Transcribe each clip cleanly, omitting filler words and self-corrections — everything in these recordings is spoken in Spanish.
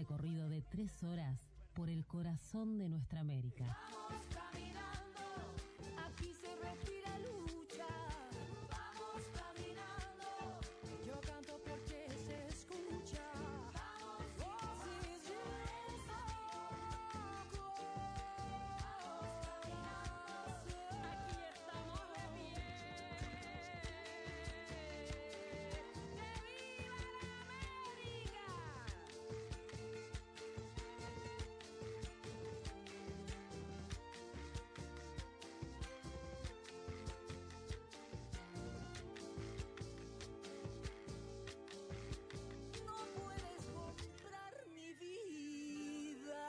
recorrido de 3 horas por el corazón de nuestra América. Vamos caminando, aquí se respira lucha. Vamos caminando, yo canto porque se escucha. Vamos, si es loco. Vamos caminando, aquí estamos de pie. ¡Que viva la América! No puedes comprar mi vida.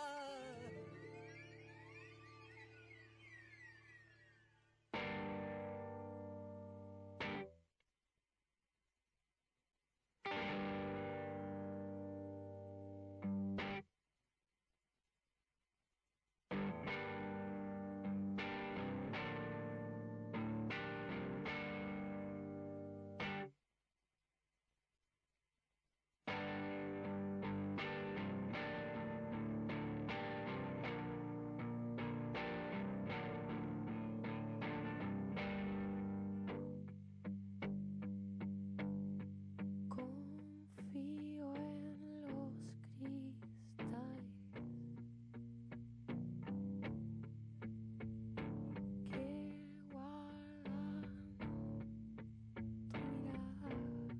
Confío en los cristales que guardan tu mirada.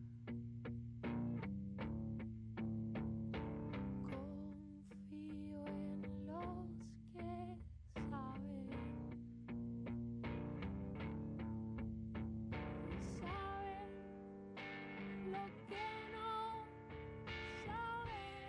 Confío en los que saben lo que no saben.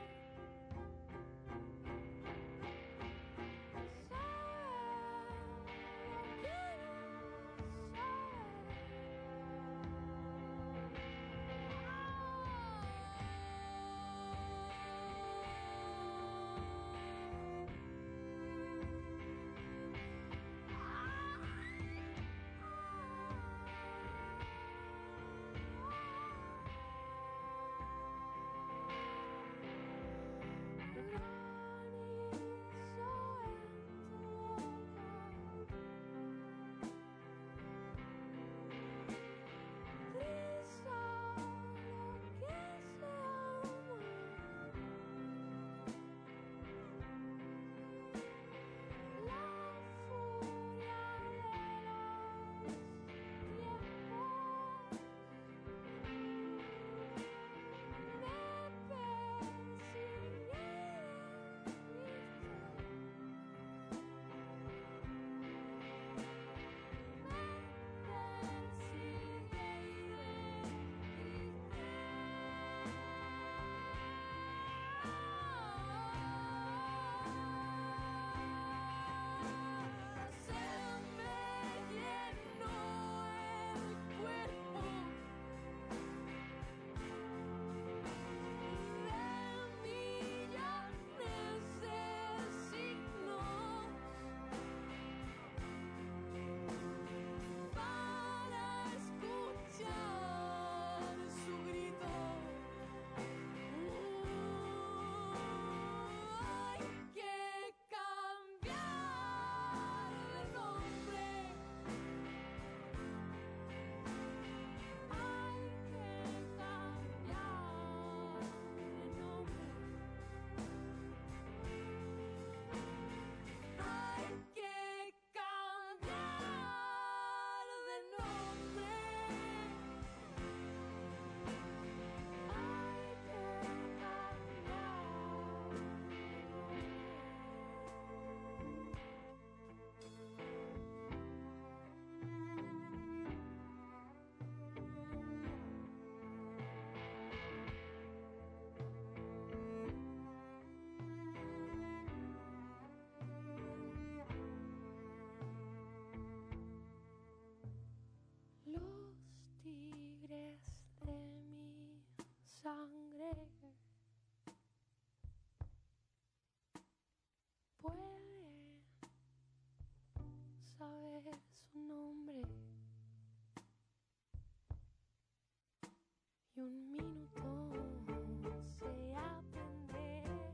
Y un minuto sé aprender.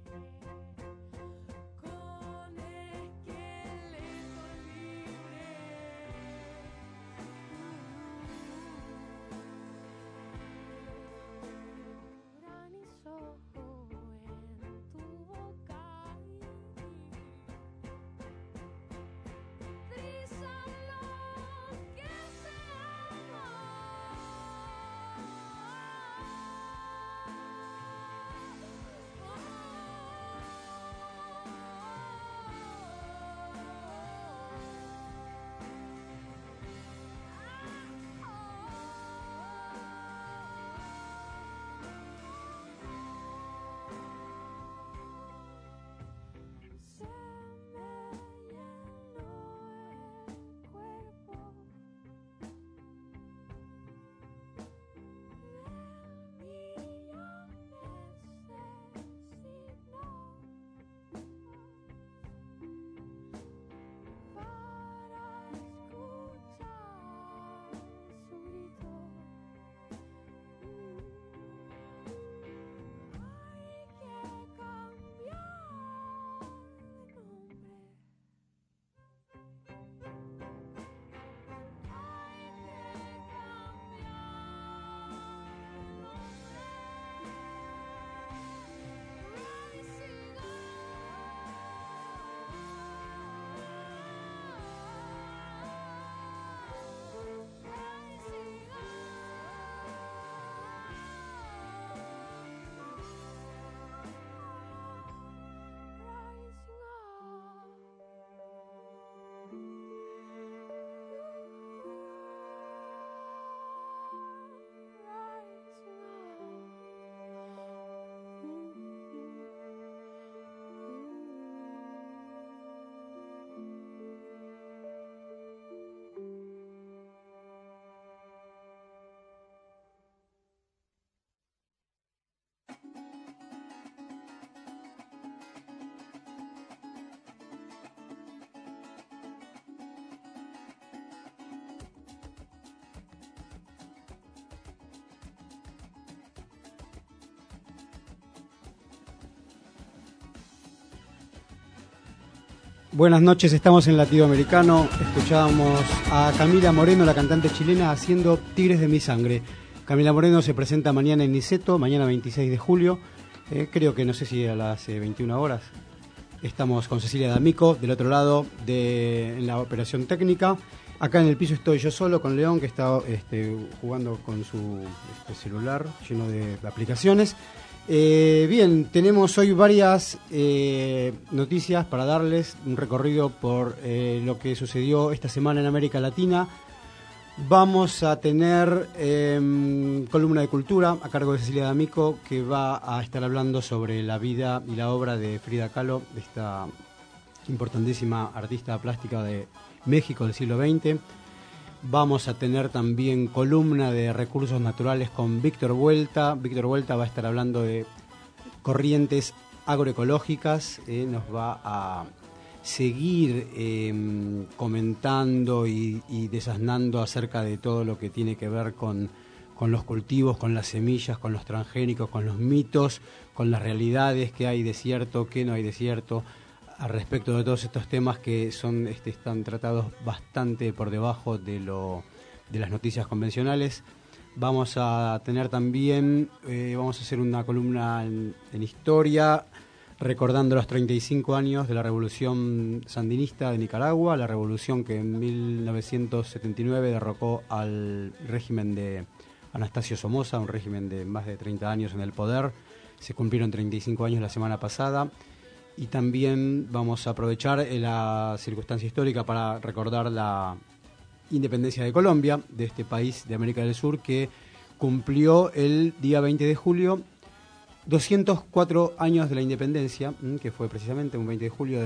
Buenas noches, estamos en Latinoamericano. Escuchábamos a Camila Moreno, la cantante chilena, haciendo Tigres de mi sangre. Camila Moreno se presenta mañana en Niceto, mañana 26 de julio. Creo que no sé si a las 21 horas. Estamos con Cecilia D'Amico, del otro lado, en la operación técnica. Acá en el piso estoy yo solo con León, que está jugando con su celular lleno de aplicaciones. Bien, tenemos hoy varias noticias para darles, un recorrido por lo que sucedió esta semana en América Latina. Vamos a tener columna de cultura a cargo de Cecilia D'Amico, que va a estar hablando sobre la vida y la obra de Frida Kahlo, esta importantísima artista plástica de México del siglo XX. Vamos a tener también columna de recursos naturales con Víctor Vuelta. Víctor Vuelta va a estar hablando de corrientes agroecológicas. Nos va a seguir comentando y desasnando acerca de todo lo que tiene que ver con los cultivos, con las semillas, con los transgénicos, con los mitos, con las realidades, qué hay de cierto, qué no hay de cierto, al respecto de todos estos temas que están tratados bastante por debajo de las noticias convencionales. Vamos a tener también, vamos a hacer una columna en historia, recordando los 35 años de la Revolución Sandinista de Nicaragua, la revolución que en 1979 derrocó al régimen de Anastasio Somoza, un régimen de más de 30 años en el poder. Se cumplieron 35 años la semana pasada. Y también vamos a aprovechar la circunstancia histórica para recordar la independencia de Colombia, de este país de América del Sur, que cumplió el día 20 de julio 204 años de la independencia, que fue precisamente un 20 de julio de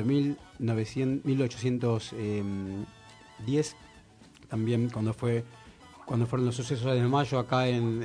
1810, también cuando fueron los sucesos de mayo acá en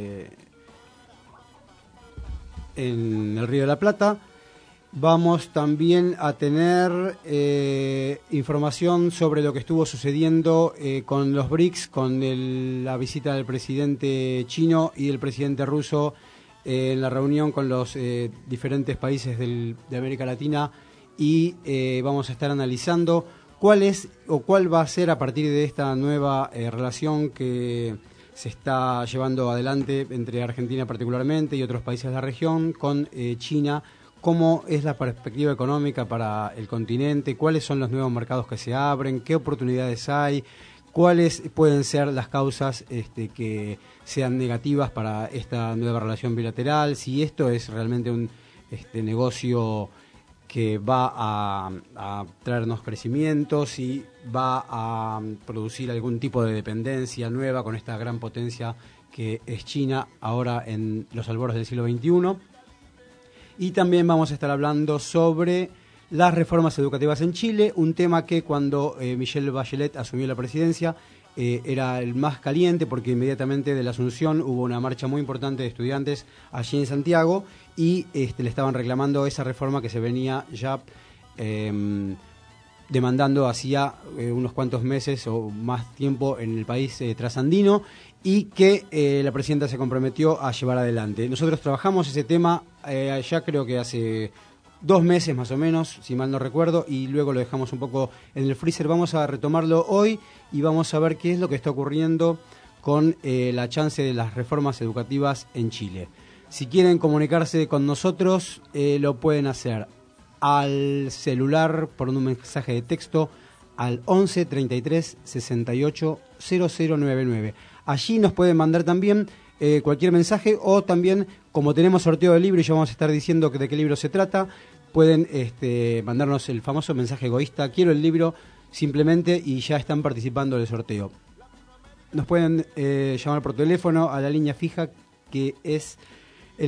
el Río de la Plata. Vamos también a tener información sobre lo que estuvo sucediendo con los BRICS, con la visita del presidente chino y del presidente ruso en la reunión con los diferentes países de América Latina, y vamos a estar analizando cuál va a ser a partir de esta nueva relación que se está llevando adelante entre Argentina particularmente y otros países de la región con China. ¿Cómo es la perspectiva económica para el continente? ¿Cuáles son los nuevos mercados que se abren? ¿Qué oportunidades hay? ¿Cuáles pueden ser las causas que sean negativas para esta nueva relación bilateral? Si esto es realmente un negocio que va a traernos crecimiento, si va a producir algún tipo de dependencia nueva con esta gran potencia que es China ahora en los albores del siglo XXI. Y también vamos a estar hablando sobre las reformas educativas en Chile, un tema que cuando Michelle Bachelet asumió la presidencia era el más caliente, porque inmediatamente de la Asunción hubo una marcha muy importante de estudiantes allí en Santiago y le estaban reclamando esa reforma que se venía ya demandando hacía unos cuantos meses o más tiempo en el país trasandino, y que la presidenta se comprometió a llevar adelante. Nosotros trabajamos ese tema ya creo que hace 2 meses más o menos, si mal no recuerdo, y luego lo dejamos un poco en el freezer. Vamos a retomarlo hoy y vamos a ver qué es lo que está ocurriendo con la chance de las reformas educativas en Chile. Si quieren comunicarse con nosotros, lo pueden hacer al celular por un mensaje de texto al 11 33 68 0099. Allí nos pueden mandar también cualquier mensaje, o también, como tenemos sorteo de libro y ya vamos a estar diciendo de qué libro se trata, pueden mandarnos el famoso mensaje egoísta: quiero el libro, simplemente, y ya están participando del sorteo. Nos pueden llamar por teléfono a la línea fija, que es el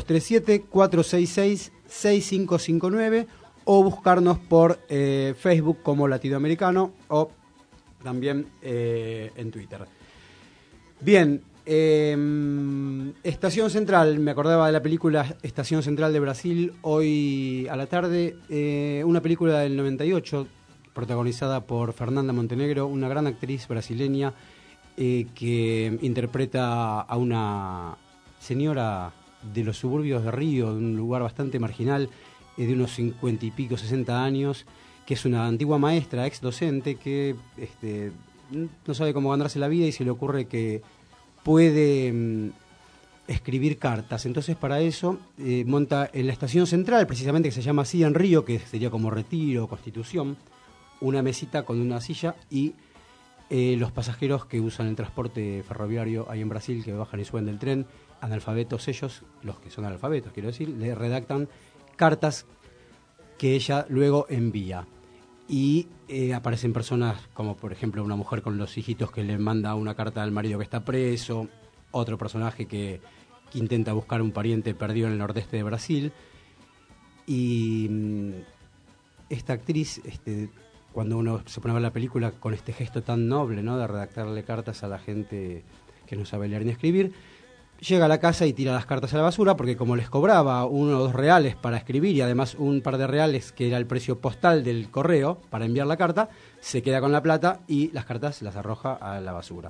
0237-466-6559, o buscarnos por Facebook como Latinoamericano, o también en Twitter. Bien, Estación Central, me acordaba de la película Estación Central de Brasil, hoy a la tarde, una película del 98, protagonizada por Fernanda Montenegro, una gran actriz brasileña que interpreta a una señora de los suburbios de Río, de un lugar bastante marginal, de unos 50 y pico, 60 años, que es una antigua maestra, ex docente, que no sabe cómo ganarse la vida y se le ocurre que puede escribir cartas. Entonces para eso monta en la estación central, precisamente, que se llama así en Río, que sería como Retiro, Constitución, una mesita con una silla y los pasajeros que usan el transporte ferroviario ahí en Brasil, que bajan y suben del tren, analfabetos ellos, los que son analfabetos quiero decir, le redactan cartas que ella luego envía. Y aparecen personas como por ejemplo una mujer con los hijitos que le manda una carta al marido que está preso, otro personaje que intenta buscar un pariente perdido en el nordeste de Brasil. Y esta actriz, cuando uno se pone a ver la película con este gesto tan noble, ¿no?, de redactarle cartas a la gente que no sabe leer ni escribir, llega a la casa y tira las cartas a la basura, porque como les cobraba 1 o 2 reales para escribir y además un par de reales que era el precio postal del correo para enviar la carta, se queda con la plata y las cartas las arroja a la basura.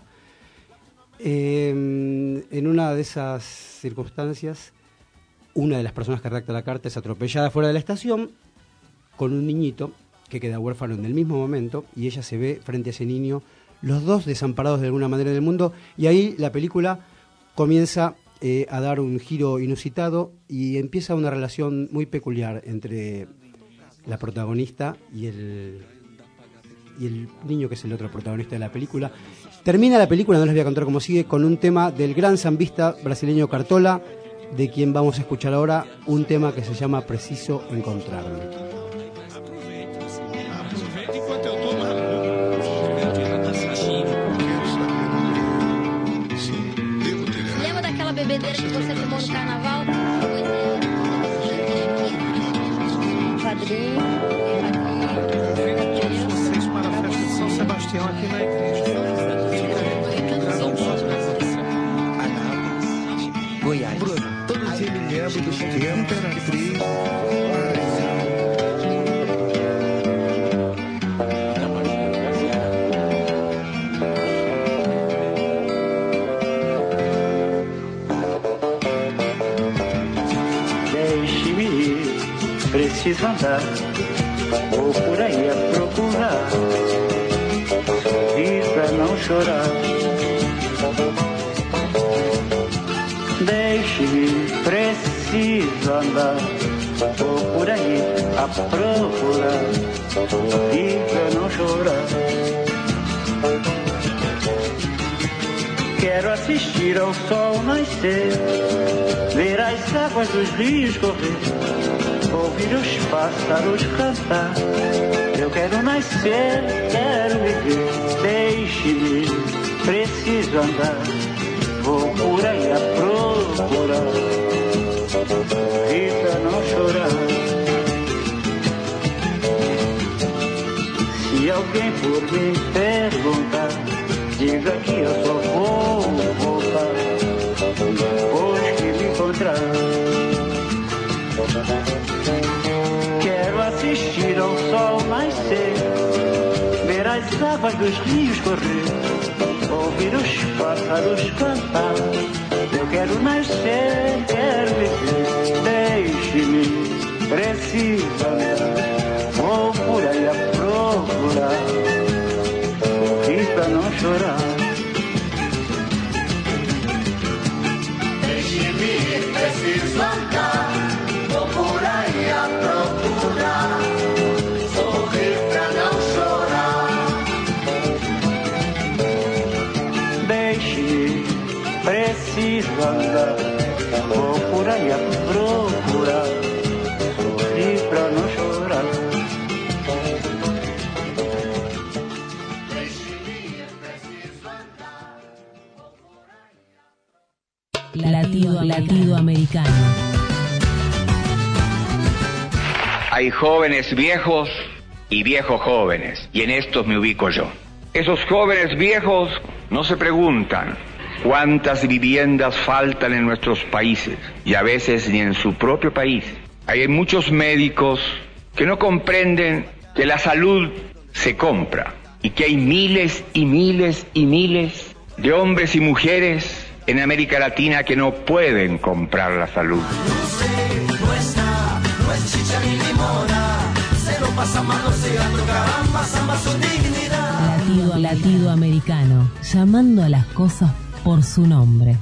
En una de esas circunstancias, una de las personas que redacta la carta es atropellada fuera de la estación con un niñito que queda huérfano en el mismo momento, y ella se ve frente a ese niño, los dos desamparados de alguna manera en el mundo, y ahí la película comienza a dar un giro inusitado y empieza una relación muy peculiar entre la protagonista y el niño, que es el otro protagonista de la película. Termina la película, no les voy a contar cómo sigue, con un tema del gran zambista brasileño Cartola, de quien vamos a escuchar ahora un tema que se llama Preciso Encontrarme. Bebedeira que você tomou no carnaval? Padrinho, vocês para a festa de São Sebastião aqui na igreja. Anápolis, Goiás. Bruno, todo dia me lembro dos tempos, Imperatriz. Preciso andar, vou por aí a procurar, sorrir pra não chorar. Deixe-me, preciso andar, vou por aí a procurar, sorrir pra não chorar. Quero assistir ao sol nascer, ver as águas dos rios correr, ouvir os pássaros cantar. Eu quero nascer, quero viver. Deixe-me, preciso andar, vou por aí a procurar, e pra não chorar. Se alguém por mim perguntar, diga que eu só vou voltar depois que me encontrar. Quero assistir ao sol nascer, ver as águas dos rios correr, ouvir os pássaros cantar. Eu quero nascer, quero viver. Deixe-me, preciso andar, vou por aí a procurar, sorrir pra não chorar. Deixe-me, preciso andar, vou por aí a procurar, sorrir pra não chorar. Deixe-me, preciso andar, vou por aí a procurar, sorrir pra não chorar. Deixe-me, preciso andar, vou por aí a... Latido americano. Hay jóvenes viejos y viejos jóvenes, y en estos me ubico yo. Esos jóvenes viejos no se preguntan cuántas viviendas faltan en nuestros países, y a veces ni en su propio país. Hay muchos médicos que no comprenden que la salud se compra, y que hay miles y miles y miles de hombres y mujeres en América Latina que no pueden comprar la salud. No es chicha ni limona, se lo caramba, samba no se ganó, caramba, samba su dignidad. Latido americano, llamando a las cosas por su nombre.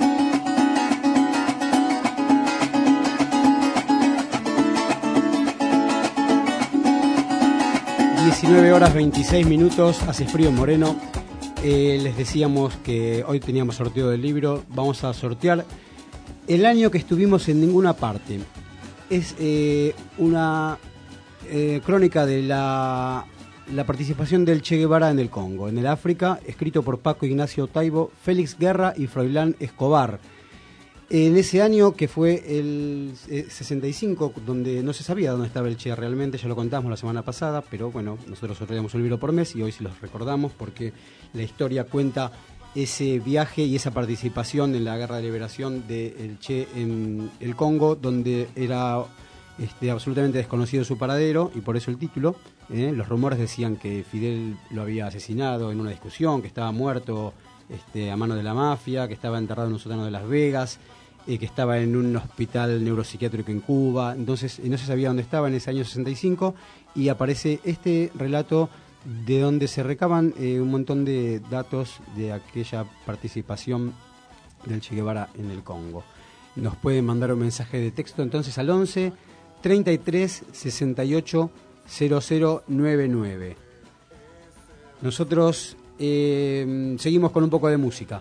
19 horas 26 minutos, hace frío en Moreno. Les decíamos que hoy teníamos sorteo del libro. Vamos a sortear El año que estuvimos en ninguna parte. Es una crónica de la participación del Che Guevara en el Congo, en el África, escrito por Paco Ignacio Taibo, Félix Guerra y Froilán Escobar. En ese año, que fue el 65, donde no se sabía dónde estaba el Che realmente, ya lo contamos la semana pasada, pero bueno, nosotros sorteamos un libro por mes y hoy sí los recordamos porque la historia cuenta ese viaje y esa participación en la guerra de liberación del Che en el Congo, donde era absolutamente desconocido su paradero, y por eso el título. Los rumores decían que Fidel lo había asesinado en una discusión, que estaba muerto a mano de la mafia, que estaba enterrado en un sótano de Las Vegas, que estaba en un hospital neuropsiquiátrico en Cuba. Entonces no se sabía dónde estaba en ese año 65, y aparece este relato de donde se recaban un montón de datos de aquella participación del Che Guevara en el Congo. Nos pueden mandar un mensaje de texto entonces al 11 33 68 0099. Nosotros seguimos con un poco de música.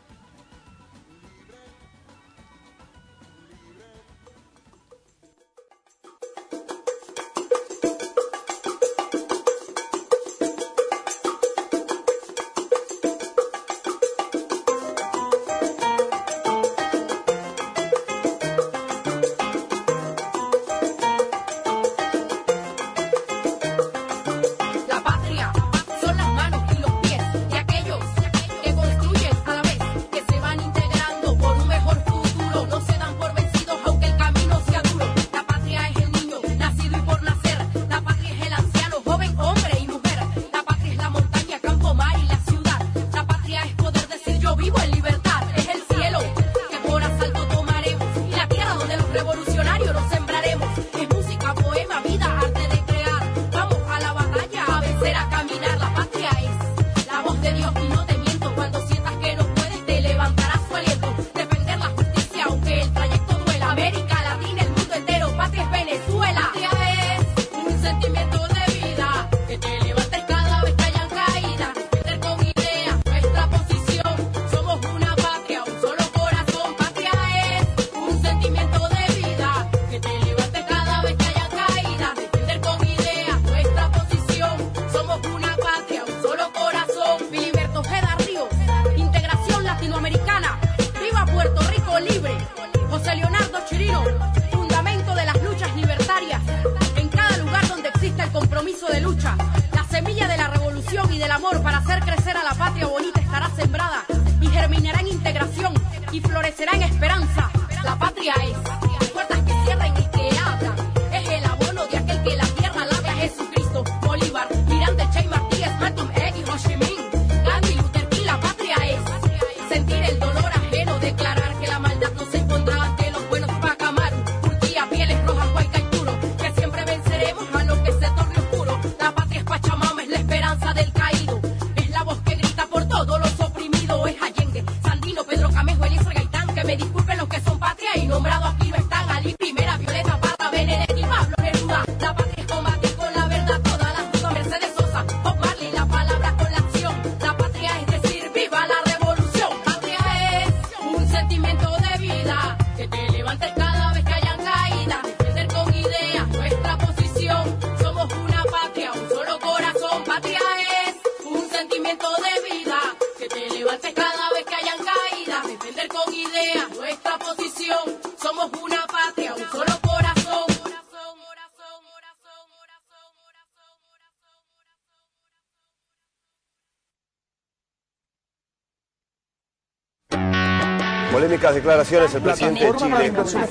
Polémicas declaraciones del presidente de Chile.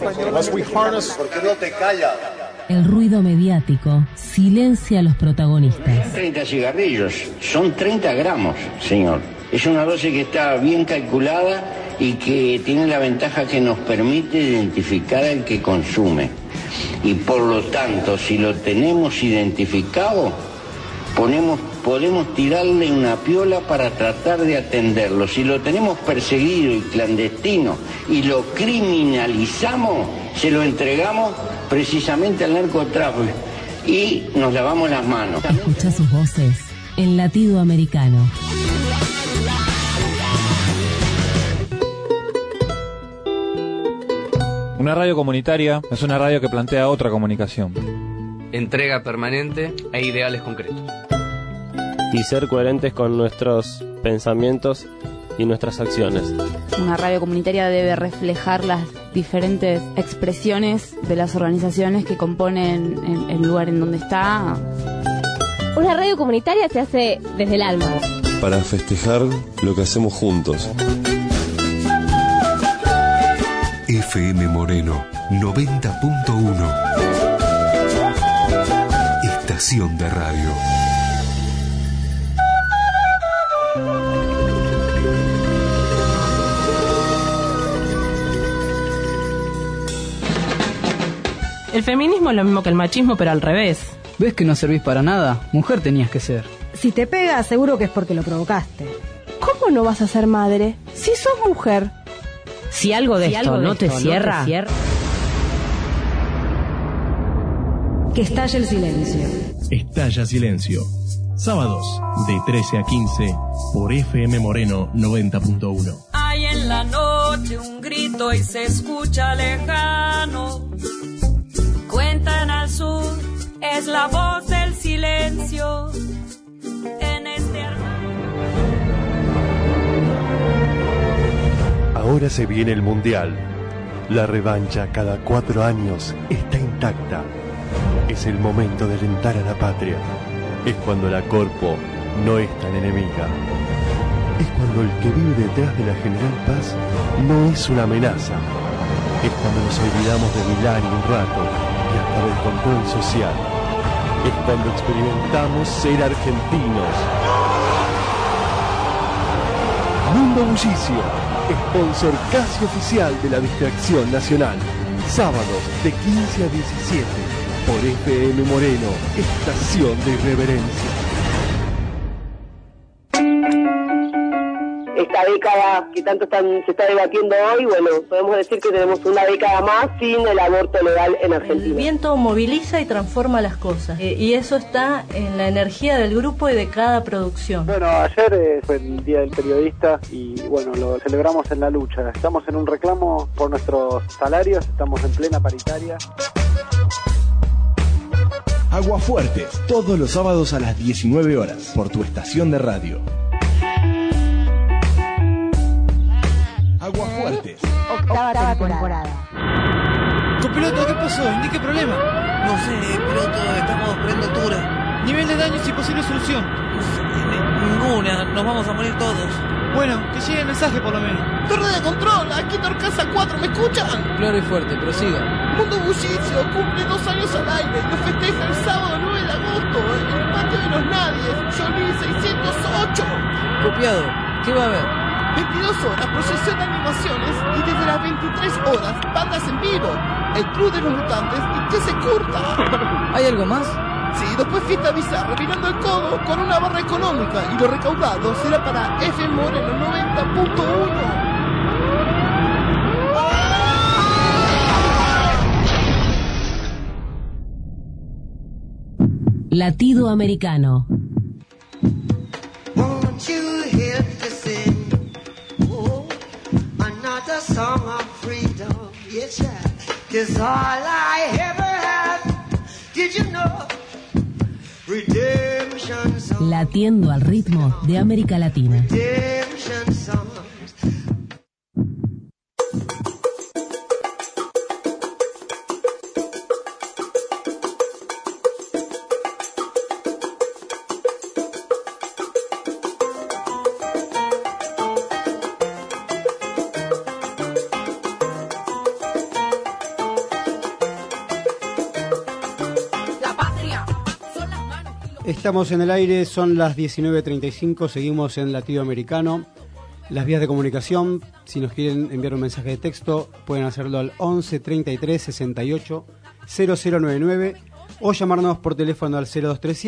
¿Por qué no te callas? El ruido mediático silencia a los protagonistas. 30 cigarrillos, son 30 gramos, señor. Es una dosis que está bien calculada y que tiene la ventaja que nos permite identificar al que consume. y por lo tanto, si lo tenemos identificado, podemos tirarle una piola para tratar de atenderlo. Si lo tenemos perseguido y clandestino y lo criminalizamos, se lo entregamos precisamente al narcotráfico y nos lavamos las manos. Escucha sus voces en Latido Americano. Una radio comunitaria es una radio que plantea otra comunicación. Entrega permanente e ideales concretos. Y ser coherentes con nuestros pensamientos y nuestras acciones. Una radio comunitaria debe reflejar las diferentes expresiones de las organizaciones que componen el lugar en donde está. Una radio comunitaria se hace desde el alma. Para festejar lo que hacemos juntos. FM Moreno 90.1. Estación de radio. El feminismo es lo mismo que el machismo, pero al revés. ¿Ves que no servís para nada? Mujer tenías que ser. Si te pega, seguro que es porque lo provocaste. ¿Cómo no vas a ser madre si sos mujer? Si algo de esto no te cierra... Que estalle el silencio. Estalla Silencio. Sábados de 13 a 15 por FM Moreno 90.1. Hay en la noche un grito y se escucha lejano. Cuentan al sur, es la voz del silencio. En este Ahora se viene el Mundial. La revancha cada 4 años está intacta. Es el momento de alentar a la patria. Es cuando la Corpo no es tan enemiga. Es cuando el que vive detrás de la General Paz no es una amenaza. Es cuando nos olvidamos de Milán un rato y hasta del control social. Es cuando experimentamos ser argentinos. Mundo Bullicio, sponsor casi oficial de la Distracción Nacional. Sábados de 15 a 17 por FM Moreno, Estación de Irreverencia. Esta década que tanto se está debatiendo hoy, bueno, podemos decir que tenemos una década más sin el aborto legal en Argentina. El viento moviliza y transforma las cosas, y eso está en la energía del grupo y de cada producción. Bueno, ayer fue el Día del Periodista y bueno, lo celebramos en la lucha. Estamos en un reclamo por nuestros salarios, estamos en plena paritaria. Aguafuertes, todos los sábados a las 19 horas, por tu estación de radio. Aguafuertes. Octava temporada. Copiloto, ¿qué pasó? ¿Indique problema? No sé, piloto, estamos poniendo altura. Nivel de daños y posible solución. Ninguna, nos vamos a morir todos. Bueno, que llegue el mensaje por lo menos. Torre de control, aquí Torcasa 4, ¿me escuchan? Claro y fuerte, prosiga. Mundo Bullicio cumple 2 años al aire. Lo festeja el sábado 9 de agosto en el patio de los Nadies, Johnny 608. Copiado, ¿qué va a haber? 22 horas, procesión de animaciones y desde las 23 horas, bandas en vivo. El Club de los Mutantes y que se curta. ¿Hay algo más? Sí, después fiesta bizarra, mirando el codo con una barra económica y lo recaudado será para FM Moreno 90.1. Latido Americano. Latiendo al ritmo de América Latina. Estamos en el aire, son las 19:35, seguimos en Latido Americano. Las vías de comunicación, si nos quieren enviar un mensaje de texto, pueden hacerlo al 11 33 68 0099 o llamarnos por teléfono al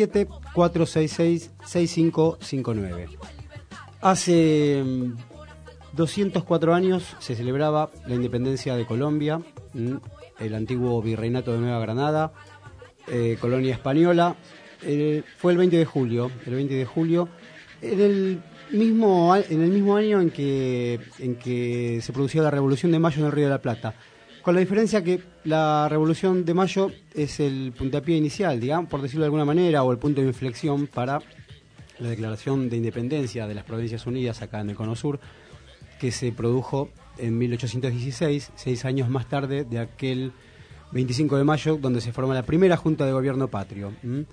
0237-466-6559. Hace 204 años se celebraba la independencia de Colombia, el antiguo virreinato de Nueva Granada, colonia española. Fue el 20 de julio, en el mismo año en que se producía la Revolución de Mayo en el Río de la Plata, con la diferencia que la Revolución de Mayo es el puntapié inicial, digamos, por decirlo de alguna manera, o el punto de inflexión para la declaración de independencia de las Provincias Unidas acá en el Cono Sur, que se produjo en 1816, 6 años más tarde de aquel 25 de mayo, donde se forma la primera Junta de Gobierno Patrio.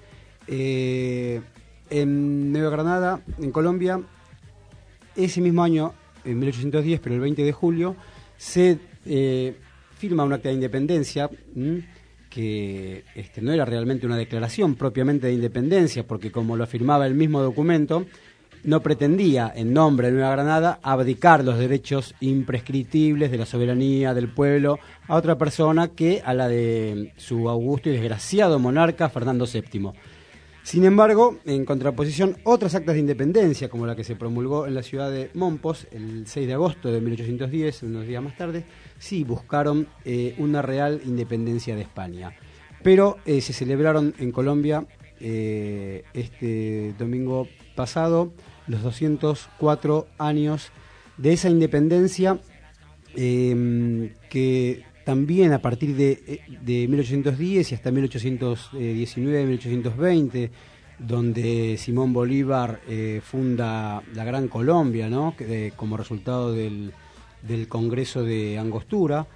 En Nueva Granada, en Colombia, ese mismo año, en 1810, pero el 20 de julio, se firma un acta de independencia, que no era realmente una declaración propiamente de independencia, porque como lo afirmaba el mismo documento, no pretendía, en nombre de Nueva Granada, abdicar los derechos imprescriptibles de la soberanía del pueblo a otra persona que a la de su augusto y desgraciado monarca Fernando VII. Sin embargo, en contraposición, otras actas de independencia, como la que se promulgó en la ciudad de Mompos el 6 de agosto de 1810, unos días más tarde, sí buscaron una real independencia de España. Pero se celebraron en Colombia este domingo pasado los 204 años de esa independencia, que también a partir de 1810 y hasta 1819, 1820, donde Simón Bolívar funda la Gran Colombia, ¿no? Como resultado del Congreso de Angostura,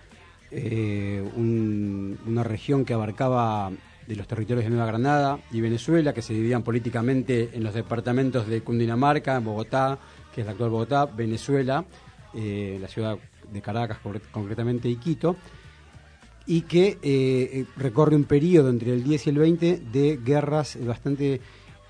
una región que abarcaba de los territorios de Nueva Granada y Venezuela, que se dividían políticamente en los departamentos de Cundinamarca, Bogotá, que es la actual Bogotá, Venezuela, la ciudad de Caracas concretamente, y Quito, y que recorre un periodo entre el 10 y el 20 de guerras bastante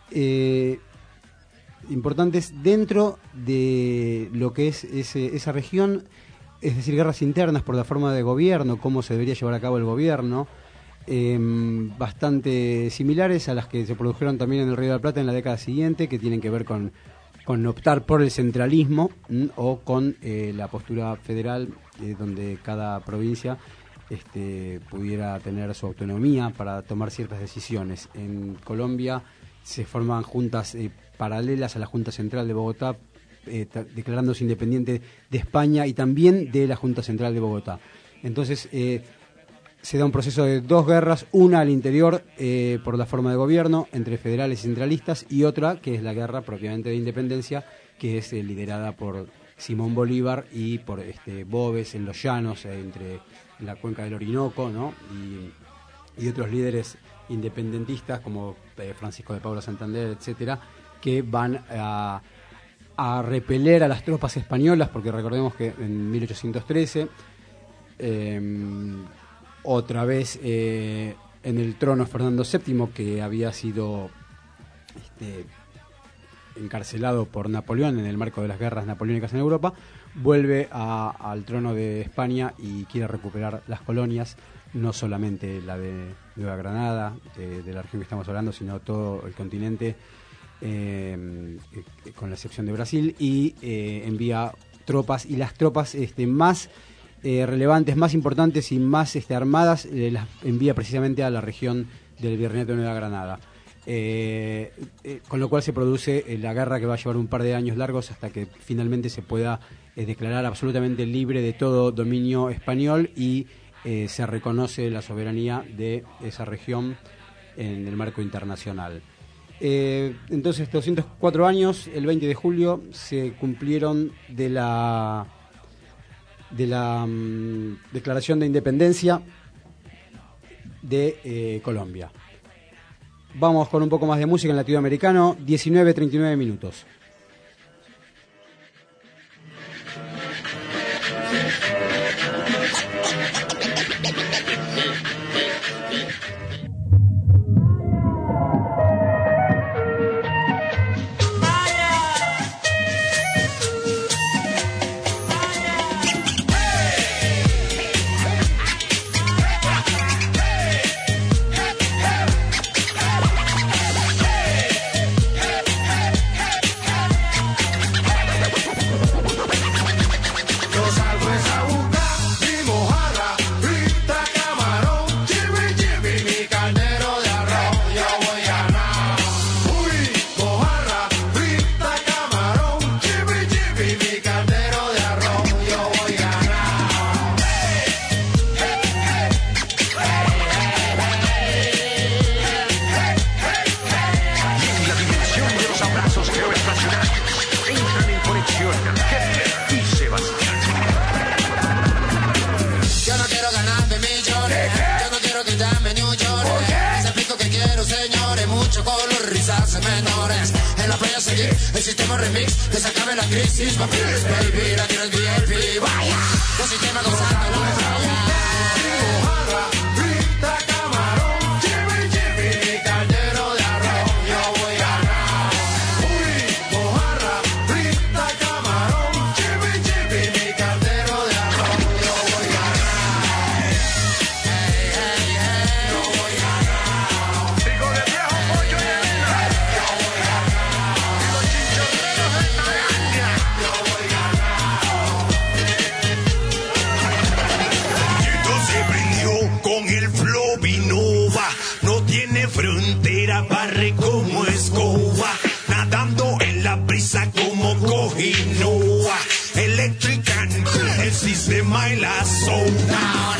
importantes dentro de lo que es esa región, es decir, guerras internas por la forma de gobierno, cómo se debería llevar a cabo el gobierno, bastante similares a las que se produjeron también en el Río de la Plata en la década siguiente, que tienen que ver con optar por el centralismo o con la postura federal, donde cada provincia pudiera tener su autonomía para tomar ciertas decisiones. En Colombia se forman juntas paralelas a la Junta Central de Bogotá, declarándose independiente de España y también de la Junta Central de Bogotá. Entonces se da un proceso de dos guerras, una al interior por la forma de gobierno entre federales y centralistas, y otra que es la guerra propiamente de independencia, que es liderada por Simón Bolívar y por Boves en los llanos, entre la cuenca del Orinoco, ¿no? y otros líderes independentistas como Francisco de Paula Santander, etcétera, que van a repeler a las tropas españolas, porque recordemos que en 1813 otra vez en el trono Fernando VII, que había sido encarcelado por Napoleón en el marco de las guerras napoleónicas en Europa, vuelve al trono de España y quiere recuperar las colonias, no solamente la de Nueva Granada, de la región que estamos hablando, sino todo el continente, con la excepción de Brasil, y envía tropas, y las tropas más relevantes, más importantes y más armadas las envía precisamente a la región del Virreinato de Nueva Granada. Con lo cual se produce la guerra, que va a llevar un par de años largos hasta que finalmente se pueda declarar absolutamente libre de todo dominio español y se reconoce la soberanía de esa región en el marco internacional. Entonces, 204 años, el 20 de julio, se cumplieron de la declaración de independencia de Colombia. Vamos con un poco más de música en latinoamericano, 19:39 minutos. menores. En la playa seguir el sistema remix, que se acabe la crisis, papi. Baby, la tienes VIP, vaya. Un sistema gozando la playa. Barre como escoba, nadando en la brisa como cojinoa. Electrican, el sistema y la zona.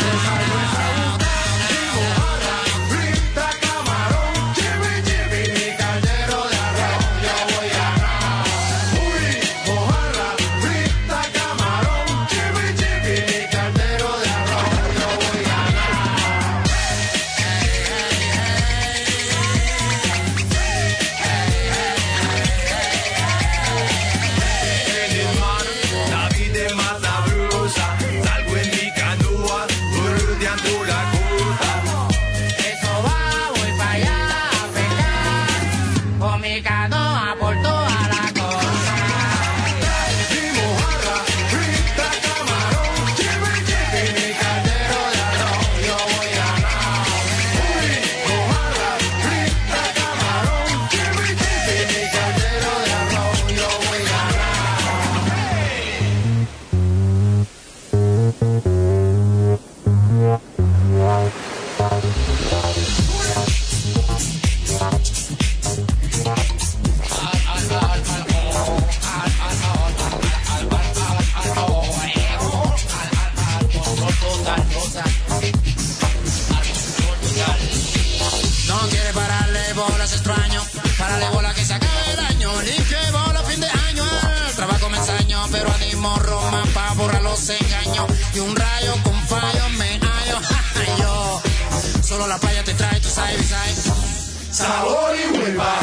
Sabor y huelva.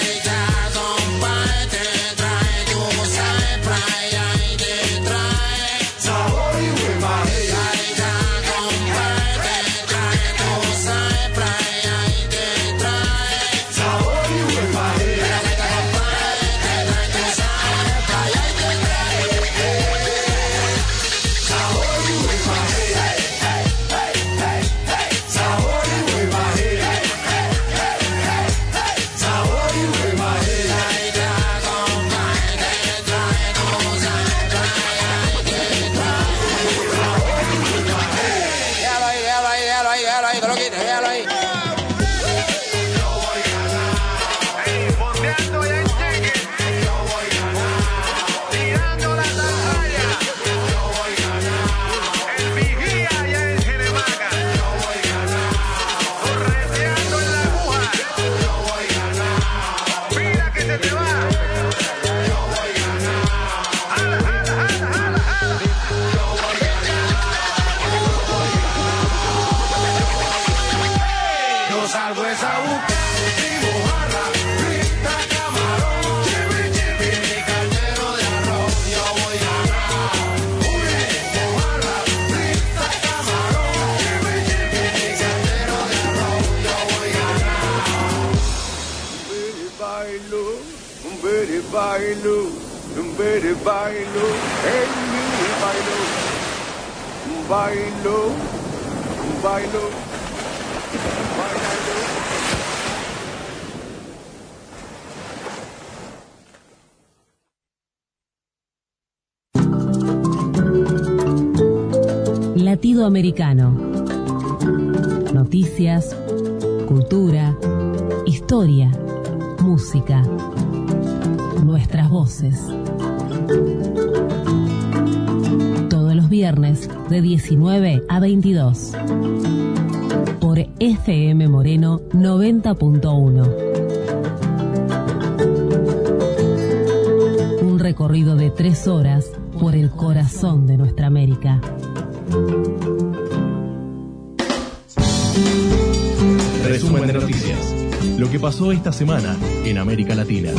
Latido Americano. Noticias, cultura, historia, música. Nuestras voces. Todos los viernes de 19 a 22. Por FM Moreno 90.1. Un recorrido de 3 horas por el corazón de nuestra América. Resumen de noticias. Lo que pasó esta semana en América Latina.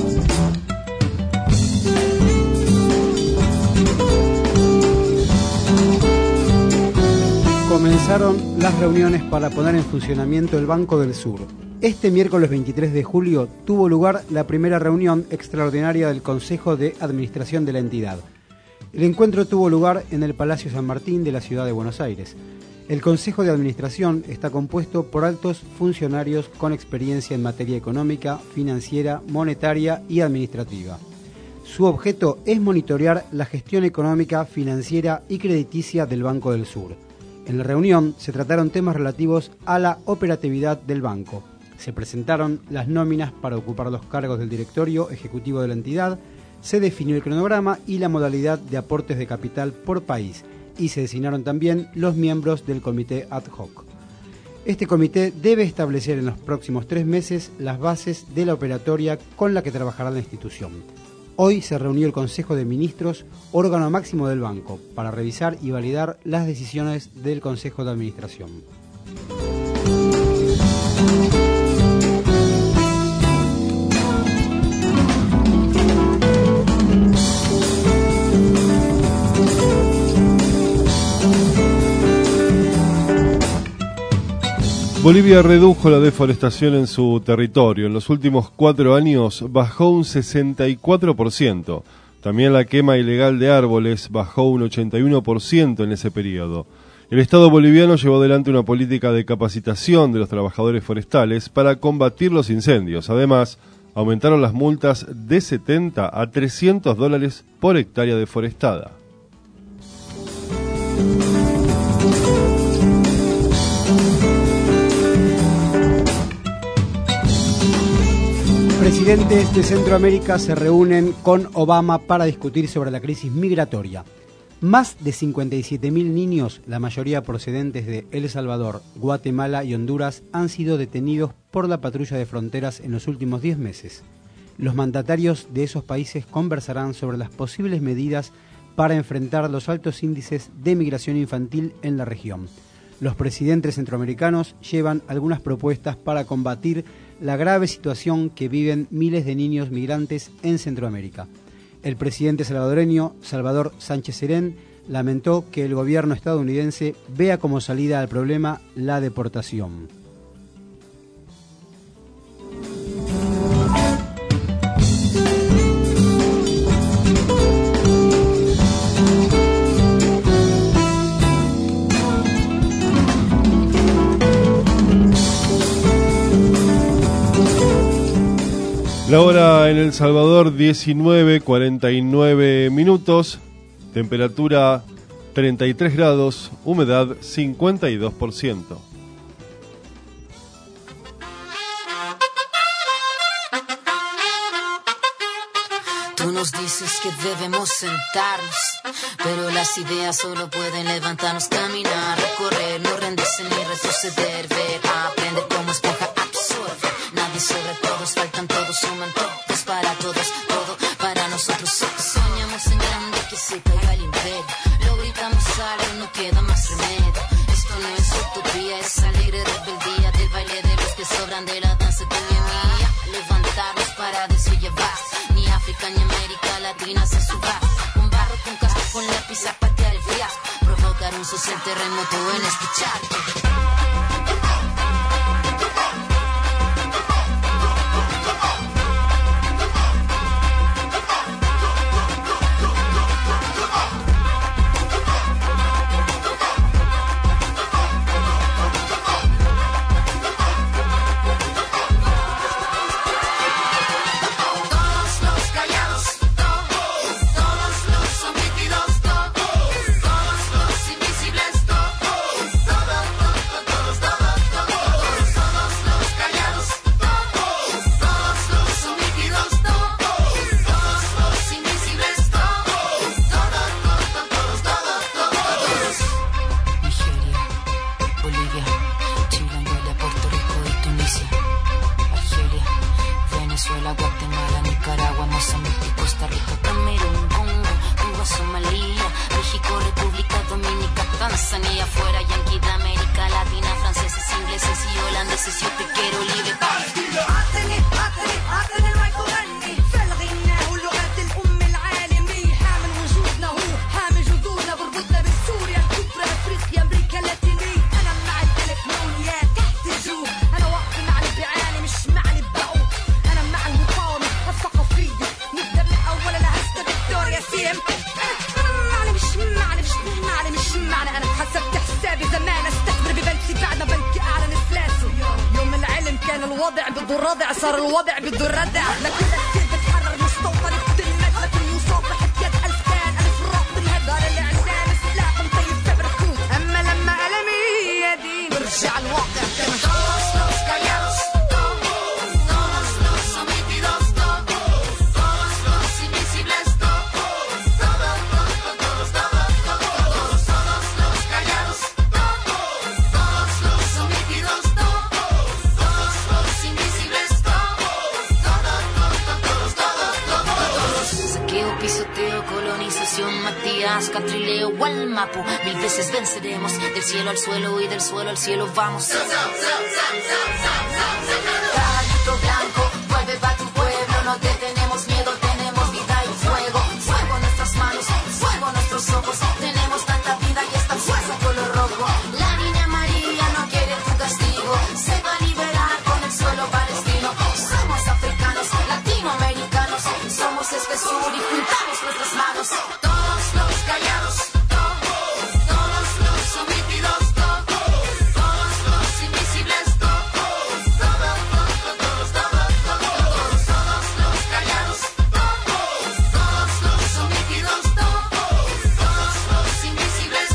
Comenzaron las reuniones para poner en funcionamiento el Banco del Sur. Este miércoles 23 de julio tuvo lugar la primera reunión extraordinaria del Consejo de Administración de la entidad. El encuentro tuvo lugar en el Palacio San Martín de la ciudad de Buenos Aires. El Consejo de Administración está compuesto por altos funcionarios con experiencia en materia económica, financiera, monetaria y administrativa. Su objeto es monitorear la gestión económica, financiera y crediticia del Banco del Sur. En la reunión se trataron temas relativos a la operatividad del banco. Se presentaron las nóminas para ocupar los cargos del directorio ejecutivo de la entidad, se definió el cronograma y la modalidad de aportes de capital por país, y se designaron también los miembros del comité ad hoc. Este comité debe establecer en los próximos 3 meses las bases de la operatoria con la que trabajará la institución. Hoy se reunió el Consejo de Ministros, órgano máximo del banco, para revisar y validar las decisiones del Consejo de Administración. Bolivia redujo la deforestación en su territorio. En los últimos 4 años bajó un 64%. También la quema ilegal de árboles bajó un 81% en ese periodo. El Estado boliviano llevó adelante una política de capacitación de los trabajadores forestales para combatir los incendios. Además, aumentaron las multas de $70 a $300 por hectárea deforestada. Presidentes de Centroamérica se reúnen con Obama para discutir sobre la crisis migratoria. Más de 57.000 niños, la mayoría procedentes de El Salvador, Guatemala y Honduras, han sido detenidos por la patrulla de fronteras en los últimos 10 meses. Los mandatarios de esos países conversarán sobre las posibles medidas para enfrentar los altos índices de migración infantil en la región. Los presidentes centroamericanos llevan algunas propuestas para combatir la grave situación que viven miles de niños migrantes en Centroamérica. El presidente salvadoreño, Salvador Sánchez Serén, lamentó que el gobierno estadounidense vea como salida al problema la deportación. La hora en El Salvador, 19:49 minutos, temperatura 33 grados, humedad 52%. Tú nos dices que debemos sentarnos, pero las ideas solo pueden levantarnos, caminar, recorrer, no rendirse ni retroceder, ver, aprender como esponja absorbe. Nadie sobre todos, faltan todos, suman todos para todos, todo para nosotros. Soñamos en grande que se caiga el imperio, lo gritamos alto, no queda más remedio. Esto no es utopía, es alegre rebeldía del baile de los que sobran de la danza tuya y mía. Levantarnos para llevar, ni África ni América Latina se suba. Con barro, con casco, con lápiz a patear el fiasco, provocar un social terremoto en este charco. Tanzania, fuera yanqui de América Latina, franceses, ingleses. ingleses y holandeses, yo te quiero libre. الوضع بده الردع صار الوضع بده الردع لكل كتير بتحرر مستوطن بتلمد لكن مصافح بيد ألف كان ألف راق بالهدار اللي عندنا سلاح مطيب كبر كود أما لما ألمي يدي برجع الواقع كان todos los callados todos los sometidos todos los invisibles todos los callados todos los sometidos pisoteo, colonización, Matías, Catrileo, Gualmapu. 1000 veces venceremos, del cielo al suelo y del suelo al cielo vamos. Caballito blanco, vuelve pa' tu pueblo, no te tenemos miedo, tenemos vida y fuego. Fuego en nuestras manos, fuego en nuestros ojos, tenemos tanta vida y esta fuerza color rojo. La niña María no quiere tu castigo, se va a liberar con el suelo palestino. Somos africanos, latinoamericanos, somos este sur y juntamos nuestras manos. Todos los callados, todos los sometidos, todos los invisibles, todos los callados, todos los sometidos, todos los invisibles,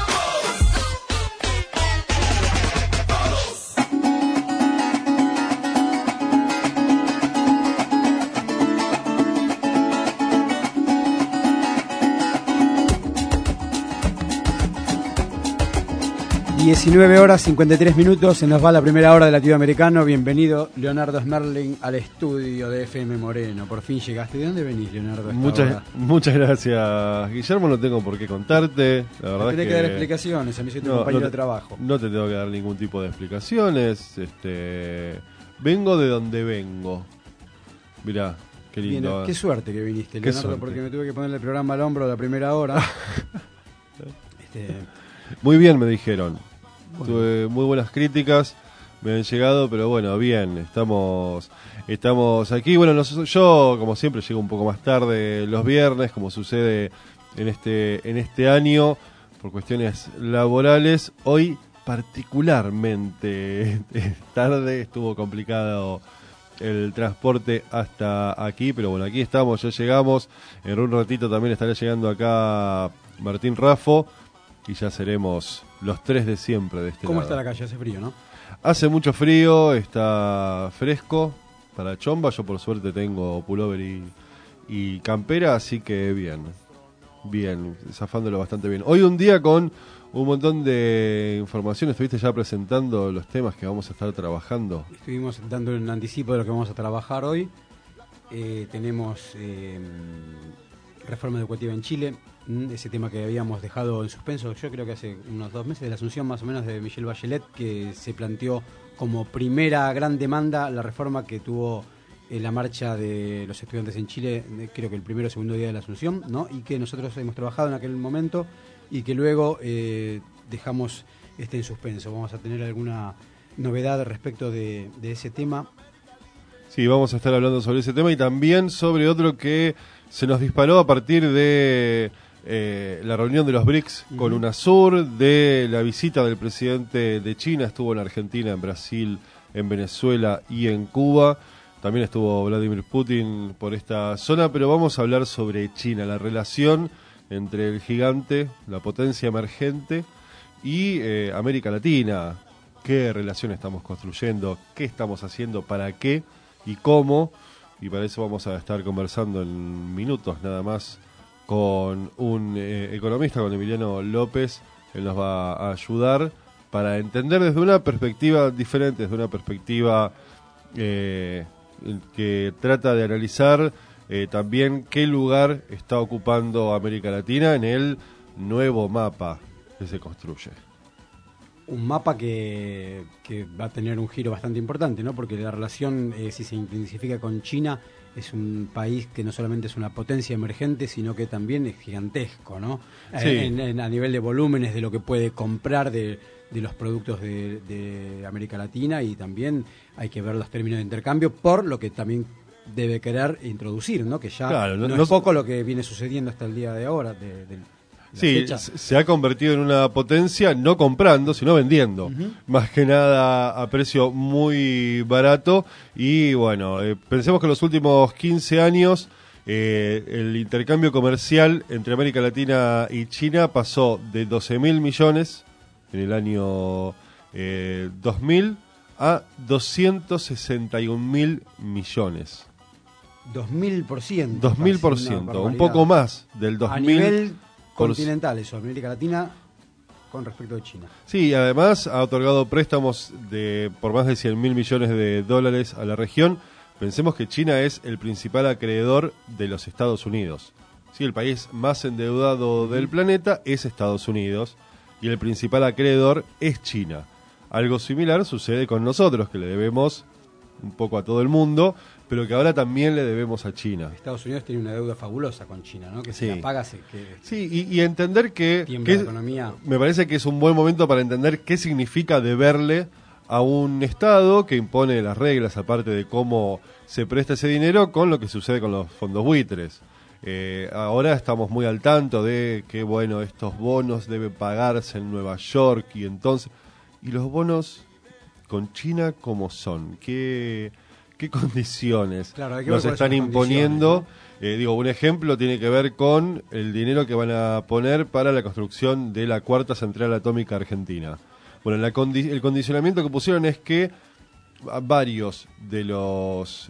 (19:53), se nos va la primera hora de Latido Americano. Bienvenido, Leonardo Smerling, al estudio de FM Moreno. Por fin llegaste. ¿De dónde venís, Leonardo? Muchas gracias, Guillermo. No tengo por qué contarte. La verdad tenés que dar explicaciones. A mí soy tu compañero de trabajo. No te tengo que dar ningún tipo de explicaciones. Vengo de donde vengo. Mirá, qué lindo. Bien, qué suerte que viniste, Leonardo, porque me tuve que ponerle el programa al hombro a la primera hora. Muy bien, me dijeron. Tuve muy buenas críticas, me han llegado, pero bueno, bien, estamos aquí. Bueno, yo, como siempre, llego un poco más tarde los viernes, como sucede en este año, por cuestiones laborales. Hoy, particularmente tarde, estuvo complicado el transporte hasta aquí, pero bueno, aquí estamos, ya llegamos. En un ratito también estará llegando acá Martín Raffo, y ya seremos los tres de siempre de este ¿Cómo lado. está la calle? Hace frío, ¿no? Hace mucho frío, está fresco para chomba. Yo por suerte tengo pullover y campera, así que bien, zafándolo bastante bien. Hoy un día con un montón de información. Estuviste ya presentando los temas que vamos a estar trabajando. Estuvimos dando un anticipo de lo que vamos a trabajar hoy. Tenemos reforma educativa en Chile, ese tema que habíamos dejado en suspenso, yo creo que hace unos 2 meses, de la asunción más o menos de Michelle Bachelet, que se planteó como primera gran demanda la reforma que tuvo la marcha de los estudiantes en Chile, creo que el primero o segundo día de la asunción, ¿no? Y que nosotros hemos trabajado en aquel momento y que luego dejamos en suspenso. Vamos a tener alguna novedad respecto de ese tema. Sí, vamos a estar hablando sobre ese tema y también sobre otro que se nos disparó a partir de la reunión de los BRICS con UNASUR, de la visita del presidente de China. Estuvo en Argentina, en Brasil, en Venezuela y en Cuba. También estuvo Vladimir Putin por esta zona, pero vamos a hablar sobre China, la relación entre el gigante, la potencia emergente, y América Latina. ¿Qué relación estamos construyendo? ¿Qué estamos haciendo? ¿Para qué? ¿Y cómo? Y para eso vamos a estar conversando en minutos nada más con un economista, con Emiliano López. Él nos va a ayudar para entender desde una perspectiva diferente, desde una perspectiva que trata de analizar también qué lugar está ocupando América Latina en el nuevo mapa que se construye. un mapa que va a tener un giro bastante importante, ¿no? Porque la relación, si se intensifica con China, es un país que no solamente es una potencia emergente, sino que también es gigantesco, ¿no? Sí. A nivel de volúmenes, de lo que puede comprar de los productos de América Latina, y también hay que ver los términos de intercambio por lo que también debe querer introducir, ¿no? Que ya Claro, no es poco lo que viene sucediendo hasta el día de ahora. Sí, se ha convertido en una potencia no comprando, sino vendiendo. Más que nada a precio muy barato. Y bueno, pensemos que en los últimos 15 años el intercambio comercial entre América Latina y China pasó de 12.000 millones en el año 2000 a 261.000 millones. 2000%. 2000%, un poco más del 2000. A nivel continental, eso, América Latina con respecto a China. Sí, además ha otorgado préstamos por más de 100.000 millones de dólares a la región. Pensemos que China es el principal acreedor de los Estados Unidos. Sí, el país más endeudado del planeta es Estados Unidos y el principal acreedor es China. Algo similar sucede con nosotros, que le debemos un poco a todo el mundo, pero que ahora también le debemos a China. Estados Unidos tiene una deuda fabulosa con China, ¿no? Que sí. Si la paga, Sí, y entender que la economía. Me parece que es un buen momento para entender qué significa deberle a un Estado que impone las reglas, aparte de cómo se presta ese dinero, con lo que sucede con los fondos buitres. Ahora estamos muy al tanto de que, bueno, estos bonos deben pagarse en Nueva York, y entonces... ¿Y los bonos con China cómo son? ¿Qué condiciones nos están imponiendo? ¿No? Un ejemplo tiene que ver con el dinero que van a poner para la construcción de la cuarta central atómica argentina. Bueno, el condicionamiento que pusieron es que varios de los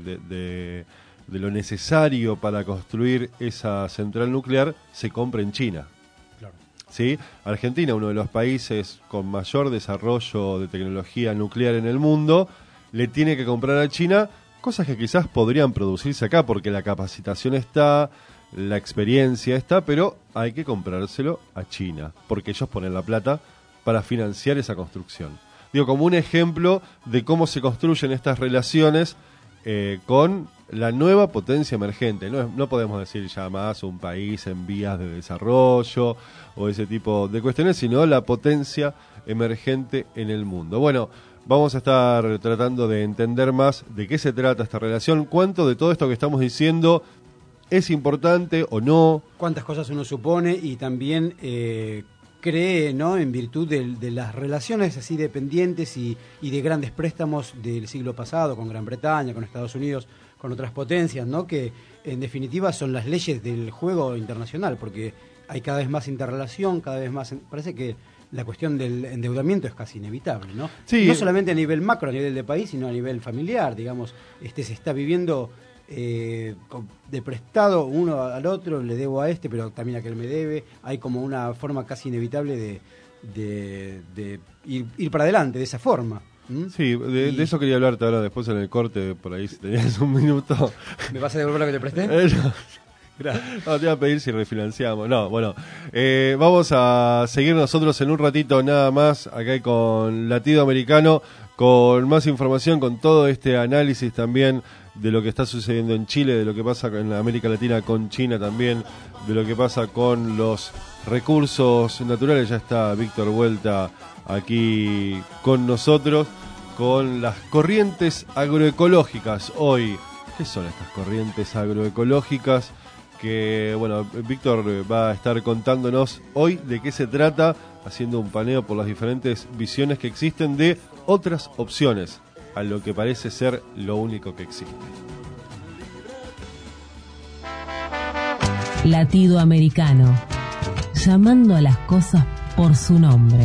de lo necesario para construir esa central nuclear se compra en China. ¿Sí? Argentina, uno de los países con mayor desarrollo de tecnología nuclear en el mundo, le tiene que comprar a China cosas que quizás podrían producirse acá, porque la capacitación está, la experiencia está, pero hay que comprárselo a China, porque ellos ponen la plata para financiar esa construcción. Como un ejemplo de cómo se construyen estas relaciones con la nueva potencia emergente. No podemos decir ya más un país en vías de desarrollo o ese tipo de cuestiones, sino la potencia emergente en el mundo. Bueno, vamos a estar tratando de entender más de qué se trata esta relación, cuánto de todo esto que estamos diciendo es importante o no. Cuántas cosas uno supone y también cree, ¿no?, en virtud de las relaciones así dependientes y de grandes préstamos del siglo pasado con Gran Bretaña, con Estados Unidos, con otras potencias, ¿no?, que en definitiva son las leyes del juego internacional, porque hay cada vez más interrelación, cada vez más... Parece que la cuestión del endeudamiento es casi inevitable, ¿no? Sí. No solamente a nivel macro, a nivel de país, sino a nivel familiar, digamos. Se está viviendo de prestado uno al otro, le debo a este, pero también a aquel me debe. Hay como una forma casi inevitable de ir para adelante de esa forma. Sí, de eso quería hablarte ahora después en el corte, por ahí si tenías un minuto. ¿Me vas a devolver lo que te presté? No, te iba a pedir si refinanciamos. No, bueno, vamos a seguir nosotros en un ratito nada más acá con Latido Americano, con más información, con todo este análisis también de lo que está sucediendo en Chile, de lo que pasa en América Latina con China también, de lo que pasa con los recursos naturales. Ya está Víctor Vuelta aquí con nosotros, con las corrientes agroecológicas. Hoy, ¿qué son estas corrientes agroecológicas? Que, bueno, Víctor va a estar contándonos hoy de qué se trata, haciendo un paneo por las diferentes visiones que existen de otras opciones a lo que parece ser lo único que existe. Latido Americano, llamando a las cosas por su nombre.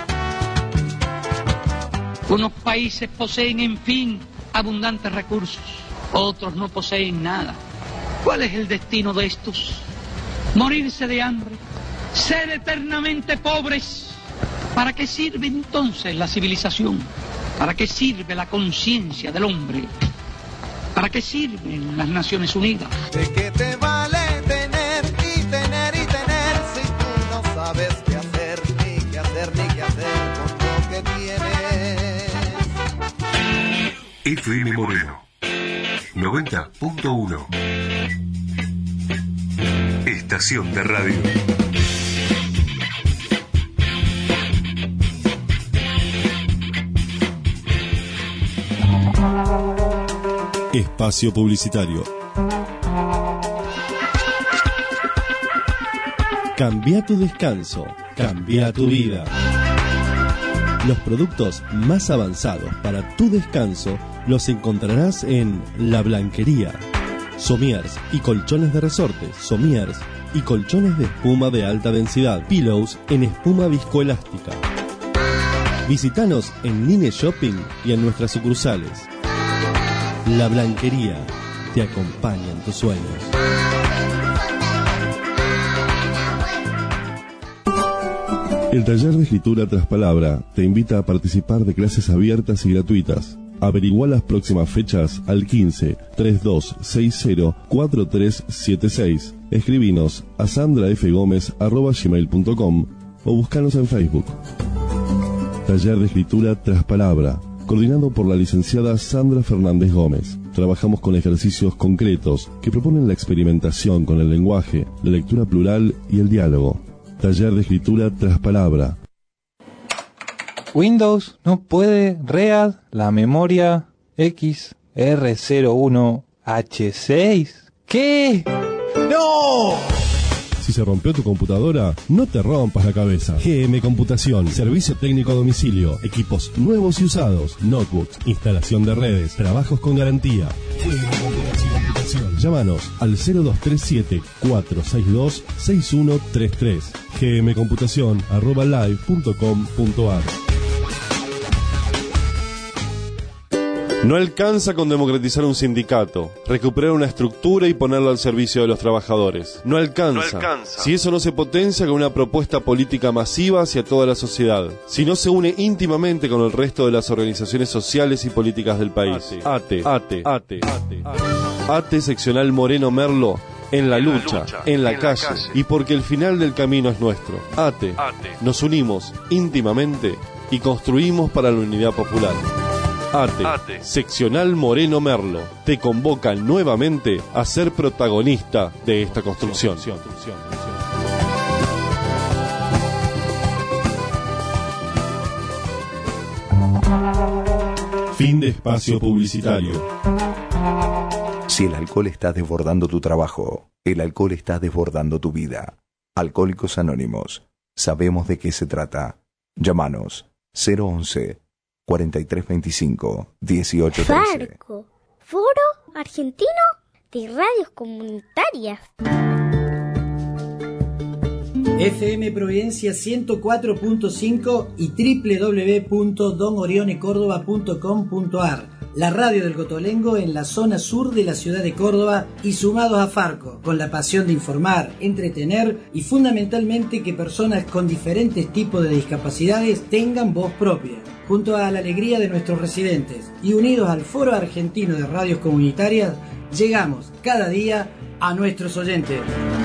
Unos países poseen, en fin, abundantes recursos, otros no poseen nada. ¿Cuál es el destino de estos? ¿Morirse de hambre? ¿Ser eternamente pobres? ¿Para qué sirve entonces la civilización? ¿Para qué sirve la conciencia del hombre? ¿Para qué sirven las Naciones Unidas? ¿De qué te vale tener y tener y tener si tú no sabes qué hacer, ni qué hacer, ni qué hacer con que viene. FM Moreno 90.1. Estación de radio. Espacio publicitario. Cambia tu descanso, cambia tu vida. Los productos más avanzados para tu descanso los encontrarás en La Blanquería. Somiers y colchones de resortes, somiers y colchones de espuma de alta densidad, pillows en espuma viscoelástica. Visítanos en Nine Shopping y en nuestras sucursales. La Blanquería te acompaña en tus sueños. El taller de escritura tras palabra te invita a participar de clases abiertas y gratuitas. Averigua las próximas fechas al 15 3260 4376. Escribinos a sandrafgomez@gmail.com o búscanos en Facebook. Taller de escritura tras palabra, coordinado por la licenciada Sandra Fernández Gómez. Trabajamos con ejercicios concretos que proponen la experimentación con el lenguaje, la lectura plural y el diálogo. Taller de escritura tras palabra. Windows no puede read la memoria XR01H6. ¿Qué? ¡No! Si se rompió tu computadora, no te rompas la cabeza. GM Computación, servicio técnico a domicilio, equipos nuevos y usados, notebooks, instalación de redes, trabajos con garantía. Computación. Llámanos al 0237-462-6133. gmcomputación@live.com.ar. No alcanza con democratizar un sindicato, recuperar una estructura y ponerlo al servicio de los trabajadores. No alcanza. Si eso no se potencia con una propuesta política masiva hacia toda la sociedad. Si no se une íntimamente con el resto de las organizaciones sociales y políticas del país. ATE seccional Moreno Merlo. En la lucha, en la calle, y porque el final del camino es nuestro. ATE. Nos unimos íntimamente y construimos para la unidad popular. ATE, seccional Moreno Merlo, te convoca nuevamente a ser protagonista de esta construcción. Fin de espacio publicitario. Si el alcohol está desbordando tu trabajo, el alcohol está desbordando tu vida. Alcohólicos Anónimos, sabemos de qué se trata. Llámanos 011-4325-1813. Farco, Foro Argentino de Radios Comunitarias. FM Providencia 104.5 y www.donorionecordoba.com.ar. La radio del Cotolengo en la zona sur de la ciudad de Córdoba y sumados a Farco, con la pasión de informar, entretener y fundamentalmente que personas con diferentes tipos de discapacidades tengan voz propia. Junto a la alegría de nuestros residentes y unidos al Foro Argentino de Radios Comunitarias, llegamos cada día a nuestros oyentes.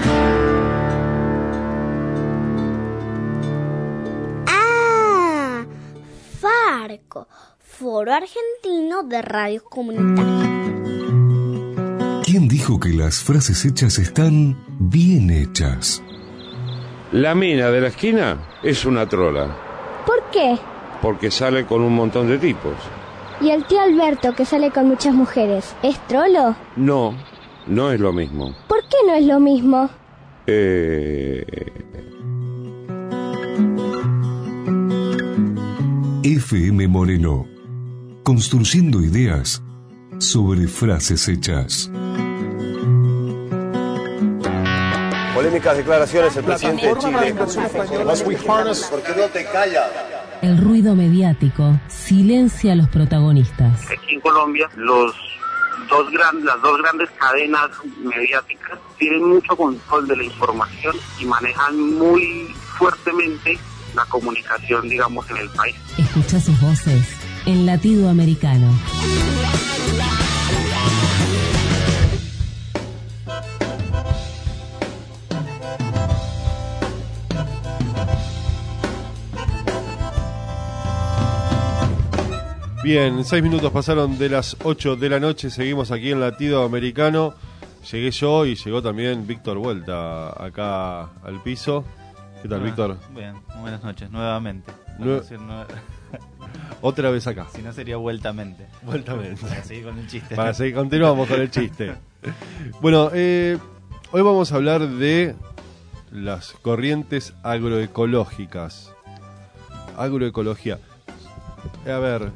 ¡Ah! Farco, Foro Argentino de Radios Comunitarias. ¿Quién dijo que las frases hechas están bien hechas? La mina de la esquina es una trola. ¿Por qué? Porque sale con un montón de tipos. ¿Y el tío Alberto, que sale con muchas mujeres, es trolo? No, no es lo mismo. ¿Por qué no es lo mismo? FM Moreno, construyendo ideas sobre frases hechas. Polémicas declaraciones del presidente de Chile. ¿Por qué no te callas? El ruido mediático silencia a los protagonistas. Aquí en Colombia, las dos grandes cadenas mediáticas tienen mucho control de la información y manejan muy fuertemente la comunicación, digamos, en el país. Escucha sus voces en Latido Americano. Bien, 6 minutos pasaron de las 8 de la noche, seguimos aquí en Latido Americano. Llegué yo y llegó también Víctor Vuelta acá al piso. ¿Qué tal, Víctor? Bien, buenas noches, nuevamente. Otra vez acá. Si no sería vueltamente. Vueltamente. Para seguir con el chiste. Para seguir, continuamos con el chiste. Bueno, hoy vamos a hablar de las corrientes agroecológicas. Agroecología. A ver,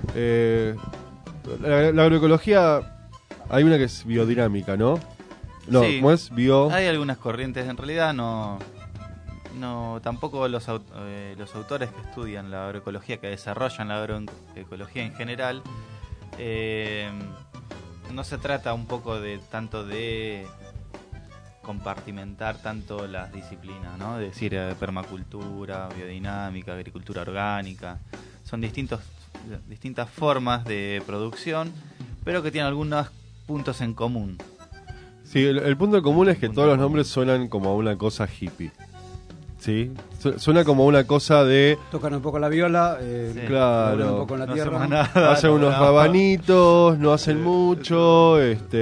la agroecología, hay una que es biodinámica, ¿no? No, sí, ¿cómo es? Hay algunas corrientes, en realidad no tampoco los autores que estudian la agroecología, que desarrollan la agroecología en general, no se trata un poco de tanto de compartimentar tanto las disciplinas, ¿no? Es decir, permacultura, biodinámica, agricultura orgánica. Son distintas formas de producción, pero que tienen algunos puntos en común. Sí, el punto en común es que todos los nombres suenan como a una cosa hippie. ¿Sí? Suena como una cosa de... Tocan un poco la viola, claro, un poco en la no tierra. Nada, hacen unos rabanitos, no hacen mucho,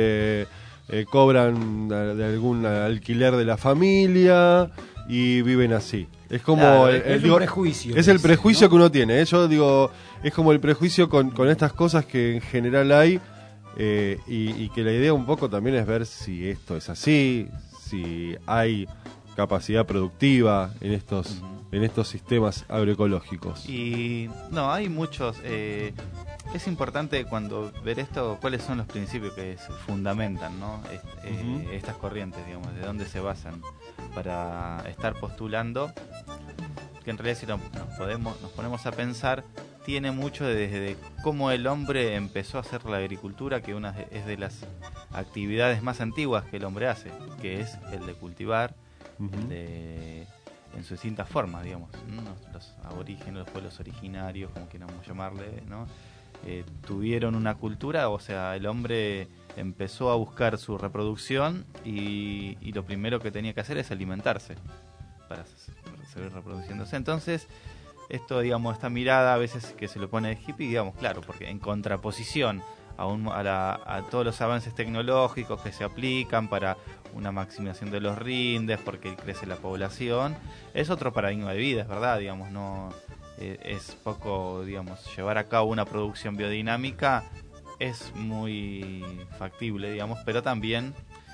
cobran de algún alquiler de la familia y viven así. Es como claro, es un prejuicio. Es el prejuicio, ¿no?, que uno tiene. Yo digo, es como el prejuicio con estas cosas que en general hay, y que la idea un poco también es ver si esto es así, si hay capacidad productiva en estos sistemas agroecológicos. Y no, hay muchos. Es importante cuando ver esto, cuáles son los principios que se fundamentan, ¿no? Estas corrientes, digamos, de dónde se basan para estar postulando, que en realidad si nos ponemos a pensar, tiene mucho desde cómo el hombre empezó a hacer la agricultura, que es de las actividades más antiguas que el hombre hace, que es el de cultivar, en sus distintas formas, digamos, ¿no? Los aborígenes, los pueblos originarios, como queramos llamarle, ¿no? Tuvieron una cultura, o sea, el hombre empezó a buscar su reproducción y lo primero que tenía que hacer es alimentarse para seguir reproduciéndose. Entonces, esto, digamos, esta mirada a veces que se lo pone de hippie, digamos, claro, porque en contraposición a todos los avances tecnológicos que se aplican para una maximización de los rindes, porque crece la población, es otro paradigma de vida, es verdad, digamos, no es poco, digamos, llevar a cabo una producción biodinámica es muy factible, digamos, pero también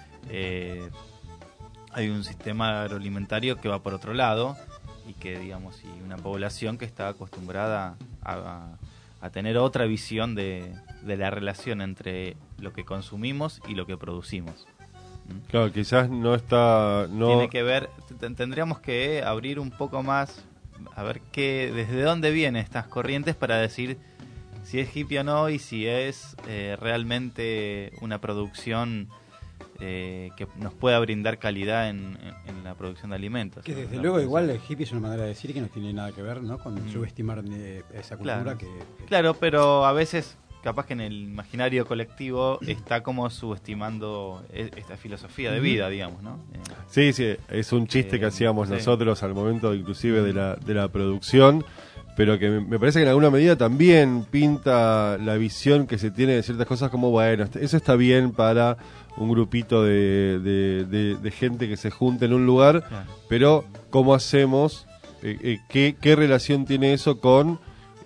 hay un sistema agroalimentario que va por otro lado y que, digamos, y una población que está acostumbrada a tener otra visión de la relación entre lo que consumimos y lo que producimos. Claro, quizás no está... Tiene que ver, tendríamos que abrir un poco más, a ver desde dónde vienen estas corrientes para decir si es hippie o no y si es realmente una producción que nos pueda brindar calidad en la producción de alimentos. Que desde luego igual el hippie es una manera de decir que no tiene nada que ver, ¿no?, con subestimar esa cultura. Claro, pero a veces capaz que en el imaginario colectivo está como subestimando esta filosofía de vida, digamos, ¿no? Sí, es un chiste que hacíamos nosotros al momento inclusive de la producción, pero que me parece que en alguna medida también pinta la visión que se tiene de ciertas cosas como, bueno, eso está bien para un grupito de gente que se junta en un lugar, claro, pero ¿cómo hacemos? ¿Qué relación tiene eso con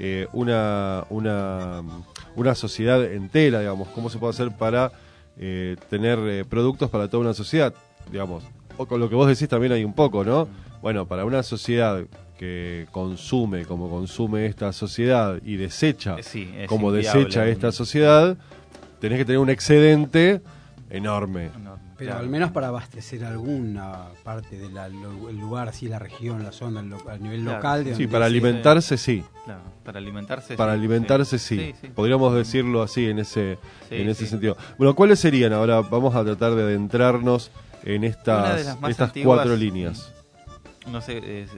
una sociedad entera, digamos? ¿Cómo se puede hacer para tener productos para toda una sociedad, digamos? O con lo que vos decís también hay un poco, ¿no? Bueno, para una sociedad que consume como consume esta sociedad y desecha como desecha esta sociedad, tenés que tener un excedente enorme. Pero claro, al menos para abastecer alguna parte del lugar, así la región, la zona, a nivel local. Sí, para alimentarse sí. Claro, para alimentarse para alimentarse sí. Podríamos decirlo así en ese sentido. Bueno, ¿cuáles serían? Ahora vamos a tratar de adentrarnos en estas antiguas, 4 líneas. No sé,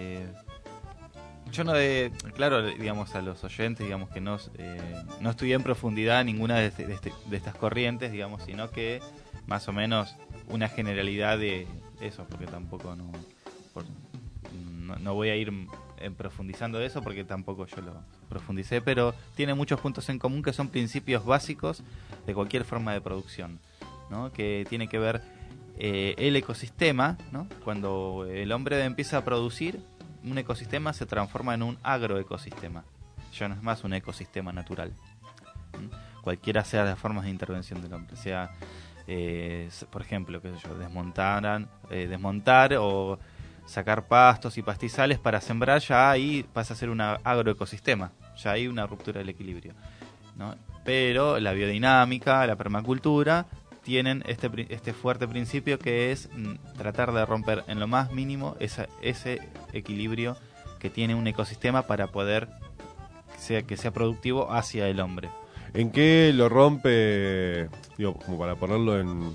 yo claro, digamos, a los oyentes, digamos, que no estudié en profundidad ninguna de estas corrientes, digamos, sino que más o menos una generalidad de eso, porque tampoco no voy a ir profundizando eso porque tampoco yo lo profundicé, pero tiene muchos puntos en común que son principios básicos de cualquier forma de producción, ¿no? Que tiene que ver el ecosistema, ¿no? Cuando el hombre empieza a producir, un ecosistema se transforma en un agroecosistema, ya no es más un ecosistema natural. Cualquiera sea las formas de intervención del hombre, sea por ejemplo, qué sé yo, desmontar o sacar pastos y pastizales para sembrar, ya ahí pasa a ser un agroecosistema, ya hay una ruptura del equilibrio, ¿no? Pero la biodinámica, la permacultura tienen este fuerte principio que es tratar de romper en lo más mínimo ese equilibrio que tiene un ecosistema para poder que sea productivo hacia el hombre. ¿En qué lo rompe, digo, como para ponerlo en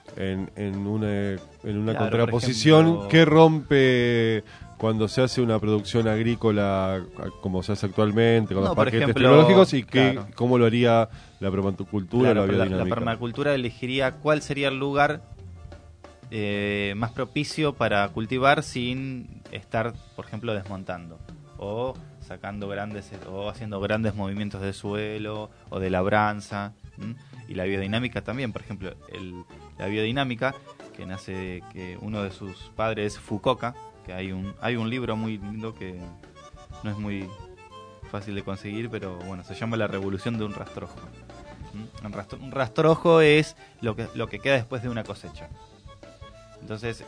una contraposición? Ejemplo, ¿qué rompe cuando se hace una producción agrícola como se hace actualmente, con los paquetes tecnológicos? ¿Y cómo lo haría la permacultura, la biodinámica? La permacultura elegiría cuál sería el lugar más propicio para cultivar sin estar, por ejemplo, desmontando o sacando haciendo grandes movimientos de suelo o de labranza. Y la biodinámica también, por ejemplo, la biodinámica que nace de que uno de sus padres es Fukuoka, que hay un libro muy lindo que no es muy fácil de conseguir, pero bueno, se llama La revolución de un rastrojo. Un rastrojo es lo que queda después de una cosecha. Entonces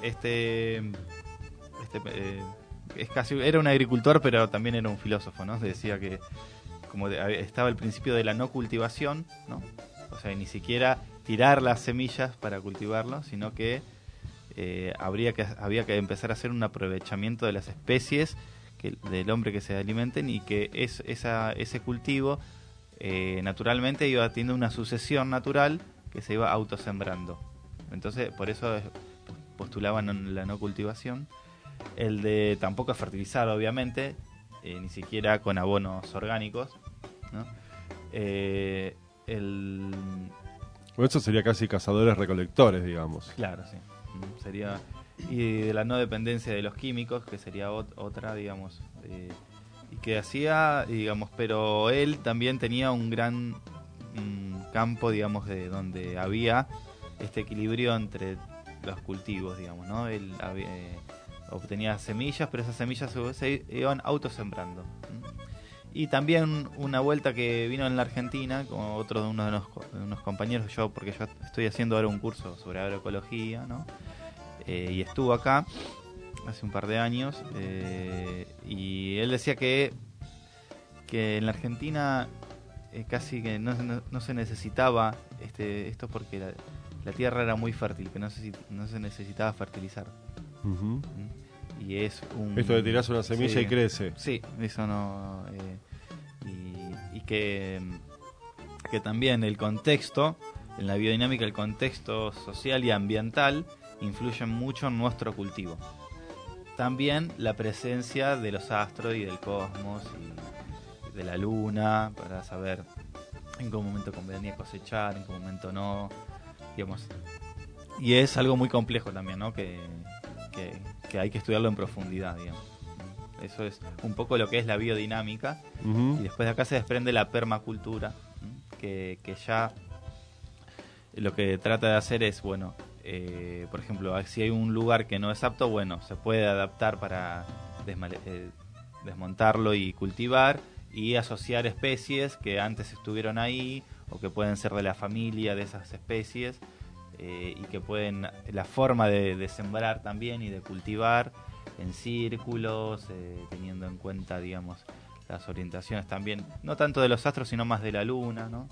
era un agricultor, pero también era un filósofo, ¿no? Decía que estaba el principio de la no cultivación, ¿no? O sea, ni siquiera tirar las semillas para cultivarlo, sino que había que empezar a hacer un aprovechamiento de las especies del hombre que se alimenten, y que ese cultivo naturalmente iba teniendo una sucesión natural que se iba autosembrando. Entonces, por eso postulaban la no cultivación. El de tampoco fertilizar, obviamente, ni siquiera con abonos orgánicos, ¿no? Bueno, eso sería casi cazadores-recolectores, digamos. Claro, sí. Sería, y de la no dependencia de los químicos, que sería otra, digamos, y que hacía, digamos, pero él también tenía un gran campo, digamos, de donde había este equilibrio entre los cultivos, digamos, ¿no? Él obtenía semillas, pero esas semillas se iban autosembrando. Y también una vuelta que vino en la Argentina, como otro de unos compañeros, porque yo estoy haciendo ahora un curso sobre agroecología, ¿no? Y estuvo acá hace un par de años, y él decía que en la Argentina casi que no se necesitaba esto porque la tierra era muy fértil, que no se necesitaba fertilizar. Uh-huh. Y es esto de tirarse una semilla y crece. Sí, eso no. Y que también el contexto, en la biodinámica, el contexto social y ambiental influye mucho en nuestro cultivo. También la presencia de los astros y del cosmos y de la luna, para saber en qué momento convenía cosechar, en qué momento no, digamos. Y es algo muy complejo también, ¿no? Que hay que estudiarlo en profundidad, digamos. Eso es un poco lo que es la biodinámica. Uh-huh. Y después de acá se desprende la permacultura, que ya lo que trata de hacer es, bueno, por ejemplo, si hay un lugar que no es apto, bueno, se puede adaptar para desmontarlo y cultivar, y asociar especies que antes estuvieron ahí o que pueden ser de la familia de esas especies, y que pueden, la forma de sembrar también y de cultivar en círculos, teniendo en cuenta, digamos, las orientaciones también, no tanto de los astros, sino más de la luna, ¿no?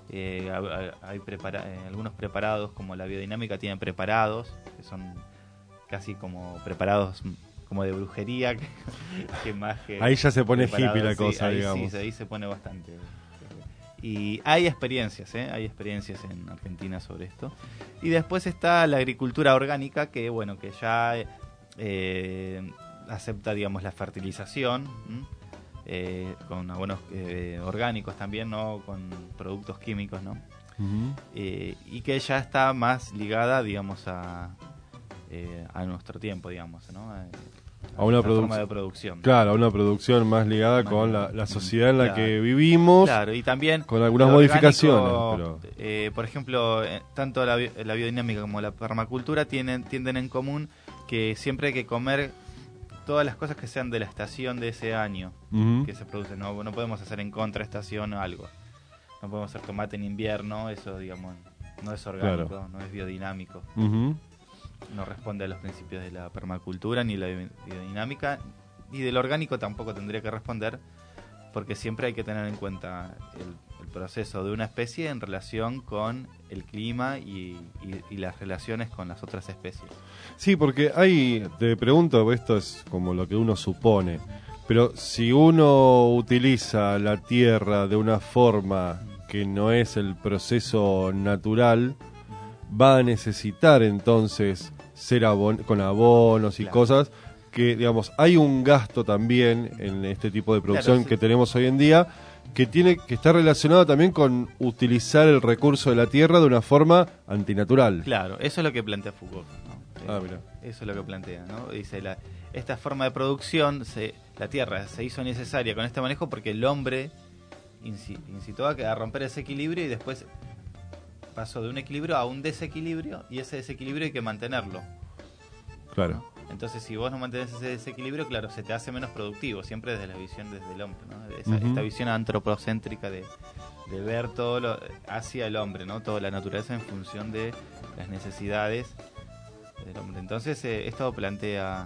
Hay algunos preparados, como la biodinámica, tienen preparados, que son casi como preparados como de brujería, que más que... Ahí ya se pone hippie la cosa, sí, digamos. Sí, ahí se pone bastante... Y hay experiencias en Argentina sobre esto. Y después está la agricultura orgánica, que bueno, que ya acepta, digamos, la fertilización, con abonos orgánicos también, no con productos químicos, ¿no? Uh-huh. Y que ya está más ligada, digamos, a nuestro tiempo, digamos, ¿no? a una forma de producción. Claro, a una producción más ligada con la sociedad en la que vivimos. Claro, y también con algunas modificaciones. Pero... por ejemplo, tanto la biodinámica como la permacultura tienden en común que siempre hay que comer todas las cosas que sean de la estación de ese año que se producen. No podemos hacer en contraestación algo. No podemos hacer tomate en invierno, eso, digamos, no es orgánico, no es biodinámico. No responde a los principios de la permacultura ni la biodinámica, y del orgánico tampoco tendría que responder, porque siempre hay que tener en cuenta el proceso de una especie en relación con el clima y las relaciones con las otras especies. Sí, porque te pregunto, esto es como lo que uno supone, pero si uno utiliza la tierra de una forma que no es el proceso natural, va a necesitar entonces ser con abonos y cosas que, digamos, hay un gasto también en este tipo de producción que tenemos hoy en día que está relacionado también con utilizar el recurso de la tierra de una forma antinatural. Claro, eso es lo que plantea Foucault, ¿no? Mira. Eso es lo que plantea, ¿no? Dice, esta forma de producción, la tierra se hizo necesaria con este manejo porque el hombre incitó a romper ese equilibrio y después pasó de un equilibrio a un desequilibrio, y ese desequilibrio hay que mantenerlo. Claro. ¿No? Entonces, si vos no mantenés ese desequilibrio, claro, se te hace menos productivo, siempre desde la visión desde el hombre, ¿no? Esta visión antropocéntrica de ver todo hacia el hombre, ¿no? Toda la naturaleza en función de las necesidades del hombre. Entonces, esto plantea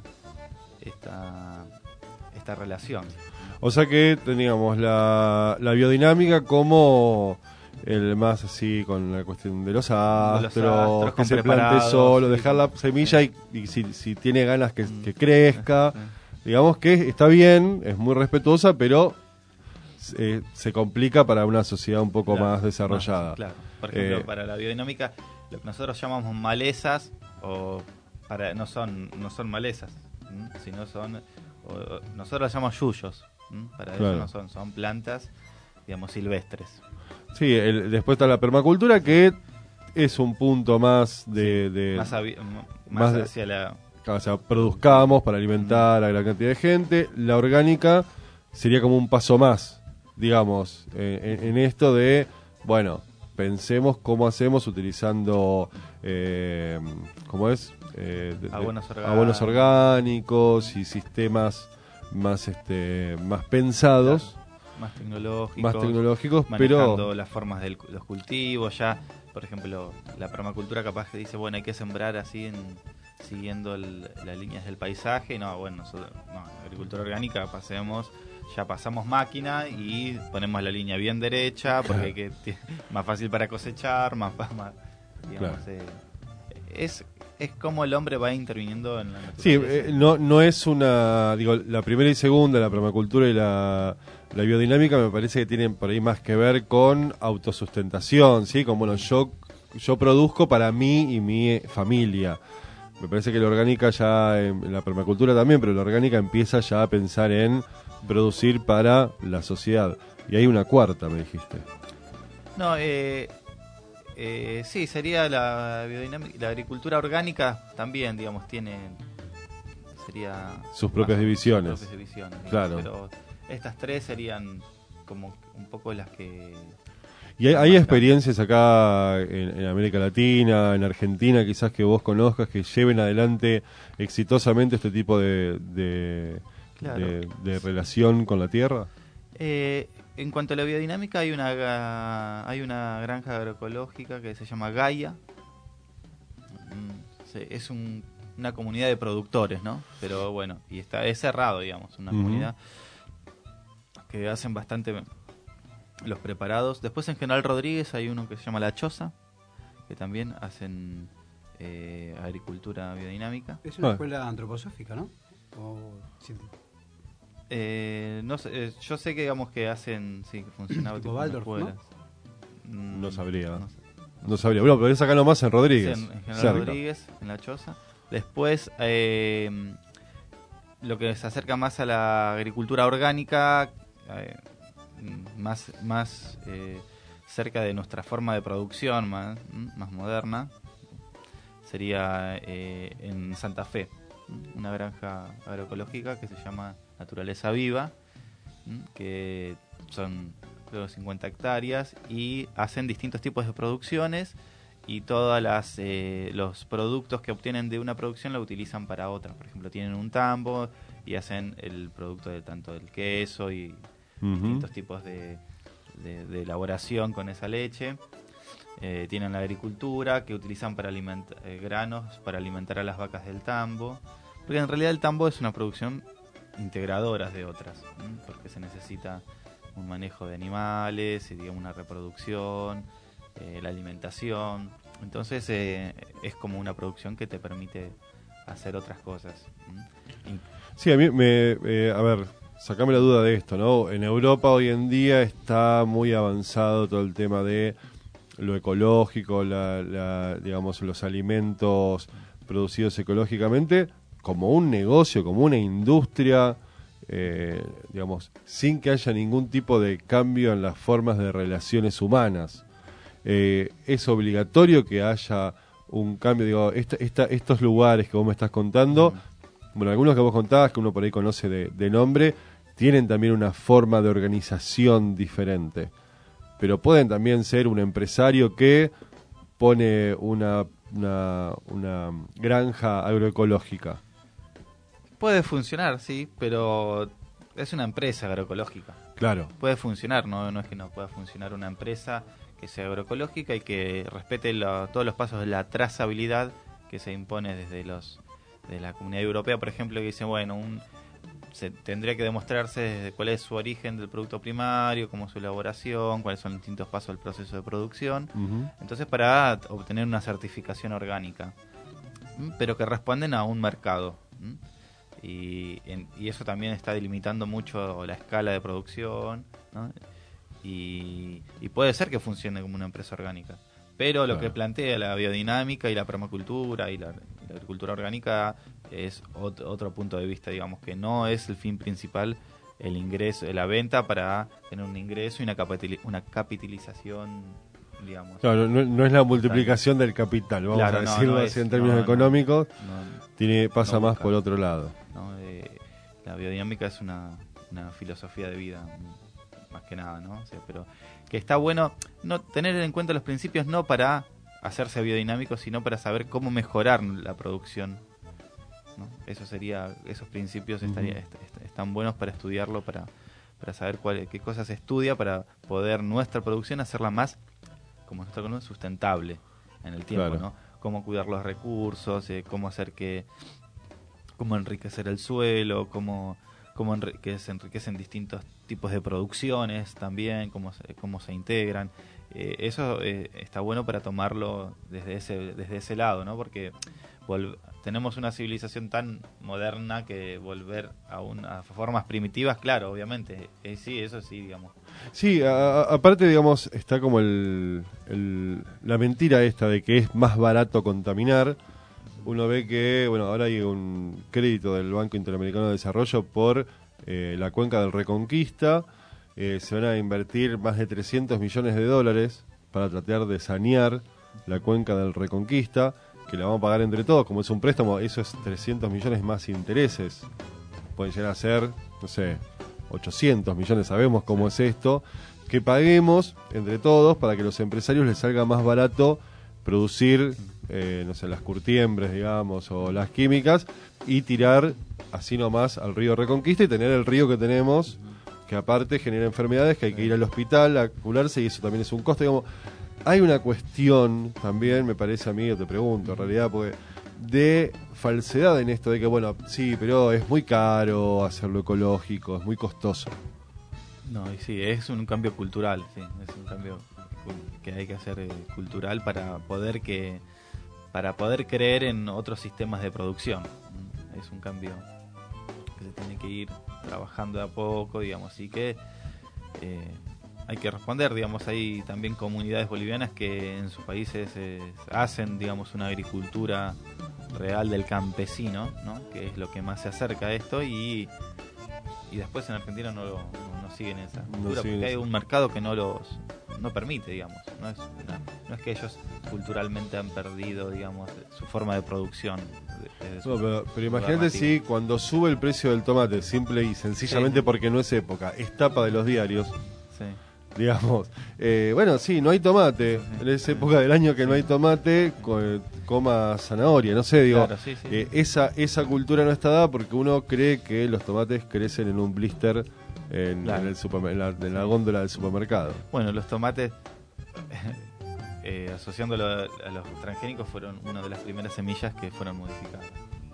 esta relación. O sea que teníamos la biodinámica como el más así con la cuestión de los astros que se plante solo, dejar la semilla y si tiene ganas que crezca. Digamos que está bien, es muy respetuosa, pero se complica para una sociedad un poco más desarrollada. Claro. Por ejemplo, para la biodinámica, lo que nosotros llamamos malezas, no son malezas, sino nosotros las llamamos yuyos. Para eso no son plantas, digamos, silvestres. Sí, después está la permacultura, que es un punto más más hacia la... O sea, produzcamos para alimentar a la cantidad de gente. La orgánica sería como un paso más, digamos, en esto de, bueno, pensemos cómo hacemos utilizando, ¿cómo es? Abonos orgánicos y sistemas más pensados. Más tecnológicos, manejando las formas de los cultivos. Ya, por ejemplo, la permacultura capaz que dice, bueno, hay que sembrar así siguiendo las líneas del paisaje. No, bueno, la agricultura orgánica pasamos máquina y ponemos la línea bien derecha porque más fácil para cosechar, digamos, es como el hombre va interviniendo en la naturaleza. Sí, no es la primera y segunda, la permacultura y la biodinámica, me parece que tienen por ahí más que ver con autosustentación, ¿sí? Como, bueno, yo produzco para mí y mi familia. Me parece que la orgánica ya, en la permacultura también, pero la orgánica empieza ya a pensar en producir para la sociedad. Y hay una cuarta, me dijiste. No, sí, sería la biodinámica. La agricultura orgánica también, digamos, sería sus propias divisiones. Claro. Pero estas tres serían como un poco las que... ¿Y hay experiencias acá en América Latina, en Argentina, quizás que vos conozcas, que lleven adelante exitosamente este tipo de relación con la tierra? En cuanto a la biodinámica, hay una granja agroecológica que se llama Gaia. Es una comunidad de productores, ¿no? Pero bueno, y es cerrado, digamos, una comunidad que hacen bastante los preparados. Después en General Rodríguez hay uno que se llama La Choza, que también hacen agricultura biodinámica. Es una escuela antroposófica, ¿no? No sé, yo sé que digamos que hacen, sí, que funcionaba tipo Waldorf, escuelas. No sabría. No sabría. Bueno, pero es acá nomás en Rodríguez. Sí, en General Rodríguez, en La Choza. Después, lo que se acerca más a la agricultura orgánica, más cerca de nuestra forma de producción, más moderna, sería en Santa Fe. una granja agroecológica que se llama Naturaleza Viva, que son creo 50 hectáreas y hacen distintos tipos de producciones y todos los productos que obtienen de una producción la utilizan para otra. Por ejemplo, tienen un tambo y hacen el producto de tanto del queso y distintos tipos de elaboración con esa leche. Tienen la agricultura que utilizan para alimentar granos para alimentar a las vacas del tambo, porque en realidad el tambo es una producción integradora de otras, porque se necesita un manejo de animales, digamos, una reproducción, la alimentación. Entonces es como una producción que te permite hacer otras cosas. Sí, a mí a ver, sacame la duda de esto, ¿no? En Europa hoy en día está muy avanzado todo el tema de lo ecológico, digamos, los alimentos producidos ecológicamente como un negocio, como una industria, digamos, sin que haya ningún tipo de cambio en las formas de relaciones humanas. Es obligatorio que haya un cambio, digo, estos lugares que vos me estás contando, bueno, algunos que vos contabas, que uno por ahí conoce de nombre, tienen también una forma de organización diferente. Pero pueden también ser un empresario que pone una granja agroecológica. Puede funcionar, sí, pero es una empresa agroecológica. Claro. Puede funcionar, no es que no pueda funcionar una empresa que sea agroecológica y que respete todos los pasos de la trazabilidad que se impone de la Comunidad Europea, por ejemplo, que dice, bueno, se tendría que demostrarse desde cuál es su origen del producto primario, cómo es su elaboración, cuáles son los distintos pasos del proceso de producción. Entonces, para obtener una certificación orgánica, pero que responden a un mercado. Y eso también está delimitando mucho la escala de producción, ¿no? Y puede ser que funcione como una empresa orgánica. Pero lo que plantea la biodinámica y la permacultura y la agricultura orgánica es otro punto de vista, digamos, que no es el fin principal el ingreso, la venta para tener un ingreso y una capitalización, digamos. Claro, no es la multiplicación del capital, vamos a decirlo así en términos económicos, pasa más por otro lado. La biodinámica es una filosofía de vida, más que nada, ¿no? O sea, pero que está bueno no tener en cuenta los principios, no para hacerse biodinámico, sino para saber cómo mejorar la producción, ¿no? Esos principios están buenos para estudiarlo, para saber qué cosas se estudia para poder nuestra producción hacerla más, como nosotros conocemos, sustentable en el tiempo, ¿no? Cómo cuidar los recursos, cómo enriquecer el suelo, cómo se enriquecen distintos tipos de producciones también, cómo se integran. Eso está bueno para tomarlo desde ese lado, ¿no? Porque tenemos una civilización tan moderna que volver a formas primitivas, claro, obviamente. Sí, eso sí, digamos. Sí, aparte, digamos, está como la mentira esta de que es más barato contaminar. Uno ve que, bueno, ahora hay un crédito del Banco Interamericano de Desarrollo por la cuenca del Reconquista. Se van a invertir más de $300 millones para tratar de sanear la cuenca del Reconquista, que la vamos a pagar entre todos. Como es un préstamo, eso es 300 millones más intereses. Pueden llegar a ser, no sé, 800 millones, sabemos cómo es esto, que paguemos entre todos para que los empresarios les salga más barato producir, no sé, las curtiembres, digamos, o las químicas, y tirar así nomás al río Reconquista y tener el río que tenemos, que aparte genera enfermedades, que hay que ir al hospital a curarse, y eso también es un costo, digamos. Hay una cuestión también, me parece a mí, yo te pregunto, en realidad, porque de falsedad en esto de que, bueno, sí, pero es muy caro hacerlo ecológico, es muy costoso. No, y sí, es un cambio cultural, sí, es un cambio que hay que hacer cultural para poder creer en otros sistemas de producción. Es un cambio que se tiene que ir trabajando de a poco, digamos, y que hay que responder, digamos. Hay también comunidades bolivianas que en sus países hacen, digamos, una agricultura real del campesino, ¿no? Que es lo que más se acerca a esto, y después en Argentina no siguen esa cultura, porque hay un mercado que no permite, digamos. No es que ellos culturalmente han perdido, digamos, su forma de producción. Pero imagínate si cuando sube el precio del tomate, simple y sencillamente porque no es época, es tapa de los diarios. Sí. Digamos, bueno, sí, no hay tomate. En esa época del año que no hay tomate, coma zanahoria, no sé, digo. Claro, sí. Esa cultura no está dada porque uno cree que los tomates crecen en un blister en la góndola del supermercado. Bueno, los tomates, asociándolo a los transgénicos, fueron una de las primeras semillas que fueron modificadas.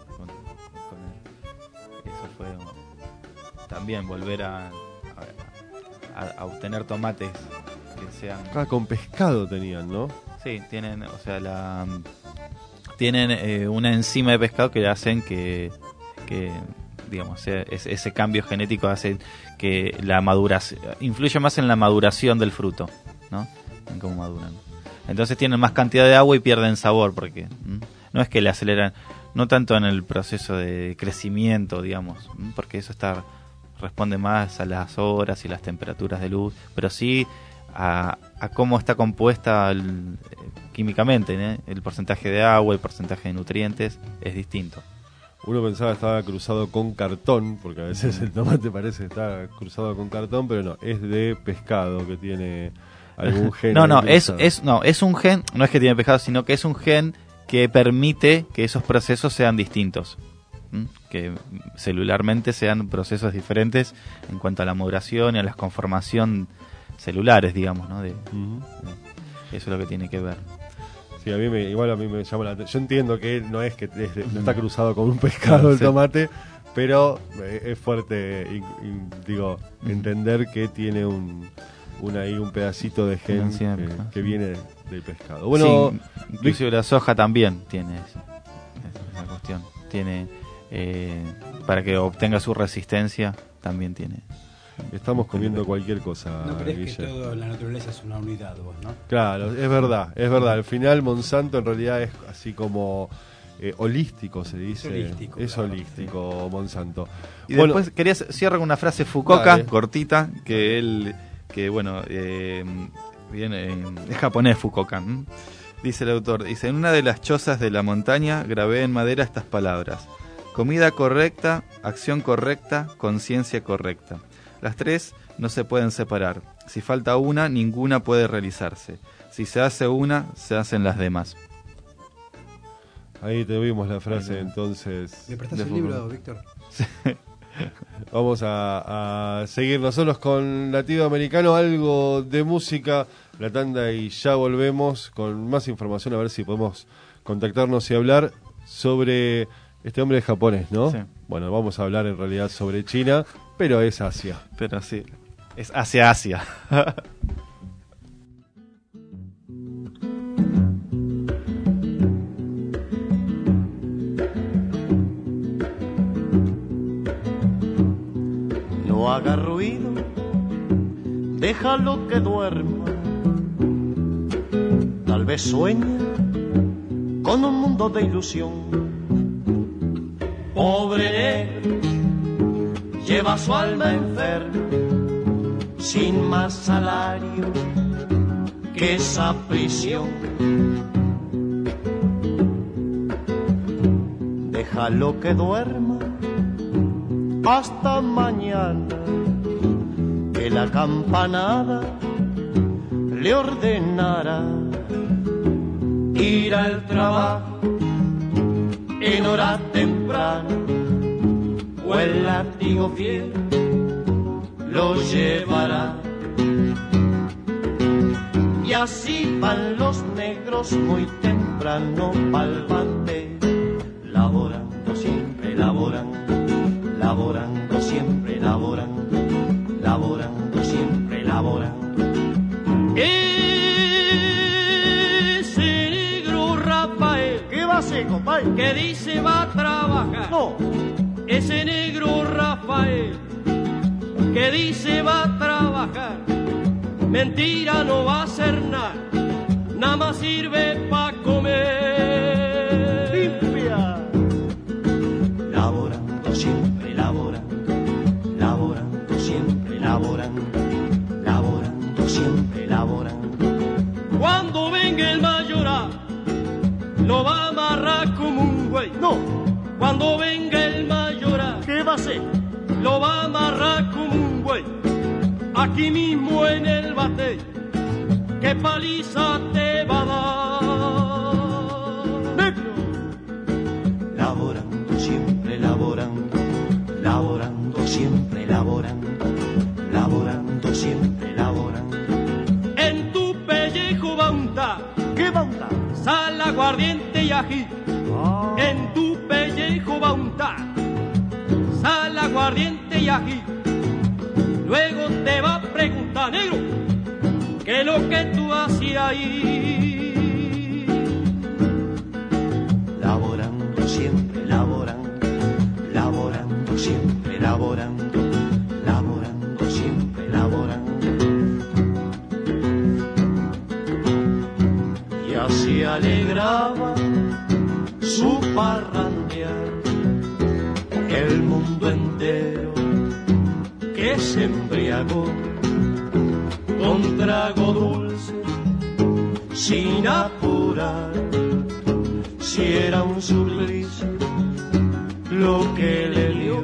Eso fue también volver a obtener tomates que sean... con pescado tenían, ¿no? Sí, tienen, o sea, tienen una enzima de pescado que hacen que digamos, ese cambio genético hace que la maduración influye más en la maduración del fruto, ¿no? En cómo maduran. Entonces tienen más cantidad de agua y pierden sabor, porque no es que le aceleran, no tanto en el proceso de crecimiento, digamos, porque eso responde más a las horas y las temperaturas de luz, pero sí a cómo está compuesta químicamente, ¿no? El porcentaje de agua, el porcentaje de nutrientes es distinto. Uno pensaba que estaba cruzado con cartón, porque a veces el tomate parece que está cruzado con cartón, pero no, es de pescado que tiene algún gen. Es un gen, no es que tiene pescado, sino que es un gen que permite que esos procesos sean distintos. Que celularmente sean procesos diferentes en cuanto a la maduración y a la conformación celulares, digamos, ¿no? Eso es lo que tiene que ver. Sí, igual a mí me llama la atención. Yo entiendo que no es que no está cruzado con un pescado el tomate, pero es fuerte, entender que tiene un pedacito de gen que viene del pescado. Bueno, sí, inclusive la soja también tiene esa cuestión. Tiene para que obtenga su resistencia, también tiene. Estamos comiendo cualquier cosa. ¿No crees que todo en la naturaleza es una unidad, vos, no? Claro, es verdad. Al final Monsanto en realidad es así como holístico, se dice. Es holístico, sí. Monsanto. Y después cierro con una frase Fukuoka, cortita, que viene es japonés Fukuoka. Dice el autor, en una de las chozas de la montaña grabé en madera estas palabras: comida correcta, acción correcta, conciencia correcta. Las tres no se pueden separar. Si falta una, ninguna puede realizarse. Si se hace una, se hacen las demás. Ahí te vimos la frase, entonces. ¿Me prestás el libro, Víctor? Sí. Vamos a seguir nosotros con Latido Americano, algo de música, la tanda, y ya volvemos con más información, a ver si podemos contactarnos y hablar sobre este hombre japonés, ¿no? Sí. Bueno, vamos a hablar en realidad sobre China, pero es Asia. Pero sí, es Asia. No haga ruido, déjalo que duerma. Tal vez sueña con un mundo de ilusión. Pobre negro, lleva su alma enferma, sin más salario que esa prisión. Déjalo que duerma hasta mañana, que la campanada le ordenará ir al trabajo en hora temprana, o el látigo fiel lo llevará. Y así van los negros muy temprano pa'l bandero, laborando siempre, laborando siempre, laborando siempre, laborando. Ese negro Rafael, ¿qué va a hacer, compadre? Que dice va a trabajar. No. Ese negro Rafael, que dice va a trabajar, mentira, no va a hacer nada, nada más sirve pa' comer. Limpia. Laborando siempre, laborando siempre, laborando siempre, laborando. lo va a amarrar como un güey. No. Cuando venga el mayoral, ¿qué va a hacer? Lo va a amarrar como un güey, aquí mismo en el bate. ¿Qué paliza te va a dar? Negro. Laborando, siempre laborando, laborando, siempre laborando, laborando, siempre laborando. En tu pellejo va a untar. ¿Qué va a untar? Sal, aguardiente y ají. En tu pellejo va a untar. Sal, aguardiente y ají. Luego te va a preguntar, negro, ¿qué es lo que tú hacías ahí? Laborando, siempre laborando, laborando, siempre laborando, laborando, siempre laborando. Y así alegraba su parrandear el mundo entero, que se embriagó con trago dulce sin apurar. Si era un suplicio lo que le dio,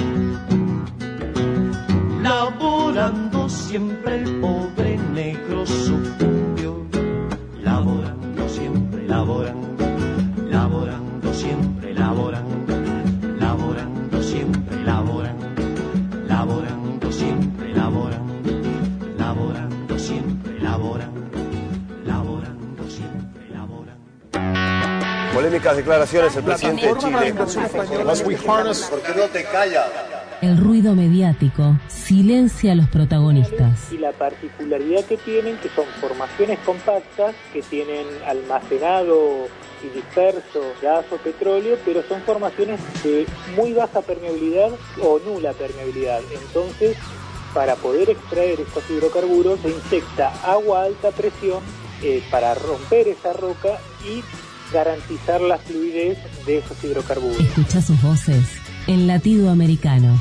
laborando siempre el pobre negro sucumbió. Laborando siempre, laborando, laborando siempre, laborando, laborando siempre, laborando, laborando siempre, laborando, laborando siempre, laborando, laborando siempre, laborando. Polémicas declaraciones el presidente de Chile. ¿Por qué no te callas? El ruido mediático silencia a los protagonistas. Y la particularidad que tienen, que son formaciones compactas, que tienen almacenado y disperso gas o petróleo, pero son formaciones de muy baja permeabilidad o nula permeabilidad. Entonces, para poder extraer estos hidrocarburos, se inyecta agua a alta presión para romper esa roca y garantizar la fluidez de esos hidrocarburos. Escucha sus voces en Latido Americano.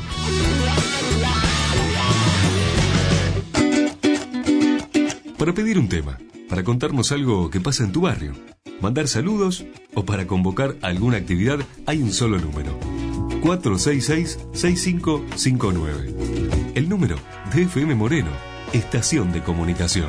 Para pedir un tema, para contarnos algo que pasa en tu barrio, mandar saludos o para convocar alguna actividad, hay un solo número: 466-6559. El número de FM Moreno, Estación de Comunicación.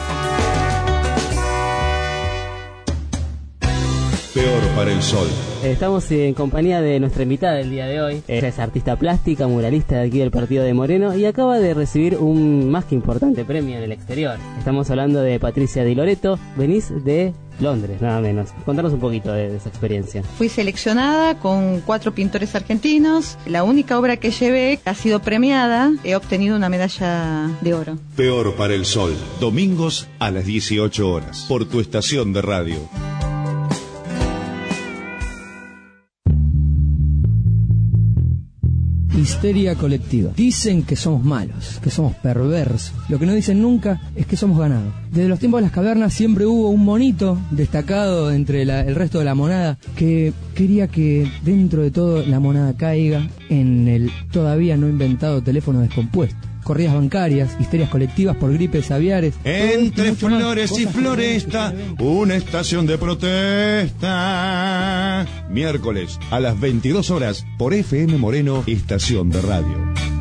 Peor para el sol. Estamos en compañía de nuestra invitada del día de hoy. Ella es artista plástica, muralista de aquí del partido de Moreno y acaba de recibir un más que importante premio en el exterior. Estamos hablando de Patricia Di Loreto. Venís de Londres, nada menos. Contanos un poquito de esa experiencia. Fui seleccionada con 4 pintores argentinos. La única obra que llevé ha sido premiada. He obtenido una medalla de oro. Peor para el sol. Domingos a las 18 horas. Por tu estación de radio. Histeria colectiva. Dicen que somos malos, que somos perversos. Lo que no dicen nunca es que somos ganados. Desde los tiempos de las cavernas siempre hubo un monito destacado entre el resto de la monada que quería que dentro de todo la monada caiga en el todavía no inventado teléfono descompuesto. Corridas bancarias, histerias colectivas por gripes aviares. Entre flores y floresta, una estación de protesta. Miércoles a las 22 horas por FM Moreno, Estación de Radio.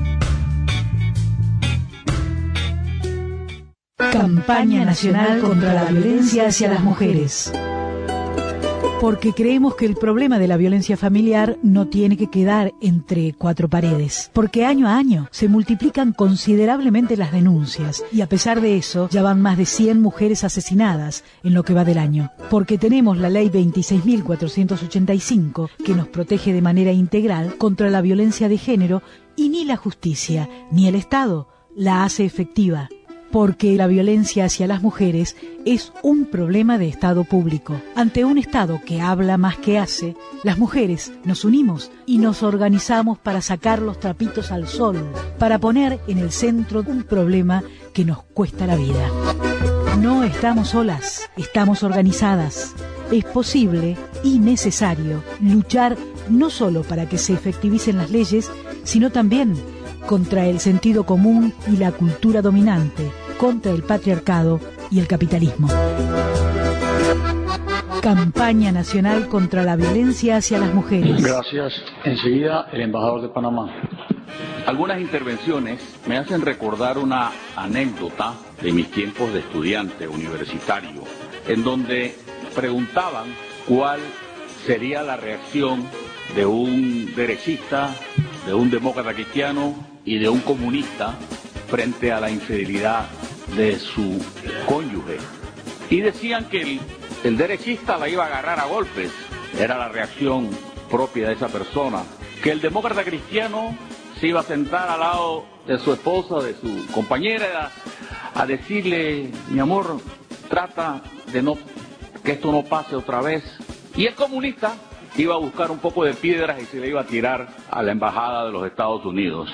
Campaña Nacional contra la Violencia hacia las Mujeres. Porque creemos que el problema de la violencia familiar no tiene que quedar entre 4 paredes. Porque año a año se multiplican considerablemente las denuncias y a pesar de eso ya van más de 100 mujeres asesinadas en lo que va del año. Porque tenemos la ley 26.485 que nos protege de manera integral contra la violencia de género y ni la justicia ni el Estado la hace efectiva. Porque la violencia hacia las mujeres es un problema de Estado público. Ante un Estado que habla más que hace, las mujeres nos unimos y nos organizamos para sacar los trapitos al sol, para poner en el centro un problema que nos cuesta la vida. No estamos solas, estamos organizadas. Es posible y necesario luchar no solo para que se efectivicen las leyes, sino también contra el sentido común y la cultura dominante, contra el patriarcado y el capitalismo. Campaña Nacional contra la Violencia hacia las Mujeres. Gracias. Enseguida, el embajador de Panamá. Algunas intervenciones me hacen recordar una anécdota de mis tiempos de estudiante universitario, en donde preguntaban cuál sería la reacción de un derechista, de un demócrata cristiano y de un comunista frente a la infidelidad de su cónyuge. Y decían que el derechista la iba a agarrar a golpes, era la reacción propia de esa persona, que el demócrata cristiano se iba a sentar al lado de su esposa, de su compañera, a decirle: mi amor, trata de que esto no pase otra vez. Y el comunista iba a buscar un poco de piedras y se le iba a tirar a la embajada de los Estados Unidos.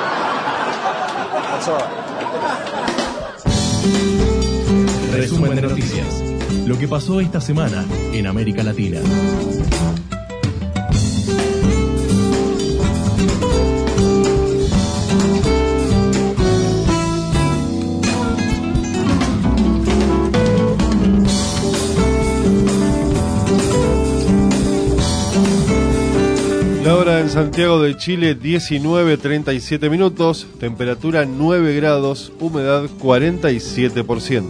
Resumen de noticias. Lo que pasó esta semana en América Latina. La hora en Santiago de Chile, 19:37 minutos, temperatura 9 grados, humedad 47%.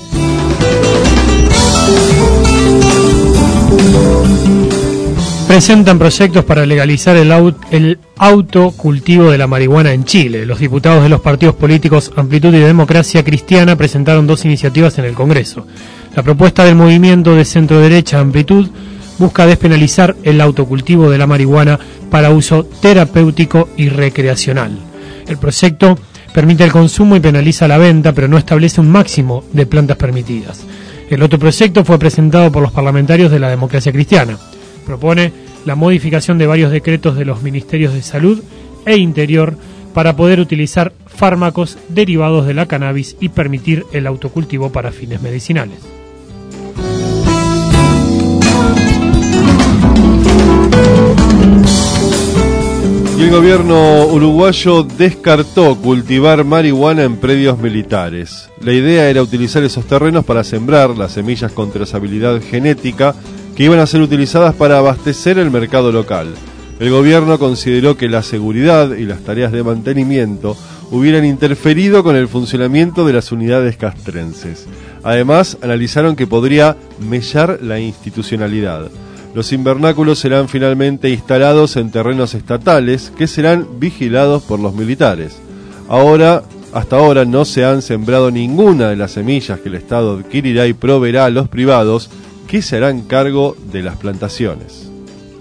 Presentan proyectos para legalizar el autocultivo de la marihuana en Chile. Los diputados de los partidos políticos Amplitud y Democracia Cristiana presentaron 2 iniciativas en el Congreso. La propuesta del movimiento de centro-derecha Amplitud busca despenalizar el autocultivo de la marihuana para uso terapéutico y recreacional. El proyecto permite el consumo y penaliza la venta, pero no establece un máximo de plantas permitidas. El otro proyecto fue presentado por los parlamentarios de la Democracia Cristiana. Propone la modificación de varios decretos de los Ministerios de Salud e Interior para poder utilizar fármacos derivados de la cannabis y permitir el autocultivo para fines medicinales. Y el gobierno uruguayo descartó cultivar marihuana en predios militares. La idea era utilizar esos terrenos para sembrar las semillas con trazabilidad genética que iban a ser utilizadas para abastecer el mercado local. El gobierno consideró que la seguridad y las tareas de mantenimiento hubieran interferido con el funcionamiento de las unidades castrenses. Además, analizaron que podría mellar la institucionalidad. Los invernáculos serán finalmente instalados en terrenos estatales que serán vigilados por los militares. Hasta ahora no se han sembrado ninguna de las semillas que el Estado adquirirá y proveerá a los privados, que se harán cargo de las plantaciones.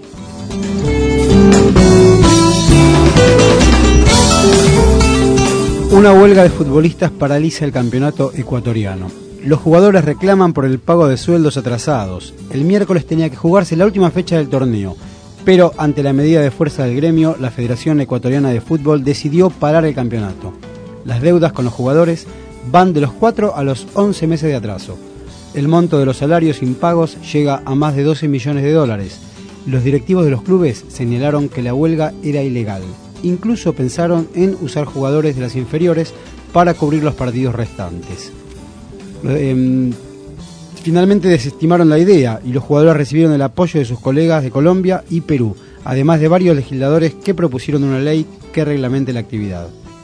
Una huelga de futbolistas paraliza el campeonato ecuatoriano. Los jugadores reclaman por el pago de sueldos atrasados. El miércoles tenía que jugarse la última fecha del torneo, pero ante la medida de fuerza del gremio, la Federación Ecuatoriana de Fútbol decidió parar el campeonato. Las deudas con los jugadores van de los 4 a los 11 meses de atraso. El monto de los salarios impagos llega a más de $12 millones. Los directivos de los clubes señalaron que la huelga era ilegal. Incluso pensaron en usar jugadores de las inferiores para cubrir los partidos restantes. Finalmente desestimaron la idea y los jugadores recibieron el apoyo de sus colegas de Colombia y Perú, además de varios legisladores que propusieron una ley que reglamente la actividad.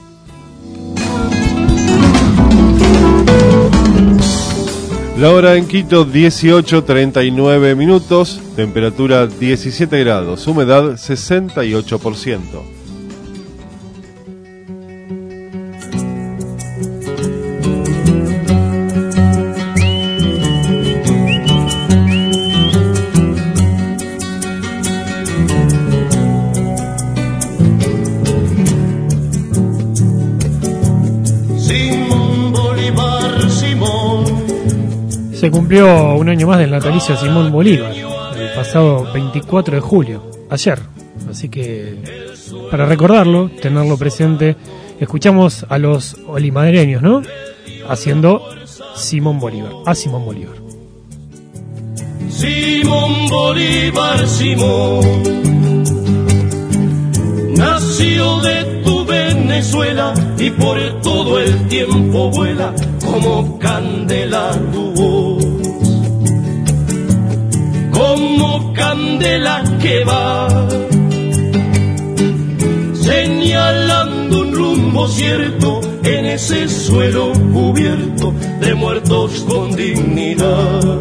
La hora en Quito, 18:39 minutos, temperatura 17 grados, humedad 68%. Se cumplió un año más del natalicio de Simón Bolívar, el pasado 24 de julio, ayer. Así que, para recordarlo, tenerlo presente, escuchamos a los olimadereños, ¿no? Haciendo Simón Bolívar, a Simón Bolívar. Simón Bolívar, Simón, nació de tu Venezuela y por todo el tiempo vuela como candela tu voz. candela que va señalando un rumbo cierto en ese suelo cubierto de muertos con dignidad.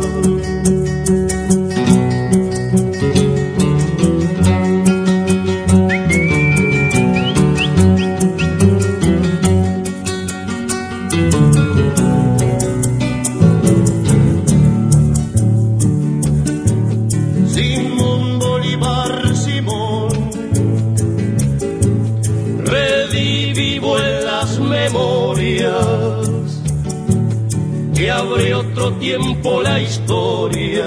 Que abre otro tiempo la historia,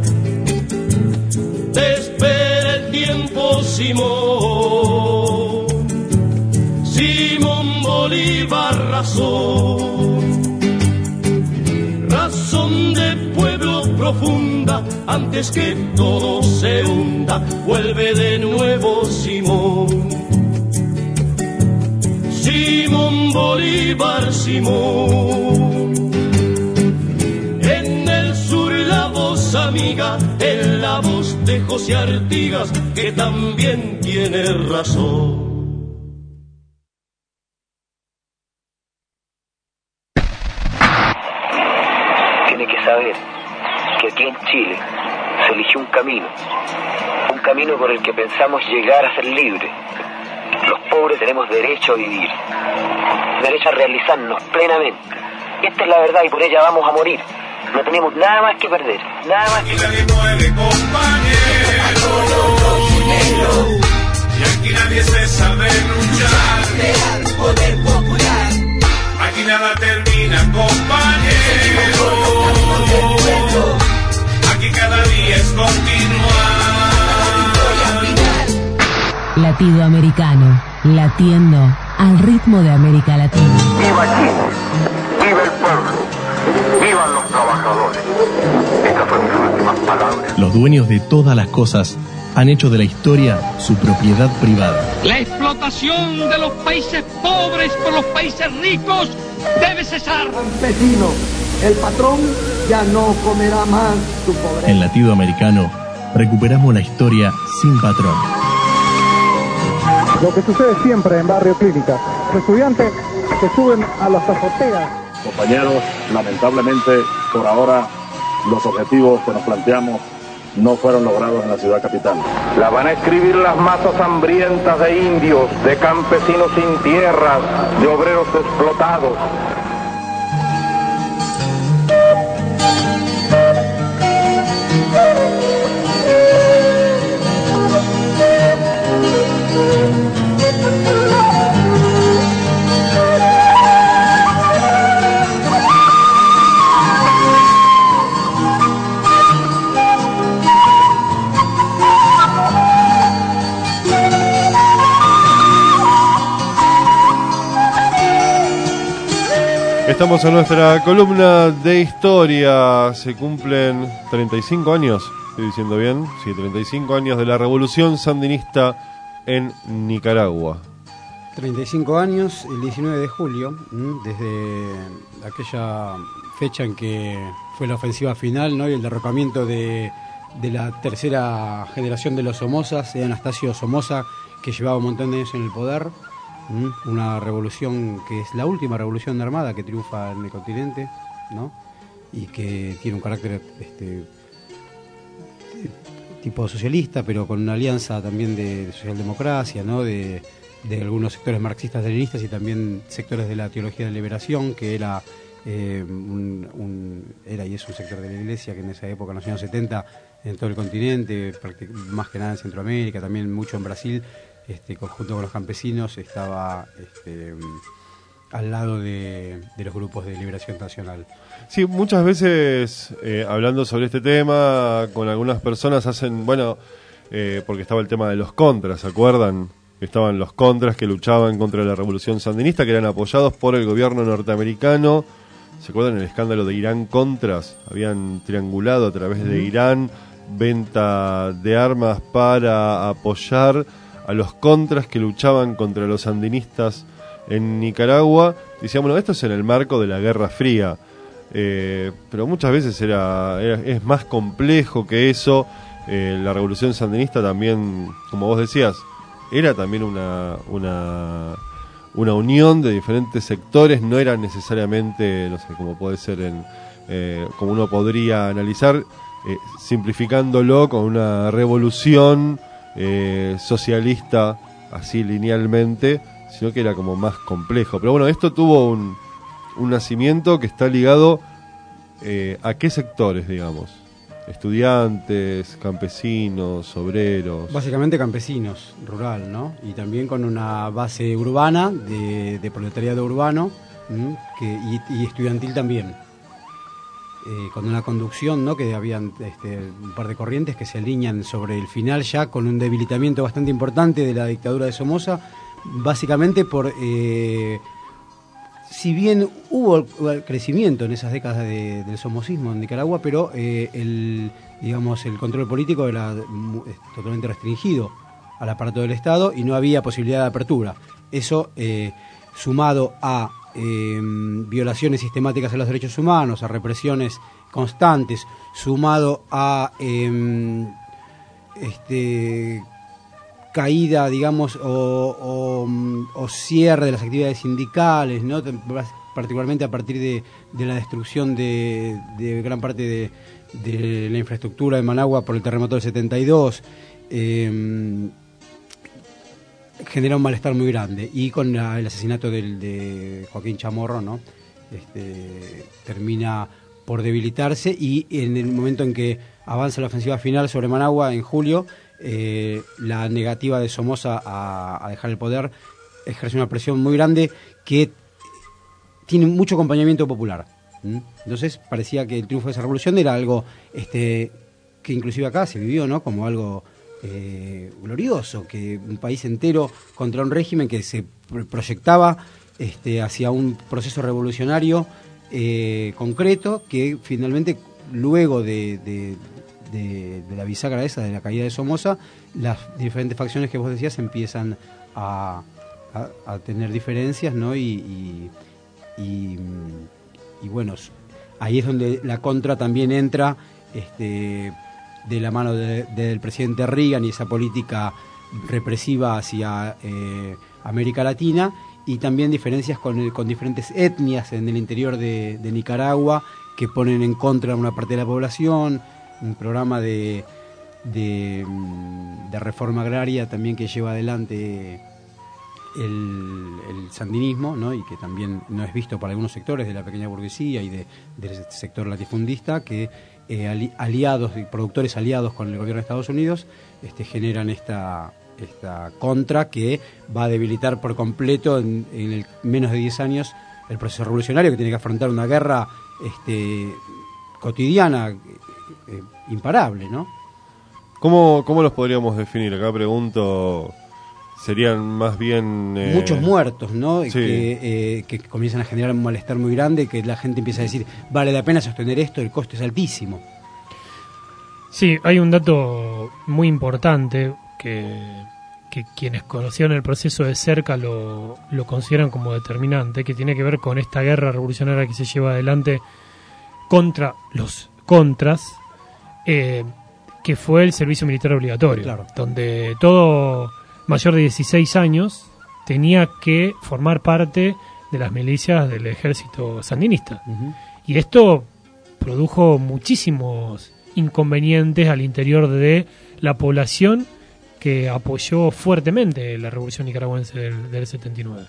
te espera el tiempo, Simón. Simón Bolívar, razón de pueblo profunda, antes que todo se hunda, vuelve de nuevo Simón. Simón Bolívar, Simón. En el sur la voz amiga, en la voz de José Artigas, que también tiene razón. Tiene que saber que aquí en Chile se eligió un camino por el que pensamos llegar a ser libres. Los pobres tenemos derecho a vivir, derecho a realizarnos plenamente. Esta es la verdad y por ella vamos a morir. No tenemos nada más que perder, nada más que perder. Aquí nadie muere, compañero, y aquí nadie cesa de luchar. Real poder popular. Aquí nada termina, compañero. Aquí cada día es continuar. Latido americano, latiendo al ritmo de América Latina. ¡Viva Chile! ¡Viva el pueblo! ¡Vivan los trabajadores! Estas fueron mis últimas palabras. Los dueños de todas las cosas han hecho de la historia su propiedad privada. La explotación de los países pobres por los países ricos debe cesar. Campesino, el patrón ya no comerá más su pobreza. En Latido Americano recuperamos la historia sin patrón. Lo que sucede siempre en Barrio Clínica. Los estudiantes se suben a las azoteas. Compañeros, lamentablemente, por ahora, los objetivos que nos planteamos no fueron logrados en la ciudad capital. La van a escribir las masas hambrientas de indios, de campesinos sin tierras, de obreros explotados. Estamos en nuestra columna de historia. Se cumplen 35 años, ¿estoy diciendo bien? Sí, 35 años de la revolución sandinista en Nicaragua. 35 años, el 19 de julio, desde aquella fecha en que fue la ofensiva final, ¿no? Y el derrocamiento de la tercera generación de los Somozas, de Anastasio Somoza, que llevaba un montón de años en el poder. Una revolución que es la última revolución armada que triunfa en el continente, ¿no? Y que tiene un carácter tipo socialista, pero con una alianza también de socialdemocracia, ¿no? De algunos sectores marxistas-leninistas y también sectores de la teología de liberación, que era era y es un sector de la Iglesia que en esa época, en los años 70, en todo el continente, más que nada en Centroamérica, también mucho en Brasil, junto con los campesinos, estaba al lado de los grupos de liberación nacional. Sí, muchas veces hablando sobre este tema con algunas personas hacen, porque estaba el tema de los contras, ¿se acuerdan? Estaban los contras que luchaban contra la revolución sandinista, que eran apoyados por el gobierno norteamericano. ¿Se acuerdan el escándalo de Irán Contras? Habían triangulado a través de Irán venta de armas para apoyar a los contras que luchaban contra los sandinistas en Nicaragua. Decíamos, esto es en el marco de la Guerra Fría, pero muchas veces es más complejo que eso. la revolución sandinista también, como vos decías, era también una unión de diferentes sectores, no era necesariamente, no sé, como puede ser como uno podría analizar, simplificándolo con una revolución socialista así linealmente, sino que era como más complejo. Pero bueno, esto tuvo un nacimiento que está ligado a qué sectores, digamos. Estudiantes, campesinos, obreros. Básicamente campesinos, rural, ¿no? Y también con una base urbana, de proletariado urbano, y estudiantil también. Con una conducción, ¿no? Que habían un par de corrientes que se alinean sobre el final ya con un debilitamiento bastante importante de la dictadura de Somoza, básicamente por... si bien hubo crecimiento en esas décadas del somocismo en Nicaragua, pero el control político era totalmente restringido al aparato del Estado y no había posibilidad de apertura. Eso, sumado a violaciones sistemáticas a los derechos humanos, a represiones constantes, sumado a caída, digamos, o cierre de las actividades sindicales, ¿no? Particularmente a partir de la destrucción de gran parte de la infraestructura de Managua por el terremoto del 72, genera un malestar muy grande, y con el asesinato de Joaquín Chamorro, ¿no? Termina por debilitarse, y en el momento en que avanza la ofensiva final sobre Managua en julio, la negativa de Somoza a dejar el poder ejerce una presión muy grande que tiene mucho acompañamiento popular. Entonces parecía que el triunfo de esa revolución era algo que inclusive acá se vivió, ¿no? Como algo glorioso, que un país entero contra un régimen que se proyectaba hacia un proceso revolucionario concreto, que finalmente, luego de la bisagra esa, de la caída de Somoza, las diferentes facciones que vos decías empiezan a tener diferencias, ¿no? Y bueno, ahí es donde la contra también entra, de la mano del presidente Reagan y esa política represiva hacia América Latina, y también diferencias con diferentes etnias en el interior de Nicaragua, que ponen en contra a una parte de la población. Un programa de reforma agraria también que lleva adelante el sandinismo, ¿no? Y que también no es visto por algunos sectores de la pequeña burguesía y del sector latifundista, que productores aliados con el gobierno de Estados Unidos generan esta contra que va a debilitar por completo en menos de 10 años el proceso revolucionario, que tiene que afrontar una guerra cotidiana, imparable, ¿no? ¿Cómo los podríamos definir? Acá pregunto, serían más bien... muchos muertos, ¿no? Sí. Que comienzan a generar un malestar muy grande, que la gente empieza a decir, vale la pena sostener esto, el costo es altísimo. Sí, hay un dato muy importante que quienes conocieron el proceso de cerca lo consideran como determinante, que tiene que ver con esta guerra revolucionaria que se lleva adelante contra los contras, que fue el servicio militar obligatorio, claro, donde todo mayor de 16 años tenía que formar parte de las milicias del ejército sandinista. Uh-huh. Y esto produjo muchísimos inconvenientes al interior de la población que apoyó fuertemente la revolución nicaragüense del 79.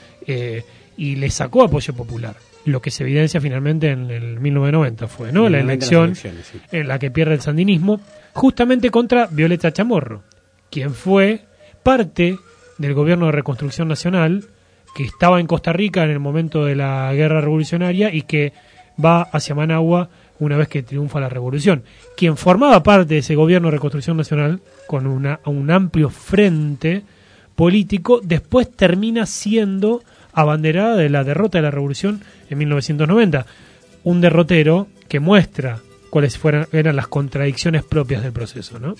Y le sacó apoyo popular. Lo que se evidencia finalmente en el 1990 fue, ¿no?, la elección sí, en la que pierde el sandinismo, justamente contra Violeta Chamorro, quien fue parte del gobierno de reconstrucción nacional, que estaba en Costa Rica en el momento de la guerra revolucionaria y que va hacia Managua una vez que triunfa la revolución. Quien formaba parte de ese gobierno de reconstrucción nacional con un amplio frente político, después termina siendo abanderada de la derrota de la revolución en 1990. Un derrotero que muestra cuáles eran las contradicciones propias del proceso, ¿no?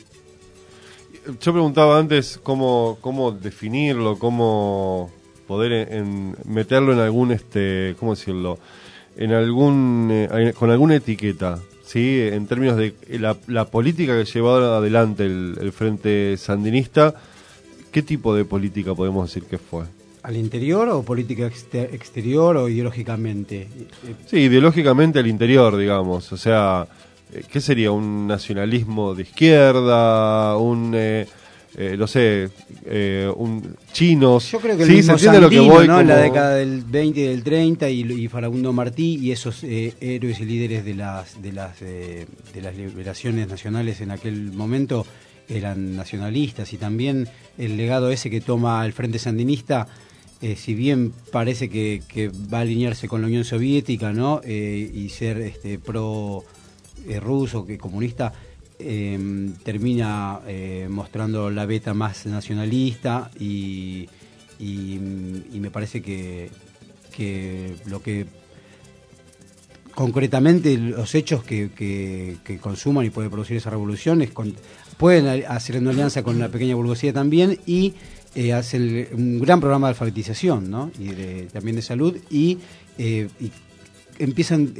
Yo preguntaba antes cómo definirlo, cómo poder meterlo en algún, ¿cómo decirlo? Con alguna etiqueta. ¿sí? En términos de la política que llevó adelante el Frente Sandinista, ¿qué tipo de política podemos decir que fue? ¿Al interior o política exterior o ideológicamente? Sí, ideológicamente al interior, digamos. O sea, ¿qué sería? ¿Un nacionalismo de izquierda? No sé, un chinos. Yo creo que sí, el mismo se entiende Sandino, lo que voy, ¿no? como... En la década del 20 y del 30 y Farabundo Martí y esos héroes y líderes de las liberaciones nacionales en aquel momento eran nacionalistas, y también el legado ese que toma el Frente Sandinista, si bien parece que va a alinearse con la Unión Soviética, ¿no? Y ser pro ruso que comunista, termina mostrando la beta más nacionalista y me parece que lo que concretamente los hechos que consuman y puede producir esa revolución pueden hacer una alianza con la pequeña burguesía también, y hacen un gran programa de alfabetización, ¿no? Y también de salud, y empiezan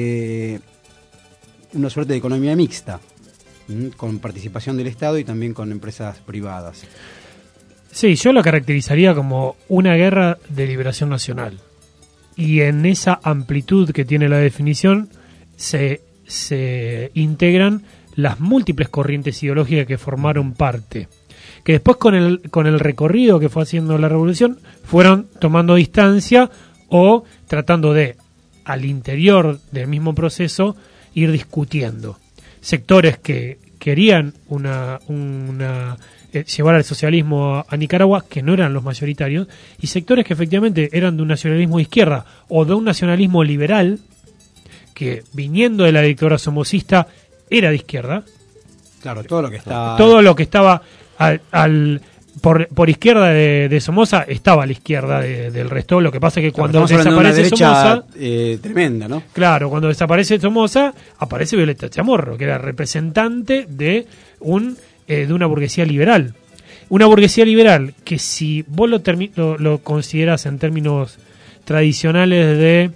una suerte de economía mixta, con participación del Estado y también con empresas privadas. Sí, yo lo caracterizaría como una guerra de liberación nacional. Y en esa amplitud que tiene la definición se integran las múltiples corrientes ideológicas que formaron parte, que después con el recorrido que fue haciendo la revolución fueron tomando distancia o tratando de, al interior del mismo proceso, ir discutiendo. Sectores que querían llevar al socialismo a Nicaragua, que no eran los mayoritarios, y sectores que efectivamente eran de un nacionalismo de izquierda o de un nacionalismo liberal, que viniendo de la dictadura somocista era de izquierda. Claro, todo lo que estaba por izquierda de Somoza estaba a la izquierda del resto. Lo que pasa es que cuando desaparece Somoza, tremenda, ¿no? Claro, cuando desaparece Somoza aparece Violeta Chamorro, que era representante de una burguesía liberal. Una burguesía liberal que, si vos lo considerás en términos tradicionales de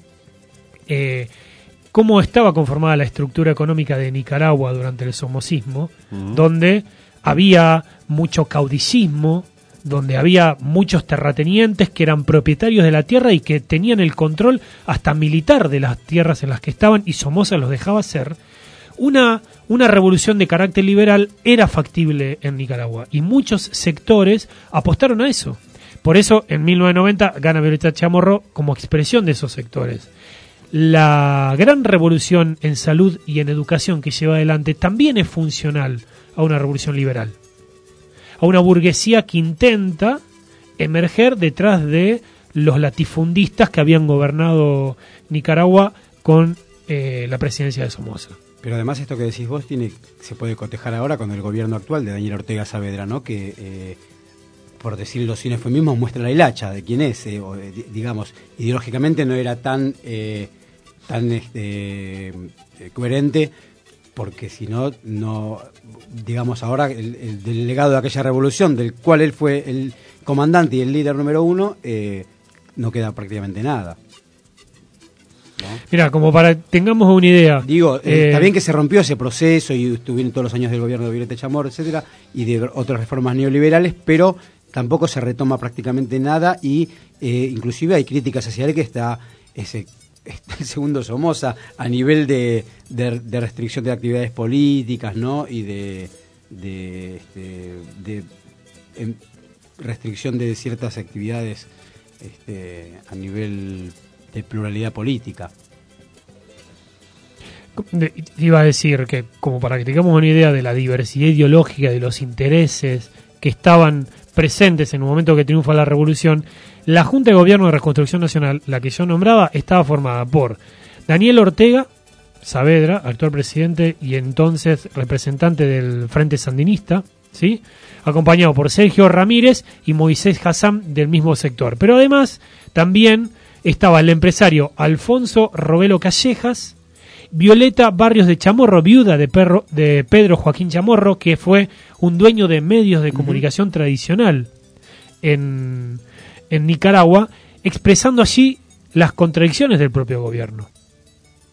cómo estaba conformada la estructura económica de Nicaragua durante el somocismo, donde había mucho caudillismo, donde había muchos terratenientes que eran propietarios de la tierra y que tenían el control hasta militar de las tierras en las que estaban, y Somoza los dejaba hacer. Una revolución de carácter liberal era factible en Nicaragua, y muchos sectores apostaron a eso. Por eso, en 1990 gana Violeta Chamorro como expresión de esos sectores. La gran revolución en salud y en educación que lleva adelante también es funcional a una revolución liberal, a una burguesía que intenta emerger detrás de los latifundistas que habían gobernado Nicaragua con la presidencia de Somoza. Pero además esto que decís vos se puede cotejar ahora con el gobierno actual de Daniel Ortega Saavedra, ¿no? Que por decirlo sin eufemismo muestra la hilacha de quién es, digamos, ideológicamente no era tan coherente, porque si no, digamos, ahora el delegado de aquella revolución, del cual él fue el comandante y el líder número uno, no queda prácticamente nada, ¿no? Mira, como para tengamos una idea. Digo, está bien que se rompió ese proceso y estuvieron todos los años del gobierno de Violeta Chamorro, etcétera, y de otras reformas neoliberales, pero tampoco se retoma prácticamente nada, y inclusive hay críticas hacia él, que está el segundo Somoza a nivel de restricción de actividades políticas, ¿no? Y de restricción de ciertas actividades a nivel de pluralidad política. Iba a decir que, como para que tengamos una idea de la diversidad ideológica, de los intereses que estaban presentes en el momento que triunfa la revolución, la Junta de Gobierno de Reconstrucción Nacional, la que yo nombraba, estaba formada por Daniel Ortega Saavedra, actual presidente y entonces representante del Frente Sandinista, ¿sí?, acompañado por Sergio Ramírez y Moisés Hassan del mismo sector. Pero además también estaba el empresario Alfonso Robelo Callejas, Violeta Barrios de Chamorro, viuda de Pedro Joaquín Chamorro, que fue un dueño de medios de comunicación tradicional en Nicaragua, expresando allí las contradicciones del propio gobierno.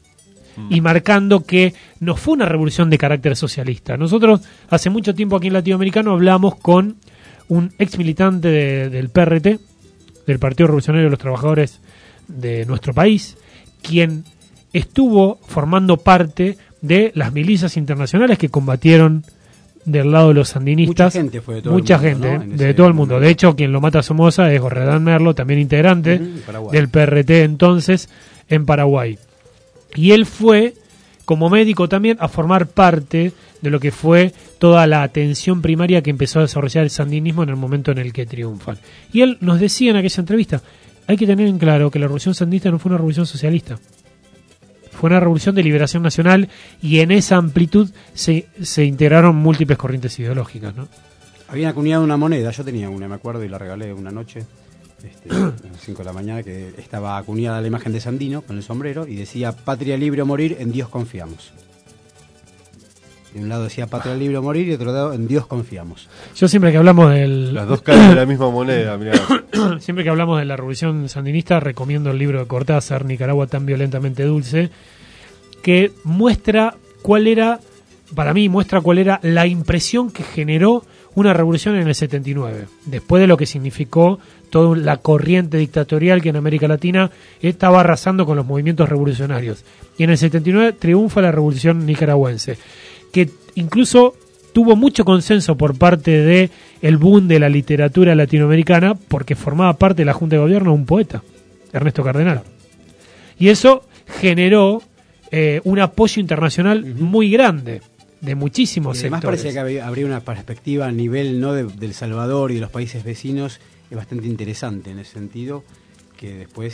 y marcando que no fue una revolución de carácter socialista. Nosotros hace mucho tiempo aquí en Latinoamericano hablamos con un ex militante del PRT, del Partido Revolucionario de los Trabajadores de nuestro país, quien estuvo formando parte de las milicias internacionales que combatieron del lado de los sandinistas. Mucha gente fue de todo el mundo, gente, ¿no? de todo el mundo. De hecho, quien lo mata a Somoza es Gorredán Merlo, también integrante del PRT entonces en Paraguay. Y él fue, como médico también, a formar parte de lo que fue toda la atención primaria que empezó a desarrollar el sandinismo en el momento en el que triunfan. Y él nos decía en aquella entrevista, hay que tener en claro que la revolución sandinista no fue una revolución socialista. Fue una revolución de liberación nacional y en esa amplitud se integraron múltiples corrientes ideológicas, ¿no? Habían acuñado una moneda, yo tenía una, me acuerdo, y la regalé una noche, a las 5 de la mañana, que estaba acuñada la imagen de Sandino con el sombrero y decía: patria libre o morir, en Dios confiamos. De un lado decía patria libre o morir y de otro lado en Dios confiamos. Yo siempre que hablamos del... Las dos caras de la misma moneda, mirá. Siempre que hablamos de la revolución sandinista recomiendo el libro de Cortázar, Nicaragua tan violentamente dulce, que muestra cuál era la impresión que generó una revolución en el 79, después de lo que significó toda la corriente dictatorial que en América Latina estaba arrasando con los movimientos revolucionarios. Y en el 79 triunfa la revolución nicaragüense, que incluso tuvo mucho consenso por parte de el boom de la literatura latinoamericana, porque formaba parte de la Junta de Gobierno un poeta, Ernesto Cardenal. Y eso generó un apoyo internacional muy grande de muchísimos sectores. Además parecía que habría una perspectiva a nivel, ¿no?, del Salvador y de los países vecinos bastante interesante en ese sentido, que después,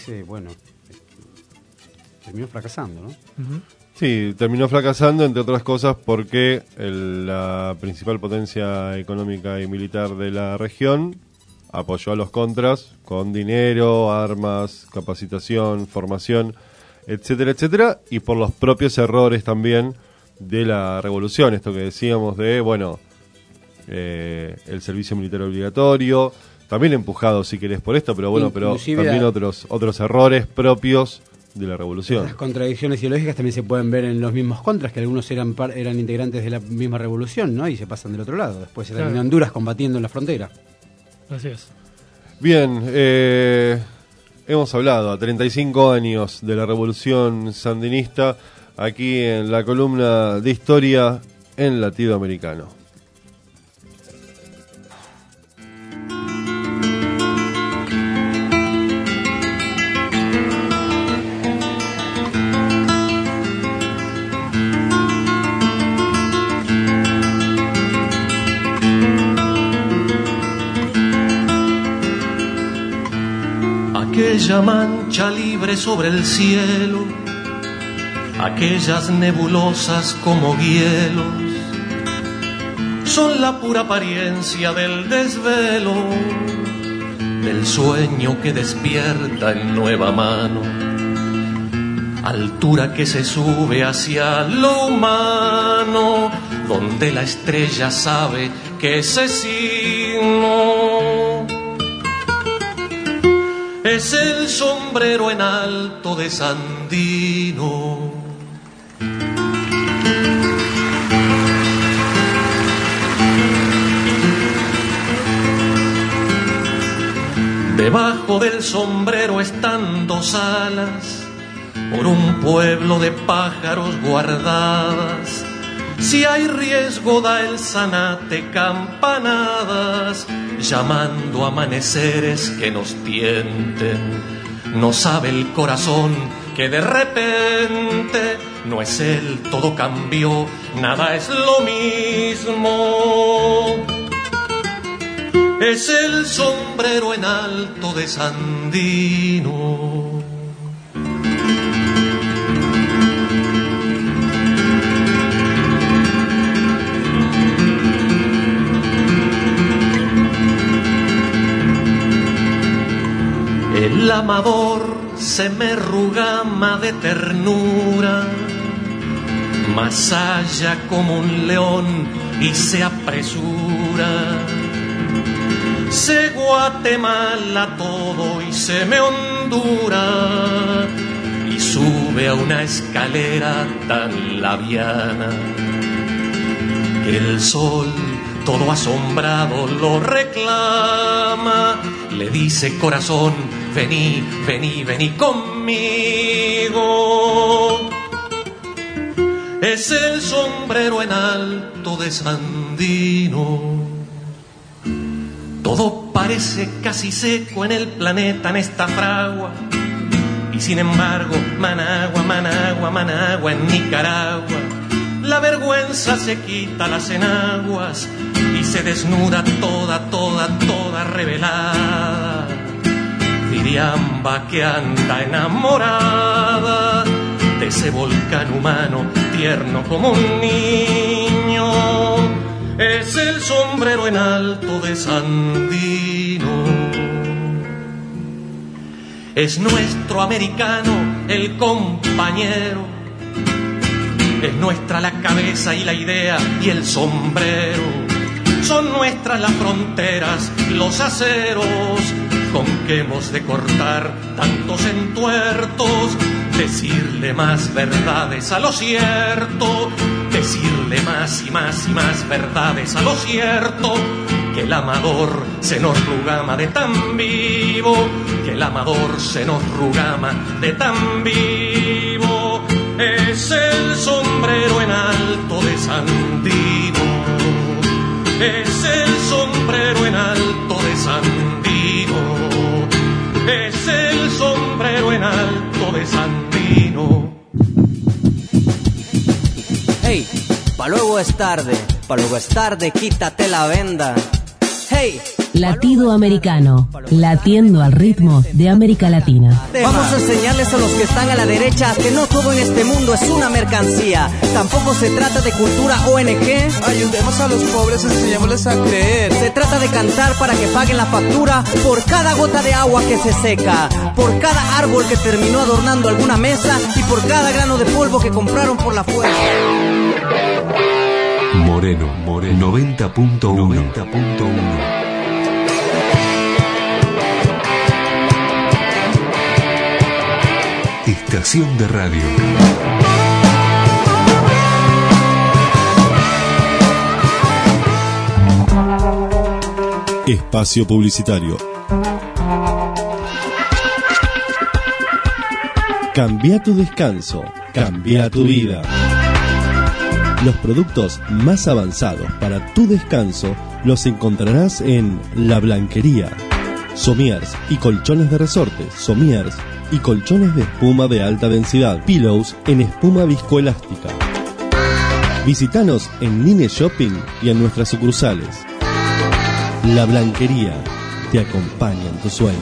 terminó fracasando, ¿no? Sí, terminó fracasando, entre otras cosas, porque la principal potencia económica y militar de la región apoyó a los contras con dinero, armas, capacitación, formación, etcétera, etcétera, y por los propios errores también de la revolución, esto que decíamos de, el servicio militar obligatorio, también empujado, si querés, por esto, pero también otros errores propios de la revolución. Las contradicciones ideológicas también se pueden ver en los mismos contras, que algunos eran integrantes de la misma revolución, ¿no? Y se pasan del otro lado. Después se terminó Honduras combatiendo en la frontera. Así es. Bien, hemos hablado a 35 años de la revolución sandinista, aquí en la columna de historia en Latinoamericano. Aquella mancha libre sobre el cielo, aquellas nebulosas como hielos, son la pura apariencia del desvelo, del sueño que despierta en nueva mano, altura que se sube hacia lo humano, donde la estrella sabe que ese signo es el sombrero en alto de Sandino. Debajo del sombrero están dos alas, por un pueblo de pájaros guardadas. Si hay riesgo da el zanate campanadas, llamando amaneceres que nos tienten. No sabe el corazón que de repente no es él, todo cambió, nada es lo mismo. Es el sombrero en alto de Sandino. El amador se me rugama de ternura, más allá como un león y se apresura. Se Guatemala todo y se me Honduras, y sube a una escalera tan labiana que el sol, todo asombrado, lo reclama. Le dice: corazón, vení, vení, vení conmigo. Es el sombrero en alto de Sandino. Todo parece casi seco en el planeta, en esta fragua. Y sin embargo, Managua, Managua, Managua en Nicaragua. La vergüenza se quita las enaguas y se desnuda toda, toda, toda revelada. Diriamba que anda enamorada de ese volcán humano tierno como un niño. Es el sombrero en alto de Sandino. Es nuestro americano el compañero. Es nuestra la cabeza y la idea y el sombrero. Son nuestras las fronteras, los aceros con que hemos de cortar tantos entuertos. Decirle más verdades a lo cierto, decirle más y más y más verdades a lo cierto. Que el amador se nos rugama de tan vivo, que el amador se nos rugama de tan vivo. Es el sombrero en alto de Sandino. Es el sombrero en alto de Sandino. Es el sombrero en alto de Sandino. Hey, pa' luego es tarde, quítate la venda. Hey, Latido americano, latiendo al ritmo de América Latina. Vamos a enseñarles a los que están a la derecha que no todo en este mundo es una mercancía. Tampoco se trata de cultura ONG. Ayudemos a los pobres, enseñémosles a creer. Se trata de cantar para que paguen la factura por cada gota de agua que se seca, por cada árbol que terminó adornando alguna mesa y por cada grano de polvo que compraron por la fuerza. Moreno 90.1. Estación de radio. Espacio publicitario. Cambia tu descanso, cambia tu vida. Los productos más avanzados para tu descanso los encontrarás en La Blanquería. Somiers y colchones de resortes, somiers y colchones de espuma de alta densidad, pillows en espuma viscoelástica. Visítanos en Nine Shopping y en nuestras sucursales. La Blanquería te acompaña en tus sueños.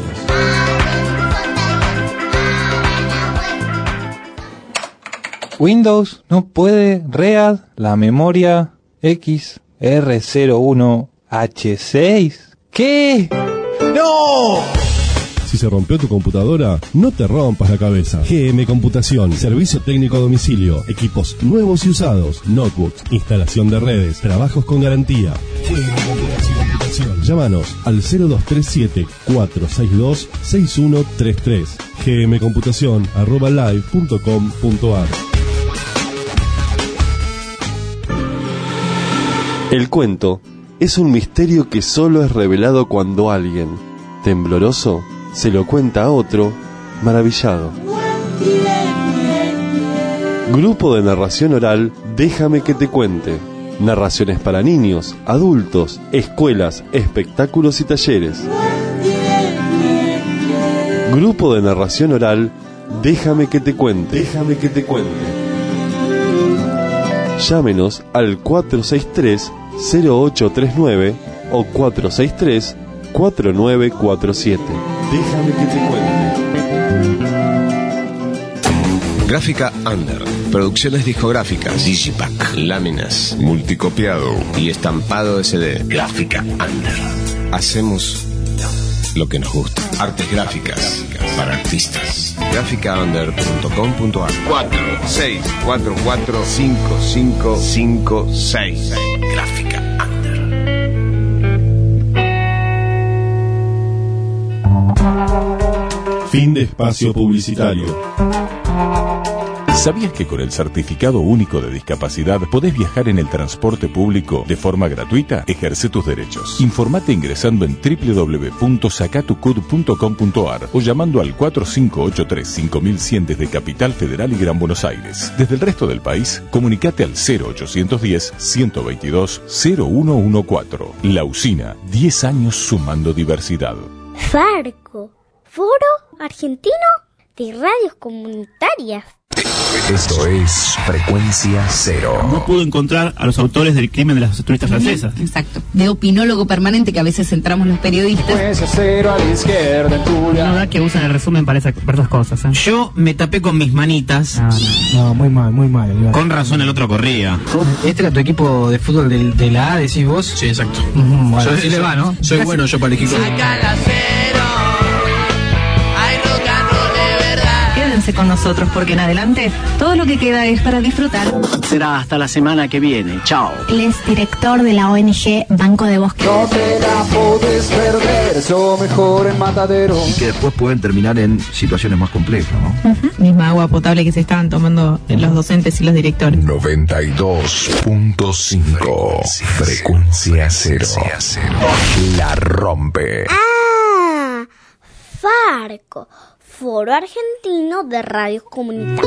Windows no puede read la memoria XR01H6. ¿Qué? ¡No! Si se rompió tu computadora, no te rompas la cabeza. GM Computación, servicio técnico a domicilio, equipos nuevos y usados, notebooks, instalación de redes, trabajos con garantía. GM Computación. Llámanos al 0237-462-6133. gmcomputacion@live.com.ar. El cuento es un misterio que solo es revelado cuando alguien, tembloroso, se lo cuenta a otro, maravillado. Grupo de narración oral, Déjame que te cuente. Narraciones para niños, adultos, escuelas, espectáculos y talleres. Grupo de narración oral, Déjame que te cuente. Déjame que te cuente. Llámenos al 463-0839 o 463-4947. Déjame que te cuente. Gráfica Under. Producciones discográficas, Digipack, láminas, multicopiado y estampado de CD. Gráfica Under. Hacemos lo que nos gusta. Artes gráficas para artistas. Graficaunder.com.ar 46445556. Gráfica Under. Fin de espacio publicitario. ¿Sabías que con el Certificado Único de Discapacidad podés viajar en el transporte público de forma gratuita? Ejerce tus derechos. Informate ingresando en www.sacatucud.com.ar o llamando al 4583-5100 desde Capital Federal y Gran Buenos Aires. Desde el resto del país, comunicate al 0810-122-0114. La Usina, 10 años sumando diversidad. Farco, Foro Argentino de Radios Comunitarias. Esto es Frecuencia Cero. No pudo encontrar a los autores del crimen de las turistas francesas. Exacto. De opinólogo permanente que a veces entramos los periodistas. Frecuencia Cero a la izquierda, en Turia. No da que usan el resumen para esas cosas. Yo me tapé con mis manitas. No, muy mal, muy mal. Con razón el otro corría. ¿Este era tu equipo de fútbol de la A, decís vos? Sí, exacto. Bueno, sí le va, ¿no? Soy bueno yo para el equipo. Saca la cero. Hay rock and roll de verdad. Quédense con nosotros porque en adelante todo lo que queda es para disfrutar. Será hasta la semana que viene. Chao. Él es director de la ONG Banco de Bosque. No te la podés perder, eso mejor en Matadero. Y que después pueden terminar en situaciones más complejas, ¿no? Misma agua potable que se estaban tomando los docentes y los directores. 92.5 Frecuencia Cero. La rompe. Ah, Farco, Foro Argentino de Radios Comunitarias.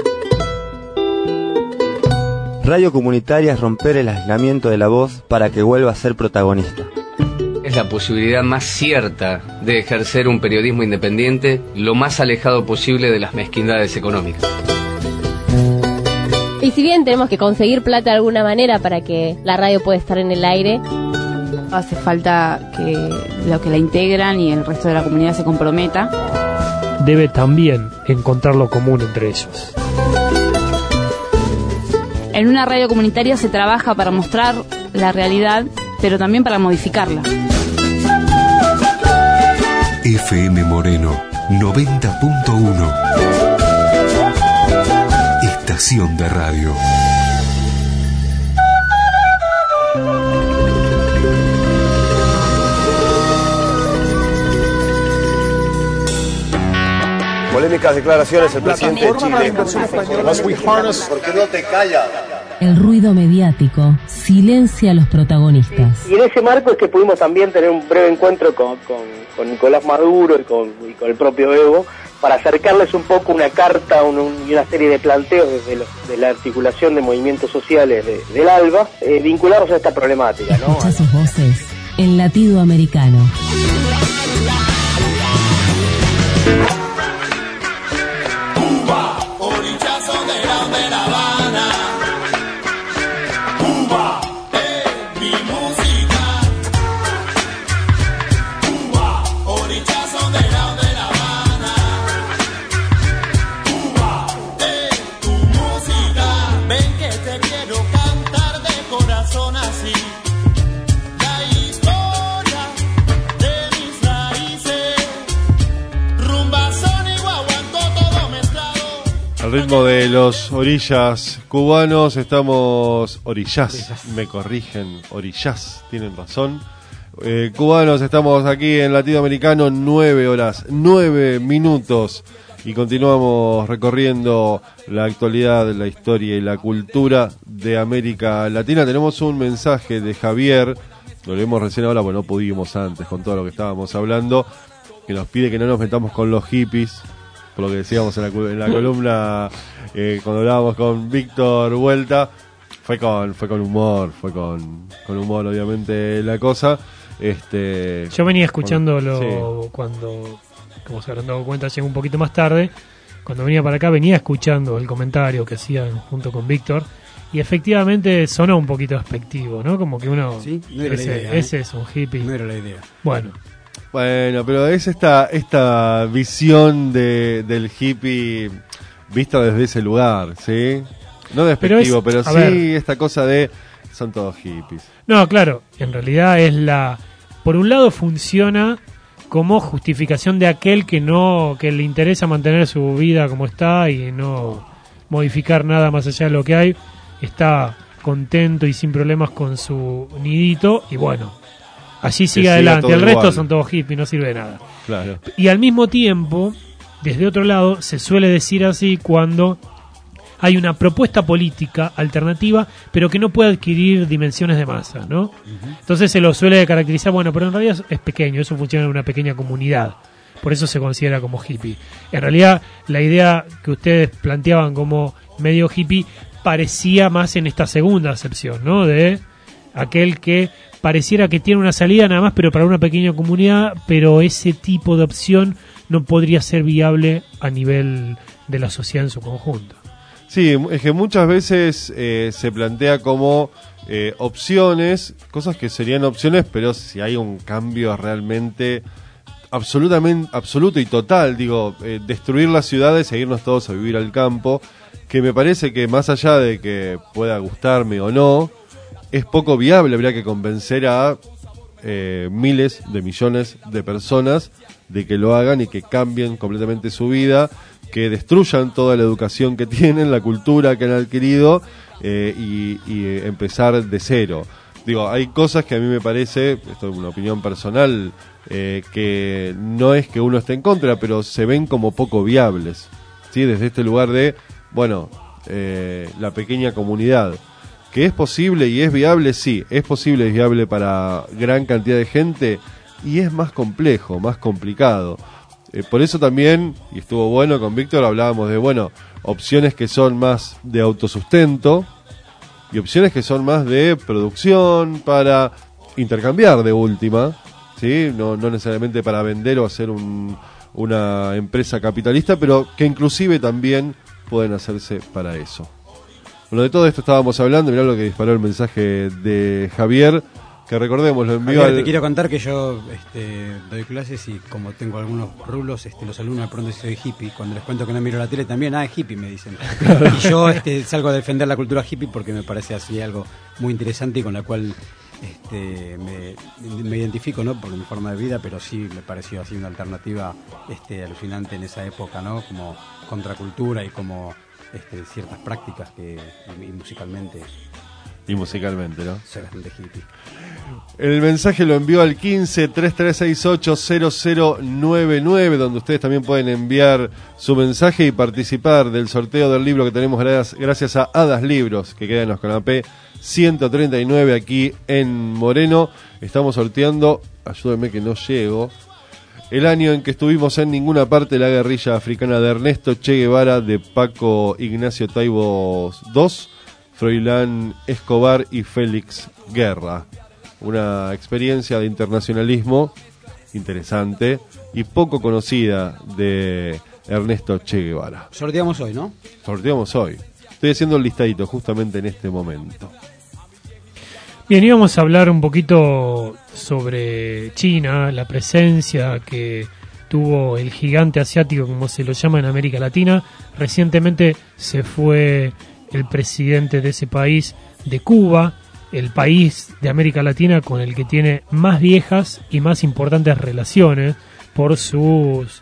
Radio Comunitaria es romper el aislamiento de la voz para que vuelva a ser protagonista. Es la posibilidad más cierta de ejercer un periodismo independiente lo más alejado posible de las mezquindades económicas. Y si bien tenemos que conseguir plata de alguna manera para que la radio pueda estar en el aire, hace falta que los que la integran y el resto de la comunidad se comprometa. Debe también encontrar lo común entre ellos. En una radio comunitaria se trabaja para mostrar la realidad, pero también para modificarla. FM Moreno 90.1 Estación de radio. Polémicas declaraciones del presidente de Chile. ¿Por qué no te callas? El ruido mediático silencia a los protagonistas. Y en ese marco es que pudimos también tener un breve encuentro con Nicolás Maduro y con el propio Evo, para acercarles un poco una carta y una serie de planteos de la articulación de movimientos sociales del ALBA, vinculados a esta problemática, ¿no? Escucha sus voces en Latido Americano. Ritmo de los orillas cubanos, orillas, me corrigen, orillas, tienen razón. Cubanos, estamos aquí en Latido Americano, 9 horas, 9 minutos, y continuamos recorriendo la actualidad, la historia y la cultura de América Latina. Tenemos un mensaje de Javier, lo leemos recién ahora, porque no pudimos antes con todo lo que estábamos hablando, que nos pide que no nos metamos con los hippies, por lo que decíamos en la columna cuando hablábamos con Víctor Vuelta. Fue con humor, obviamente la cosa. Yo venía escuchándolo cuando, como se habrán dado cuenta, llegué un poquito más tarde. Cuando venía para acá venía escuchando el comentario que hacían junto con Víctor, y efectivamente sonó un poquito despectivo, ¿no? Como que uno, ¿sí? No era la idea, ese es un hippie. No era la idea. Bueno, pero es esta visión del hippie vista desde ese lugar, ¿sí? No despectivo, pero sí esta cosa de son todos hippies. No, claro, en realidad es por un lado funciona como justificación de aquel que le interesa mantener su vida como está y no modificar nada más allá de lo que hay, está contento y sin problemas con su nidito, y bueno, allí sigue adelante. El resto son todos hippies, no sirve de nada. Claro. Y al mismo tiempo desde otro lado se suele decir así cuando hay una propuesta política alternativa, pero que no puede adquirir dimensiones de masa, ¿no? Entonces se lo suele caracterizar, bueno, pero en realidad es pequeño, eso funciona en una pequeña comunidad, por eso se considera como hippie. En realidad, la idea que ustedes planteaban como medio hippie parecía más en esta segunda acepción, ¿no? De aquel que pareciera que tiene una salida nada más, pero para una pequeña comunidad, pero ese tipo de opción no podría ser viable a nivel de la sociedad en su conjunto. Sí, es que muchas veces se plantea como opciones, cosas que serían opciones, pero si hay un cambio realmente absoluto y total, digo, destruir las ciudades e irnos todos a vivir al campo, que me parece que más allá de que pueda gustarme o no, es poco viable. Habría que convencer a miles de millones de personas de que lo hagan y que cambien completamente su vida, que destruyan toda la educación que tienen, la cultura que han adquirido y empezar de cero. Digo, hay cosas que a mí me parece, esto es una opinión personal, que no es que uno esté en contra, pero se ven como poco viables, ¿sí? Desde este lugar de, bueno, la pequeña comunidad, que es posible y es viable, sí, es posible y es viable para gran cantidad de gente, y es más complejo, más complicado. Por eso también, y estuvo bueno con Víctor, hablábamos de, bueno, opciones que son más de autosustento y opciones que son más de producción para intercambiar de última, ¿sí? No necesariamente para vender o hacer una empresa capitalista, pero que inclusive también pueden hacerse para eso. Bueno, de todo esto estábamos hablando, mirá lo que disparó el mensaje de Javier, que recordemos, lo envió Javier, te quiero contar que yo doy clases y como tengo algunos rulos, los alumnos me preguntan si soy hippie. Cuando les cuento que no miro la tele también, es hippie, me dicen. Y yo salgo a defender la cultura hippie porque me parece así algo muy interesante y con la cual me identifico, ¿no? Por mi forma de vida, pero sí me pareció así una alternativa alucinante en esa época, ¿no? Como contracultura y como ciertas prácticas que y musicalmente... Y musicalmente, ¿no? Soy bastante hippie. El mensaje lo envió al 15-3368-0099, donde ustedes también pueden enviar su mensaje y participar del sorteo del libro que tenemos gracias a Hadas Libros, que queda en los canapé 139 aquí en Moreno. Estamos sorteando, ayúdenme que no llego, el año en que estuvimos en ninguna parte, la guerrilla africana de Ernesto Che Guevara, de Paco Ignacio Taibo II, Froilán Escobar y Félix Guerra. Una experiencia de internacionalismo interesante y poco conocida de Ernesto Che Guevara. Sorteamos hoy, ¿no? Sorteamos hoy. Estoy haciendo el listadito justamente en este momento. Bien, íbamos a hablar un poquito sobre China, la presencia que tuvo el gigante asiático, como se lo llama en América Latina. Recientemente se fue el presidente de ese país, de Cuba, el país de América Latina con el que tiene más viejas y más importantes relaciones por sus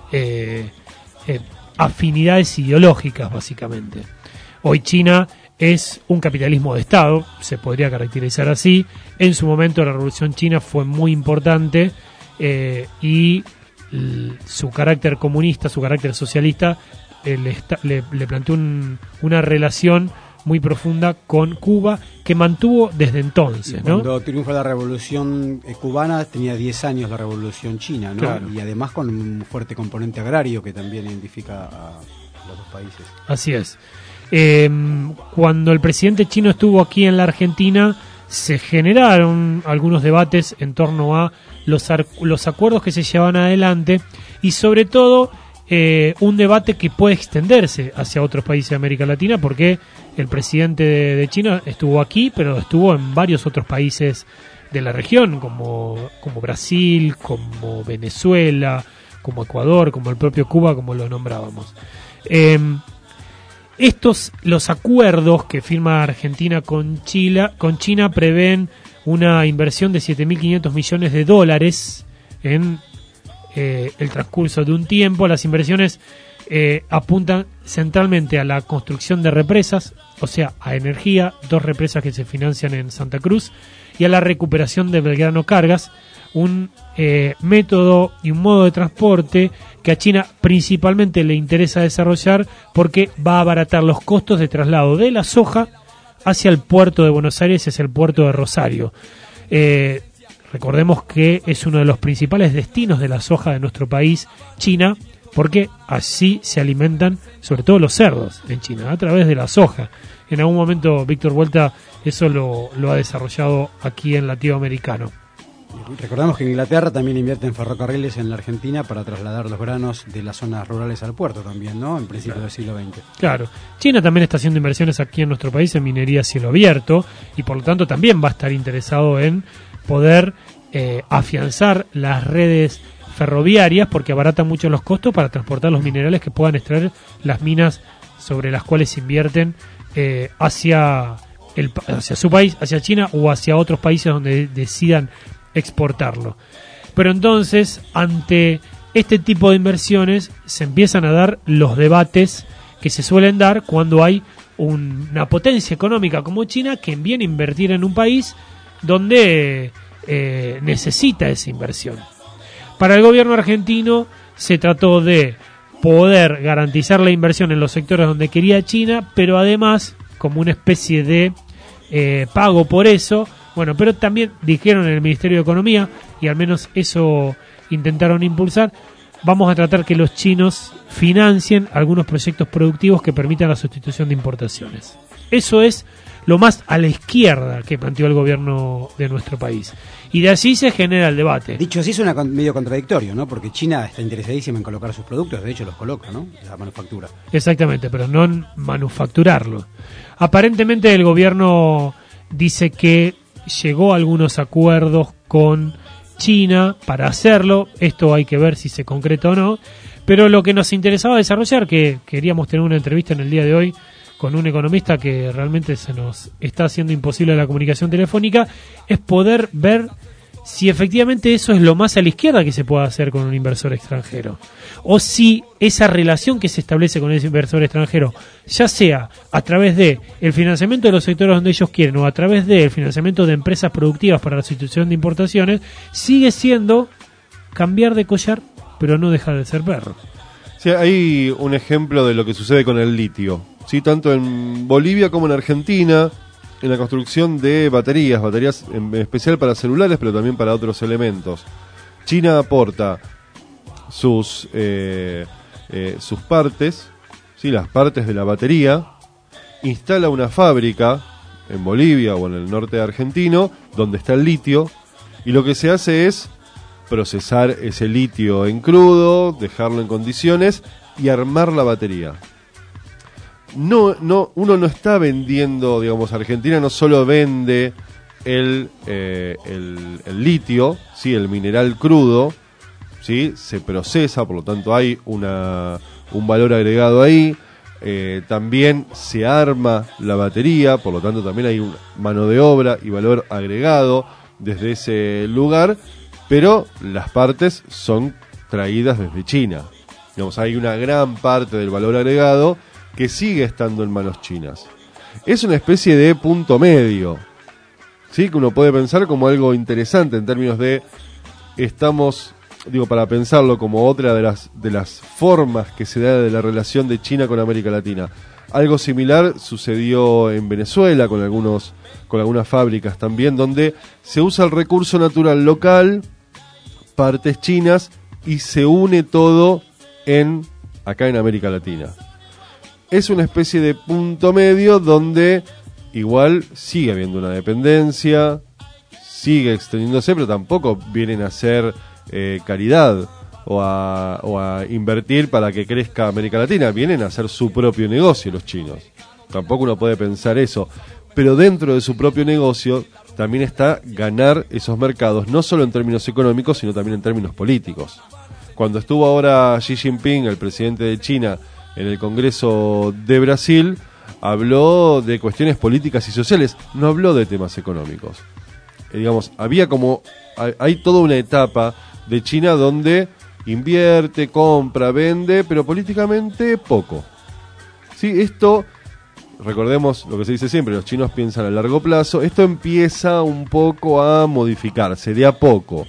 afinidades ideológicas, básicamente. Hoy China es un capitalismo de Estado, se podría caracterizar así. En su momento la Revolución China fue muy importante y su carácter comunista, su carácter socialista, le planteó una relación muy profunda con Cuba que mantuvo desde entonces, ¿no? Cuando triunfa la Revolución cubana tenía 10 años la Revolución China, ¿no? Claro. Y además con un fuerte componente agrario que también identifica a los dos países. Así es. Cuando el presidente chino estuvo aquí en la Argentina, se generaron algunos debates en torno a los acuerdos que se llevan adelante y sobre todo un debate que puede extenderse hacia otros países de América Latina, porque el presidente de China estuvo aquí, pero estuvo en varios otros países de la región, como Brasil, como Venezuela, como Ecuador, como el propio Cuba, como lo nombrábamos. Los acuerdos que firma Argentina con China prevén una inversión de $7.500 millones en el transcurso de un tiempo. Las inversiones apuntan centralmente a la construcción de represas, o sea, a energía, 2 represas que se financian en Santa Cruz, y a la recuperación de Belgrano Cargas, un método y un modo de transporte que a China principalmente le interesa desarrollar porque va a abaratar los costos de traslado de la soja hacia el puerto de Buenos Aires, hacia el puerto de Rosario. Recordemos que es uno de los principales destinos de la soja de nuestro país, China, porque así se alimentan sobre todo los cerdos en China, a través de la soja. En algún momento Víctor Vuelta eso lo ha desarrollado aquí en latinoamericano. Recordamos que en Inglaterra también invierte en ferrocarriles en la Argentina para trasladar los granos de las zonas rurales al puerto también, ¿no? En principio del siglo XX. Claro. China también está haciendo inversiones aquí en nuestro país en minería a cielo abierto y por lo tanto también va a estar interesado en poder afianzar las redes ferroviarias porque abarata mucho los costos para transportar los minerales que puedan extraer las minas sobre las cuales invierten hacia su país, hacia China o hacia otros países donde decidan exportarlo. Pero entonces, ante este tipo de inversiones, se empiezan a dar los debates que se suelen dar cuando hay una potencia económica como China que viene a invertir en un país donde necesita esa inversión. Para el gobierno argentino se trató de poder garantizar la inversión en los sectores donde quería China, pero además como una especie de pago por eso. Bueno, pero también dijeron en el Ministerio de Economía, y al menos eso intentaron impulsar, vamos a tratar que los chinos financien algunos proyectos productivos que permitan la sustitución de importaciones. Eso es lo más a la izquierda que planteó el gobierno de nuestro país. Y de allí se genera el debate. Dicho así, suena medio contradictorio, ¿no? Porque China está interesadísima en colocar sus productos, de hecho los coloca, ¿no? La manufactura. Exactamente, pero no en manufacturarlo. Aparentemente el gobierno dice que llegó a algunos acuerdos con China para hacerlo. Esto hay que ver si se concreta o no. Pero lo que nos interesaba desarrollar, que queríamos tener una entrevista en el día de hoy con un economista que realmente se nos está haciendo imposible la comunicación telefónica, es poder ver si efectivamente eso es lo más a la izquierda que se puede hacer con un inversor extranjero, o si esa relación que se establece con ese inversor extranjero, ya sea a través de el financiamiento de los sectores donde ellos quieren o a través del financiamiento de empresas productivas para la sustitución de importaciones, sigue siendo cambiar de collar pero no dejar de ser perro. Sí, hay un ejemplo de lo que sucede con el litio, ¿sí? Tanto en Bolivia como en Argentina, en la construcción de baterías en especial para celulares, pero también para otros elementos. China aporta sus partes, ¿sí? Las partes de la batería, instala una fábrica en Bolivia o en el norte argentino, donde está el litio, y lo que se hace es procesar ese litio en crudo, dejarlo en condiciones y armar la batería. Uno no está vendiendo, digamos, Argentina no solo vende el litio, ¿sí? El mineral crudo, ¿sí? Se procesa, por lo tanto hay un valor agregado ahí. También se arma la batería, por lo tanto también hay mano de obra y valor agregado desde ese lugar, pero las partes son traídas desde China. Digamos, hay una gran parte del valor agregado que sigue estando en manos chinas. Es una especie de punto medio, ¿sí? Que uno puede pensar como algo interesante en términos de para pensarlo como otra de las formas que se da de la relación de China con América Latina. Algo similar sucedió en Venezuela con algunas fábricas también, donde se usa el recurso natural local, partes chinas, y se une todo acá en América Latina. Es una especie de punto medio donde igual sigue habiendo una dependencia, sigue extendiéndose, pero tampoco vienen a hacer caridad o a invertir para que crezca América Latina. Vienen a hacer su propio negocio los chinos. Tampoco uno puede pensar eso. Pero dentro de su propio negocio también está ganar esos mercados, no solo en términos económicos, sino también en términos políticos. Cuando estuvo ahora Xi Jinping, el presidente de China, en el Congreso de Brasil, habló de cuestiones políticas y sociales, no habló de temas económicos. Hay toda una etapa de China donde invierte, compra, vende, pero políticamente poco. Sí, esto, recordemos lo que se dice siempre, los chinos piensan a largo plazo, esto empieza un poco a modificarse, de a poco.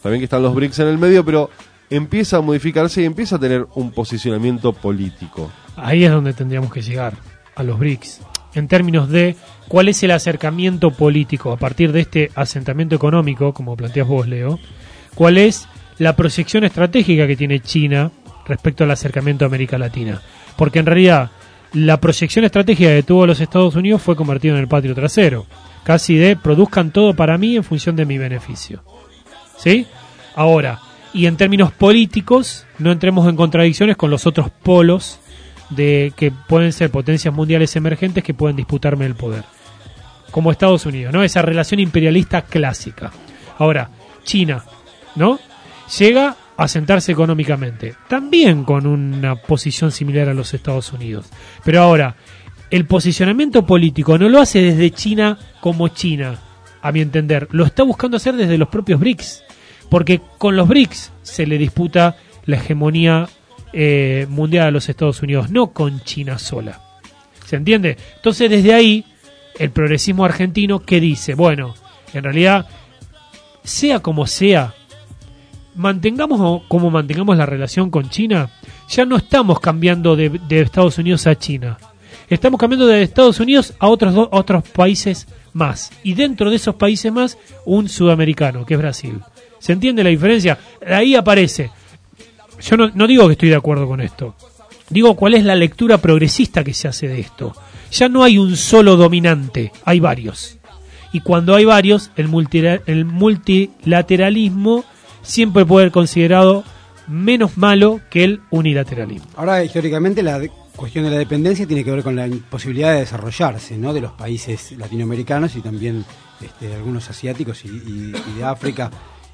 también que están los BRICS en el medio, pero empieza a modificarse y empieza a tener un posicionamiento político. Ahí es donde tendríamos que llegar, a los BRICS, en términos de cuál es el acercamiento político a partir de este asentamiento económico, como planteas vos, Leo, cuál es la proyección estratégica que tiene China respecto al acercamiento a América Latina. Porque en realidad la proyección estratégica que tuvo los Estados Unidos fue convertido en el patio trasero, casi de produzcan todo para mí en función de mi beneficio. ¿Sí? Ahora, y en términos políticos, no entremos en contradicciones con los otros polos de que pueden ser potencias mundiales emergentes que pueden disputarme el poder, como Estados Unidos, ¿no? Esa relación imperialista clásica. Ahora, China, ¿no? Llega a sentarse económicamente, también con una posición similar a los Estados Unidos. Pero ahora, el posicionamiento político no lo hace desde China como China, a mi entender, lo está buscando hacer desde los propios BRICS, porque con los BRICS se le disputa la hegemonía mundial a los Estados Unidos, no con China sola. ¿Se entiende? Entonces desde ahí el progresismo argentino que dice, bueno, en realidad, sea como sea, mantengamos como mantengamos la relación con China, ya no estamos cambiando de Estados Unidos a China, estamos cambiando de Estados Unidos a otros países más, y dentro de esos países más un sudamericano, que es Brasil. ¿Se entiende la diferencia? Ahí aparece. Yo no digo que estoy de acuerdo con esto. Digo cuál es la lectura progresista que se hace de esto. Ya no hay un solo dominante, hay varios. Y cuando hay varios, el multilateralismo siempre puede ser considerado menos malo que el unilateralismo. Ahora, históricamente, la cuestión de la dependencia tiene que ver con la imposibilidad de desarrollarse, ¿no?, de los países latinoamericanos y también algunos asiáticos y de África.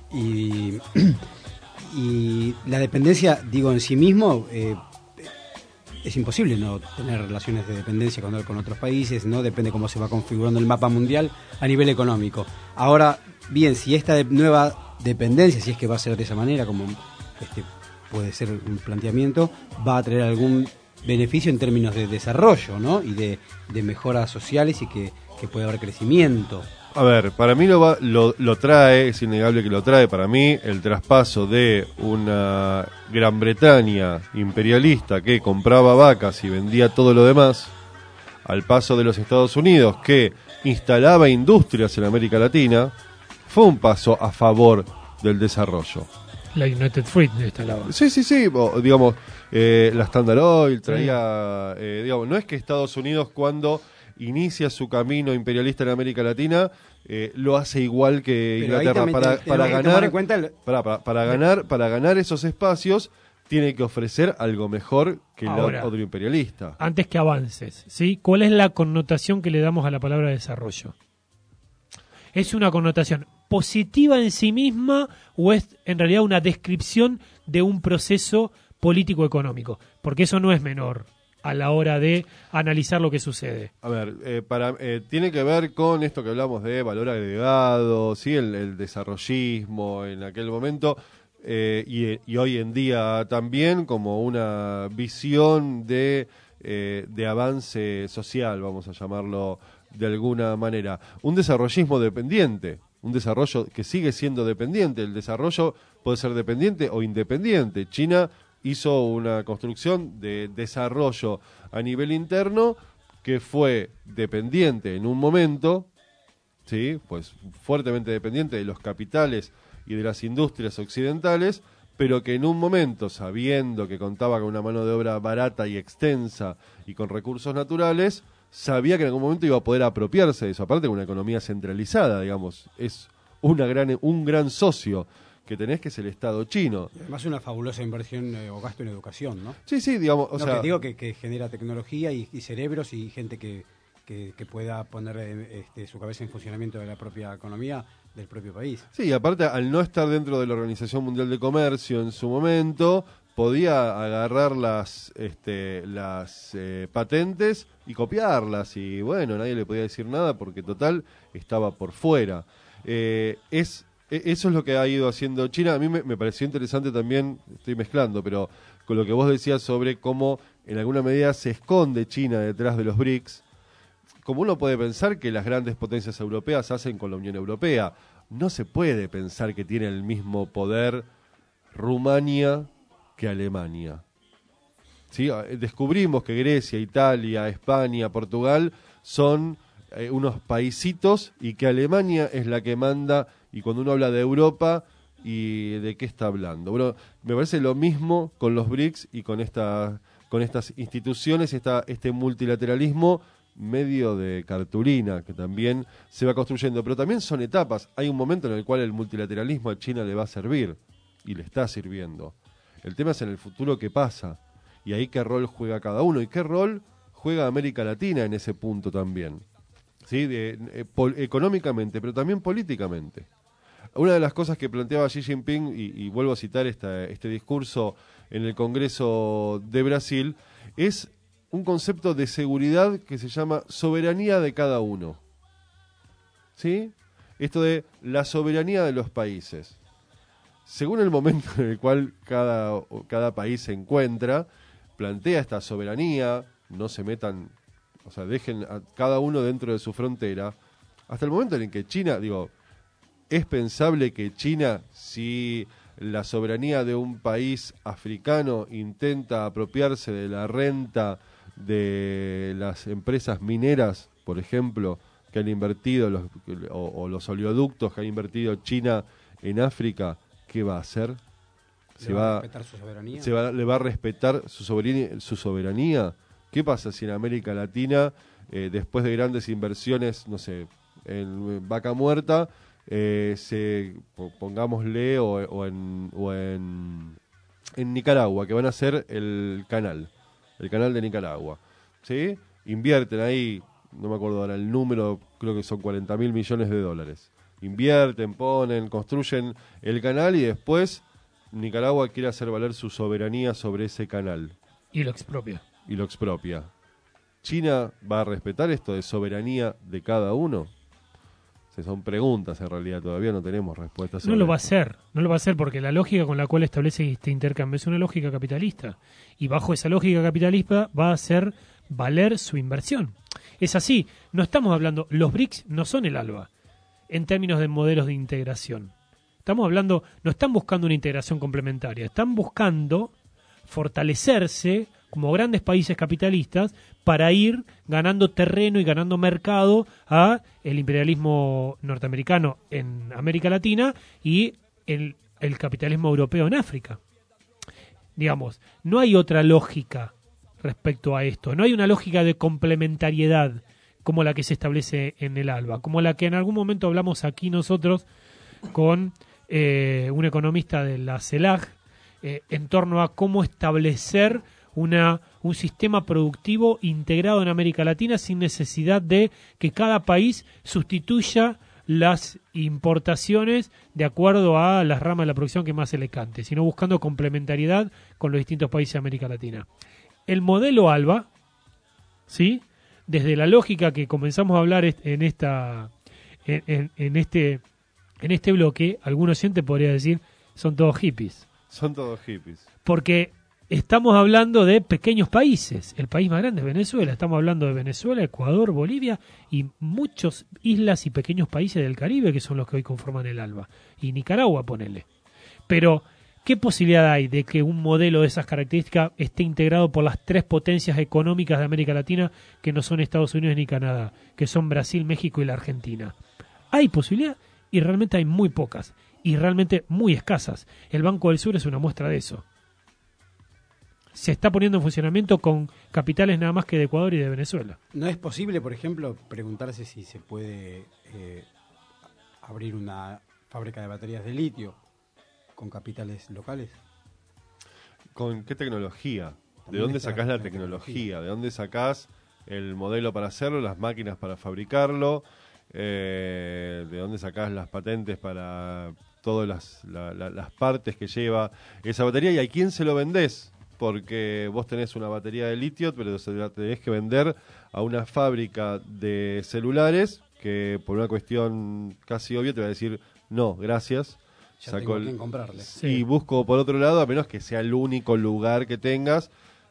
Y la dependencia, digo, en sí mismo es imposible no tener relaciones de dependencia con otros países, no depende cómo se va configurando el mapa mundial a nivel económico. Ahora, bien, si esta nueva dependencia, si es que va a ser de esa manera, como puede ser un planteamiento, va a traer algún beneficio en términos de desarrollo, ¿no?, y de mejoras sociales, y que puede haber crecimiento. A ver, para mí lo trae, es innegable que lo trae. Para mí el traspaso de una Gran Bretaña imperialista que compraba vacas y vendía todo lo demás, al paso de los Estados Unidos que instalaba industrias en América Latina, fue un paso a favor del desarrollo. La United Fruit instalaba. Sí, digamos, la Standard Oil traía, digamos, no es que Estados Unidos cuando inicia su camino imperialista en América Latina lo hace igual que Inglaterra. Para ganar esos espacios tiene que ofrecer algo mejor que el otro imperialista. Antes que avances, ¿sí? ¿Cuál es la connotación que le damos a la palabra desarrollo? ¿Es una connotación positiva en sí misma o es en realidad una descripción de un proceso político-económico? Porque eso no es menor a la hora de analizar lo que sucede. A ver, tiene que ver con esto que hablamos de valor agregado, ¿sí? El desarrollismo en aquel momento, y hoy en día también como una visión de avance social, vamos a llamarlo de alguna manera. Un desarrollismo dependiente, un desarrollo que sigue siendo dependiente. El desarrollo puede ser dependiente o independiente. China hizo una construcción de desarrollo a nivel interno que fue dependiente en un momento, ¿sí?, pues fuertemente dependiente de los capitales y de las industrias occidentales, pero que en un momento, sabiendo que contaba con una mano de obra barata y extensa y con recursos naturales, sabía que en algún momento iba a poder apropiarse de eso. Aparte, con una economía centralizada, digamos, es un gran socio que tenés, que es el Estado chino. Y además una fabulosa inversión o gasto en educación, ¿no? Sí, digamos, que digo que genera tecnología y cerebros y gente que pueda poner su cabeza en funcionamiento de la propia economía del propio país. Sí, aparte, al no estar dentro de la Organización Mundial de Comercio en su momento, podía agarrar las patentes y copiarlas, y bueno, nadie le podía decir nada porque total estaba por fuera. Eso es lo que ha ido haciendo China. A mí me pareció interesante también, estoy mezclando, pero con lo que vos decías sobre cómo en alguna medida se esconde China detrás de los BRICS, como uno puede pensar que las grandes potencias europeas hacen con la Unión Europea. No se puede pensar que tiene el mismo poder Rumania que Alemania. ¿Sí? Descubrimos que Grecia, Italia, España, Portugal son unos paisitos y que Alemania es la que manda, y cuando uno habla de Europa, ¿y de qué está hablando? Bueno, me parece lo mismo con los BRICS y con estas instituciones, este multilateralismo medio de cartulina que también se va construyendo, pero también son etapas. Hay un momento en el cual el multilateralismo a China le va a servir y le está sirviendo. El tema es en el futuro qué pasa y ahí qué rol juega cada uno y qué rol juega América Latina en ese punto también, ¿sí? Económicamente, pero también políticamente. Una de las cosas que planteaba Xi Jinping, y vuelvo a citar este discurso en el Congreso de Brasil, es un concepto de seguridad que se llama soberanía de cada uno. ¿Sí? Esto de la soberanía de los países. Según el momento en el cual cada país se encuentra, plantea esta soberanía, no se metan, o sea, dejen a cada uno dentro de su frontera, hasta el momento en que China, ¿es pensable que China, si la soberanía de un país africano intenta apropiarse de la renta de las empresas mineras, por ejemplo, que han invertido los oleoductos que ha invertido China en África, ¿qué va a hacer? ¿Le va a respetar su soberanía? ¿Le va a respetar su soberanía? ¿Qué pasa si en América Latina, después de grandes inversiones, no sé, en Vaca Muerta, pongámosle, o en Nicaragua, que van a hacer el canal de Nicaragua, ¿sí? Invierten ahí, no me acuerdo ahora el número, creo que son $40.000 millones. Invierten, construyen el canal y después Nicaragua quiere hacer valer su soberanía sobre ese canal. Y lo expropia. ¿China va a respetar esto de soberanía de cada uno? Son preguntas, en realidad todavía no tenemos respuestas. No lo va a hacer porque la lógica con la cual establece este intercambio es una lógica capitalista y bajo esa lógica capitalista va a hacer valer su inversión. Es así, no estamos hablando, los BRICS no son el ALBA en términos de modelos de integración. Estamos hablando, no están buscando una integración complementaria, están buscando fortalecerse como grandes países capitalistas para ir ganando terreno y ganando mercado a el imperialismo norteamericano en América Latina y el capitalismo europeo en África. Digamos, no hay otra lógica respecto a esto, no hay una lógica de complementariedad como la que se establece en el ALBA, como la que en algún momento hablamos aquí nosotros con un economista de la CELAC en torno a cómo establecer un sistema productivo integrado en América Latina sin necesidad de que cada país sustituya las importaciones de acuerdo a las ramas de la producción que más se le cante, sino buscando complementariedad con los distintos países de América Latina. El modelo ALBA, ¿sí? Desde la lógica que comenzamos a hablar en este bloque, algún oyente podría decir, son todos hippies. Son todos hippies. Porque estamos hablando de pequeños países. El país más grande es Venezuela. Estamos hablando de Venezuela, Ecuador, Bolivia y muchas islas y pequeños países del Caribe que son los que hoy conforman el ALBA. Y Nicaragua, ponele. Pero, ¿qué posibilidad hay de que un modelo de esas características esté integrado por las tres potencias económicas de América Latina que no son Estados Unidos ni Canadá, que son Brasil, México y la Argentina? Hay posibilidad y realmente hay muy pocas y realmente muy escasas. El Banco del Sur es una muestra de eso. Se está poniendo en funcionamiento con capitales nada más que de Ecuador y de Venezuela. ¿No es posible, por ejemplo, preguntarse si se puede abrir una fábrica de baterías de litio con capitales locales? ¿Con qué tecnología? ¿De dónde sacás la tecnología? ¿De dónde sacás el modelo para hacerlo, las máquinas para fabricarlo? ¿De dónde sacás las patentes para todas las partes que lleva esa batería? ¿Y a quién se lo vendés? Porque vos tenés una batería de litio, pero se la tenés que vender a una fábrica de celulares que por una cuestión casi obvia te va a decir, no, gracias. Ya tengo a quién comprarle. Y busco por otro lado, a menos que sea el único lugar que tengas,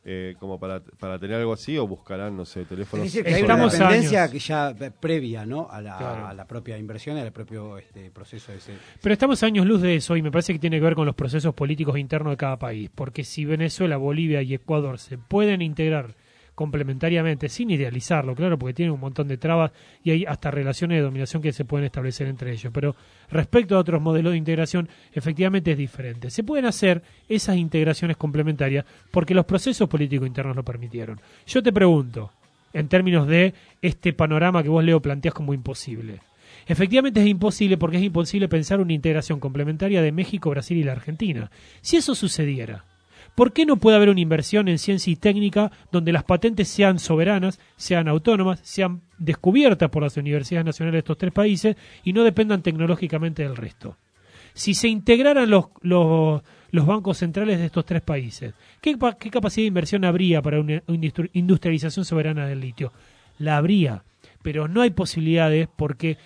como para tener algo así, o buscarán, no sé, teléfonos. Es decir, que hay una tendencia que ya previa, ¿no? a la propia inversión, al propio proceso ese. Pero estamos a años luz de eso y me parece que tiene que ver con los procesos políticos internos de cada país, porque si Venezuela, Bolivia y Ecuador se pueden integrar complementariamente, sin idealizarlo, claro, porque tienen un montón de trabas y hay hasta relaciones de dominación que se pueden establecer entre ellos, pero respecto a otros modelos de integración, efectivamente es diferente. Se pueden hacer esas integraciones complementarias porque los procesos políticos internos lo permitieron. Yo te pregunto, en términos de este panorama que vos, Leo, planteás como imposible. Efectivamente es imposible porque es imposible pensar una integración complementaria de México, Brasil y la Argentina. Si eso sucediera, ¿por qué no puede haber una inversión en ciencia y técnica donde las patentes sean soberanas, sean autónomas, sean descubiertas por las universidades nacionales de estos tres países y no dependan tecnológicamente del resto? Si se integraran los bancos centrales de estos tres países, ¿qué capacidad de inversión habría para una industrialización soberana del litio? La habría, pero no hay posibilidades porque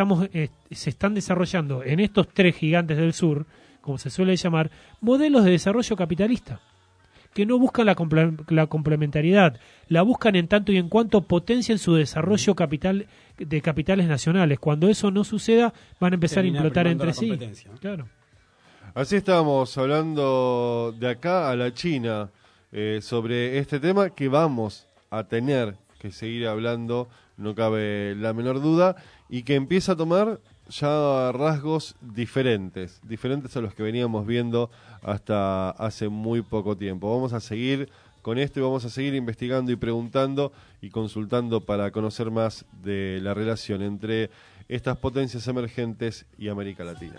se están desarrollando en estos tres gigantes del sur, como se suele llamar, modelos de desarrollo capitalista, que no buscan la complementariedad, la buscan en tanto y en cuanto potencian su desarrollo de capitales nacionales. Cuando eso no suceda, van a empezar a implotar entre sí. ¿No? Claro. Así estábamos hablando de acá a la China sobre este tema que vamos a tener que seguir hablando, no cabe la menor duda, y que empieza a tomar ya rasgos diferentes a los que veníamos viendo hasta hace muy poco tiempo. Vamos a seguir con esto y vamos a seguir investigando y preguntando y consultando para conocer más de la relación entre estas potencias emergentes y América Latina.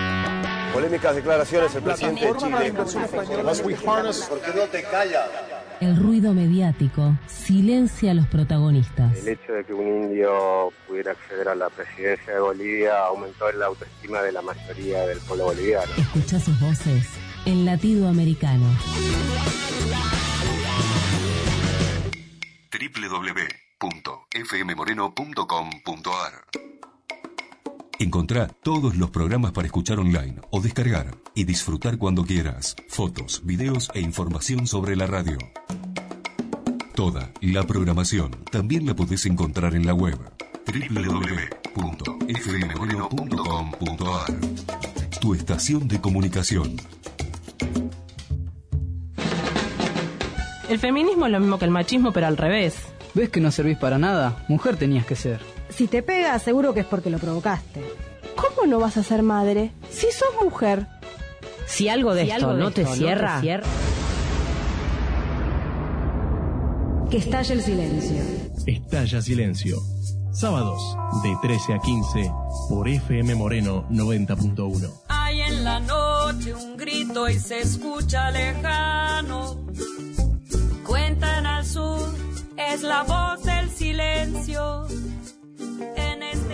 Polémicas declaraciones del presidente de Chile. ¿Por qué no te callas? El ruido mediático silencia a los protagonistas. El hecho de que un indio pudiera acceder a la presidencia de Bolivia aumentó la autoestima de la mayoría del pueblo boliviano. Escuchá sus voces en Latido Americano. www.fmmoreno.com.ar. Encontrá todos los programas para escuchar online o descargar y disfrutar cuando quieras. Fotos, videos e información sobre la radio. Toda la programación también la podés encontrar en la web www.fmmoreno.com.ar. Tu estación de comunicación. El feminismo es lo mismo que el machismo, pero al revés. ¿Ves que no servís para nada? Mujer tenías que ser. Si te pega, seguro que es porque lo provocaste. ¿Cómo no vas a ser madre si sos mujer? Si algo de esto no te cierra... Que estalle el silencio. Estalla Silencio. Sábados de 13 a 15 por FM Moreno 90.1. Hay en la noche un grito y se escucha lejano. Cuentan al sur, es la voz del silencio. En este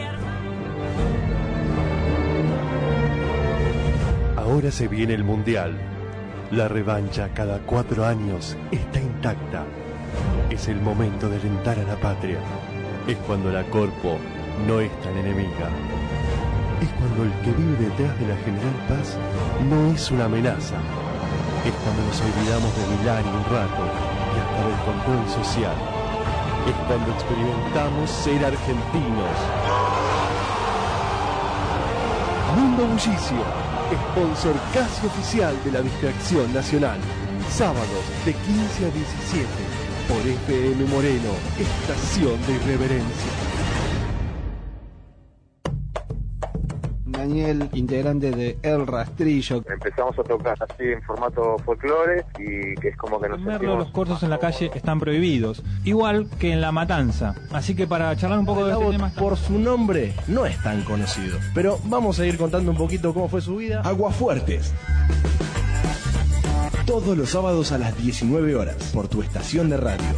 Ahora se viene el Mundial. La revancha cada 4 años está intacta. Es el momento de alentar a la patria. Es cuando la Corpo no es tan enemiga. Es cuando el que vive detrás de la General Paz no es una amenaza. Es cuando nos olvidamos de Milán un rato y hasta del control social. Es cuando experimentamos ser argentinos. Mundo Bullicio, sponsor casi oficial de la distracción nacional. Sábados de 15 a 17 por FM Moreno, estación de irreverencia. Daniel, integrante de El Rastrillo. Empezamos a tocar así en formato folclore y que es como que nos sentimos... Los corsos en la calle están prohibidos, igual que en La Matanza. Así que para charlar un poco de este tema... Por su nombre no es tan conocido, pero vamos a ir contando un poquito cómo fue su vida. Aguafuertes. Todos los sábados a las 19 horas por tu estación de radio.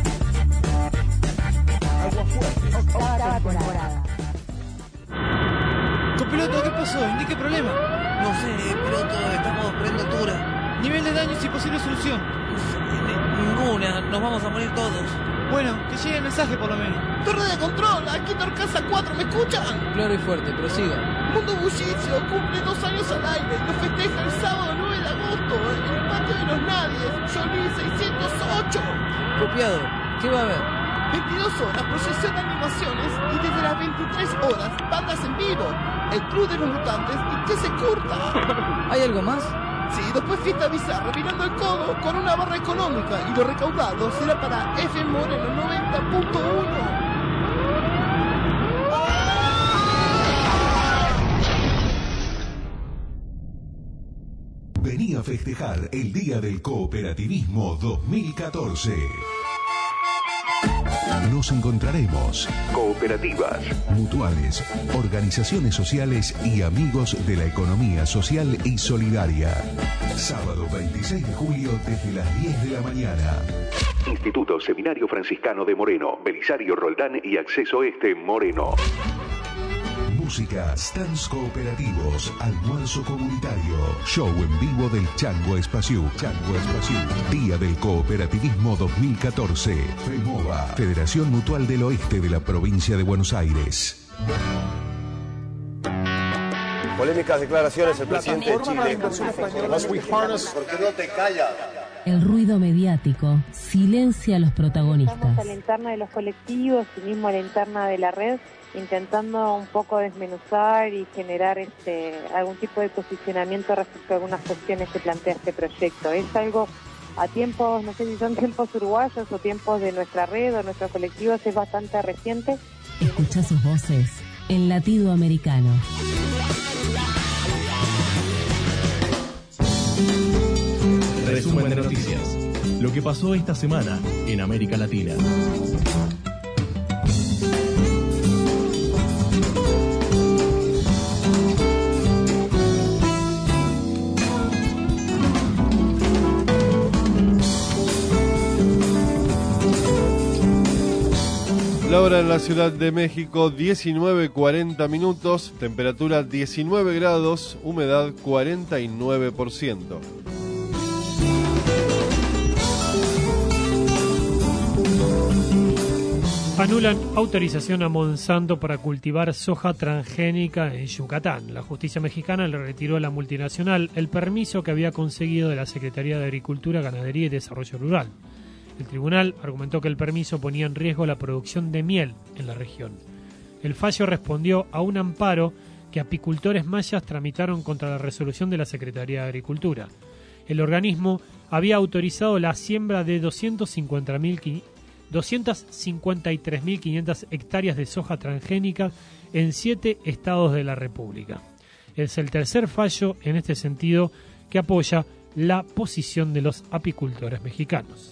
Aguafuertes. Octava temporada. Copiloto, ¿qué pasó? ¿Indique problema? No sé, piloto, estamos perdiendo altura. Nivel de daños y posible solución. Ninguna, nos vamos a morir todos. Bueno, que llegue el mensaje por lo menos. Torre de control, aquí Torcasa 4, ¿me escuchan? Claro y fuerte, prosiga. Mundo Bullicio cumple 2 años al aire. Nos festeja el sábado 9 de agosto en el patio de los Nadies, Johnny 608. Copiado, ¿qué va a haber? 22 horas, procesión de animaciones y desde las 23 horas, bandas en vivo. El Club de los Mutantes y que se curta. ¿Hay algo más? Sí, después fiesta bizarra, mirando el codo con una barra económica y lo recaudado será para FM Moreno 90.1. Vení a festejar el Día del Cooperativismo 2014. Nos encontraremos cooperativas, mutuales, organizaciones sociales y amigos de la economía social y solidaria. Sábado 26 de julio desde las 10 de la mañana. Instituto Seminario Franciscano de Moreno, Belisario Roldán y Acceso Este Moreno. Música, stands cooperativos, almuerzo comunitario, show en vivo del Chango Espaciú. Día del Cooperativismo 2014. FEMOVA, Federación Mutual del Oeste de la Provincia de Buenos Aires. Polémicas declaraciones del presidente de Chile. ¿Por qué no te callas? El ruido mediático silencia a los protagonistas. Estamos a la interna de los colectivos y mismo a la interna de la red, intentando un poco desmenuzar y generar algún tipo de posicionamiento respecto a algunas cuestiones que plantea este proyecto. Es algo a tiempos, no sé si son tiempos uruguayos o tiempos de nuestra red o nuestros colectivos, es bastante reciente. Escucha sus voces en Latido Americano. Resumen de noticias. Lo que pasó esta semana en América Latina. La hora en la Ciudad de México, 19:40 minutos, temperatura 19 grados, humedad 49%. Anulan autorización a Monsanto para cultivar soja transgénica en Yucatán. La justicia mexicana le retiró a la multinacional el permiso que había conseguido de la Secretaría de Agricultura, Ganadería y Desarrollo Rural. El tribunal argumentó que el permiso ponía en riesgo la producción de miel en la región. El fallo respondió a un amparo que apicultores mayas tramitaron contra la resolución de la Secretaría de Agricultura. El organismo había autorizado la siembra de 253.500 hectáreas de soja transgénica en 7 estados de la República. Es el tercer fallo en este sentido que apoya la posición de los apicultores mexicanos.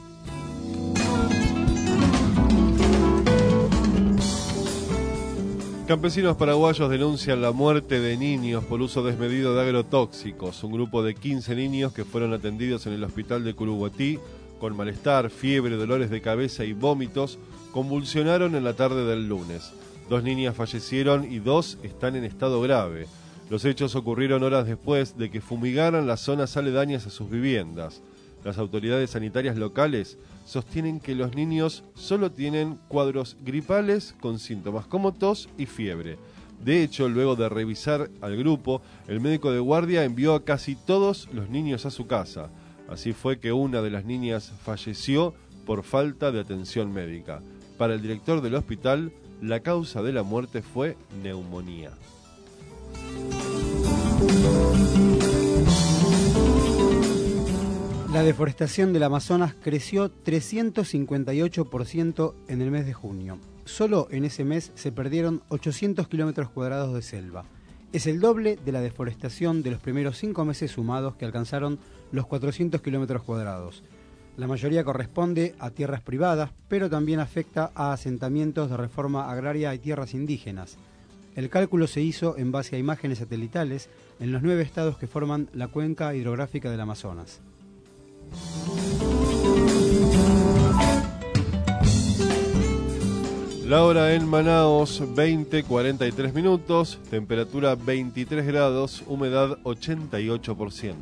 Campesinos paraguayos denuncian la muerte de niños por uso desmedido de agrotóxicos. Un grupo de 15 niños que fueron atendidos en el hospital de Curuguatí con malestar, fiebre, dolores de cabeza y vómitos, convulsionaron en la tarde del lunes. 2 niñas fallecieron y 2 están en estado grave. Los hechos ocurrieron horas después de que fumigaran las zonas aledañas a sus viviendas. Las autoridades sanitarias locales sostienen que los niños solo tienen cuadros gripales con síntomas como tos y fiebre. De hecho, luego de revisar al grupo, el médico de guardia envió a casi todos los niños a su casa. Así fue que una de las niñas falleció por falta de atención médica. Para el director del hospital, la causa de la muerte fue neumonía. La deforestación del Amazonas creció 358% en el mes de junio. Solo en ese mes se perdieron 800 kilómetros cuadrados de selva. Es el doble de la deforestación de los primeros 5 meses sumados, que alcanzaron los 400 kilómetros cuadrados. La mayoría corresponde a tierras privadas, pero también afecta a asentamientos de reforma agraria y tierras indígenas. El cálculo se hizo en base a imágenes satelitales en los 9 estados que forman la cuenca hidrográfica del Amazonas. La hora en Manaos, 20:43 minutos, temperatura 23 grados, humedad 88%.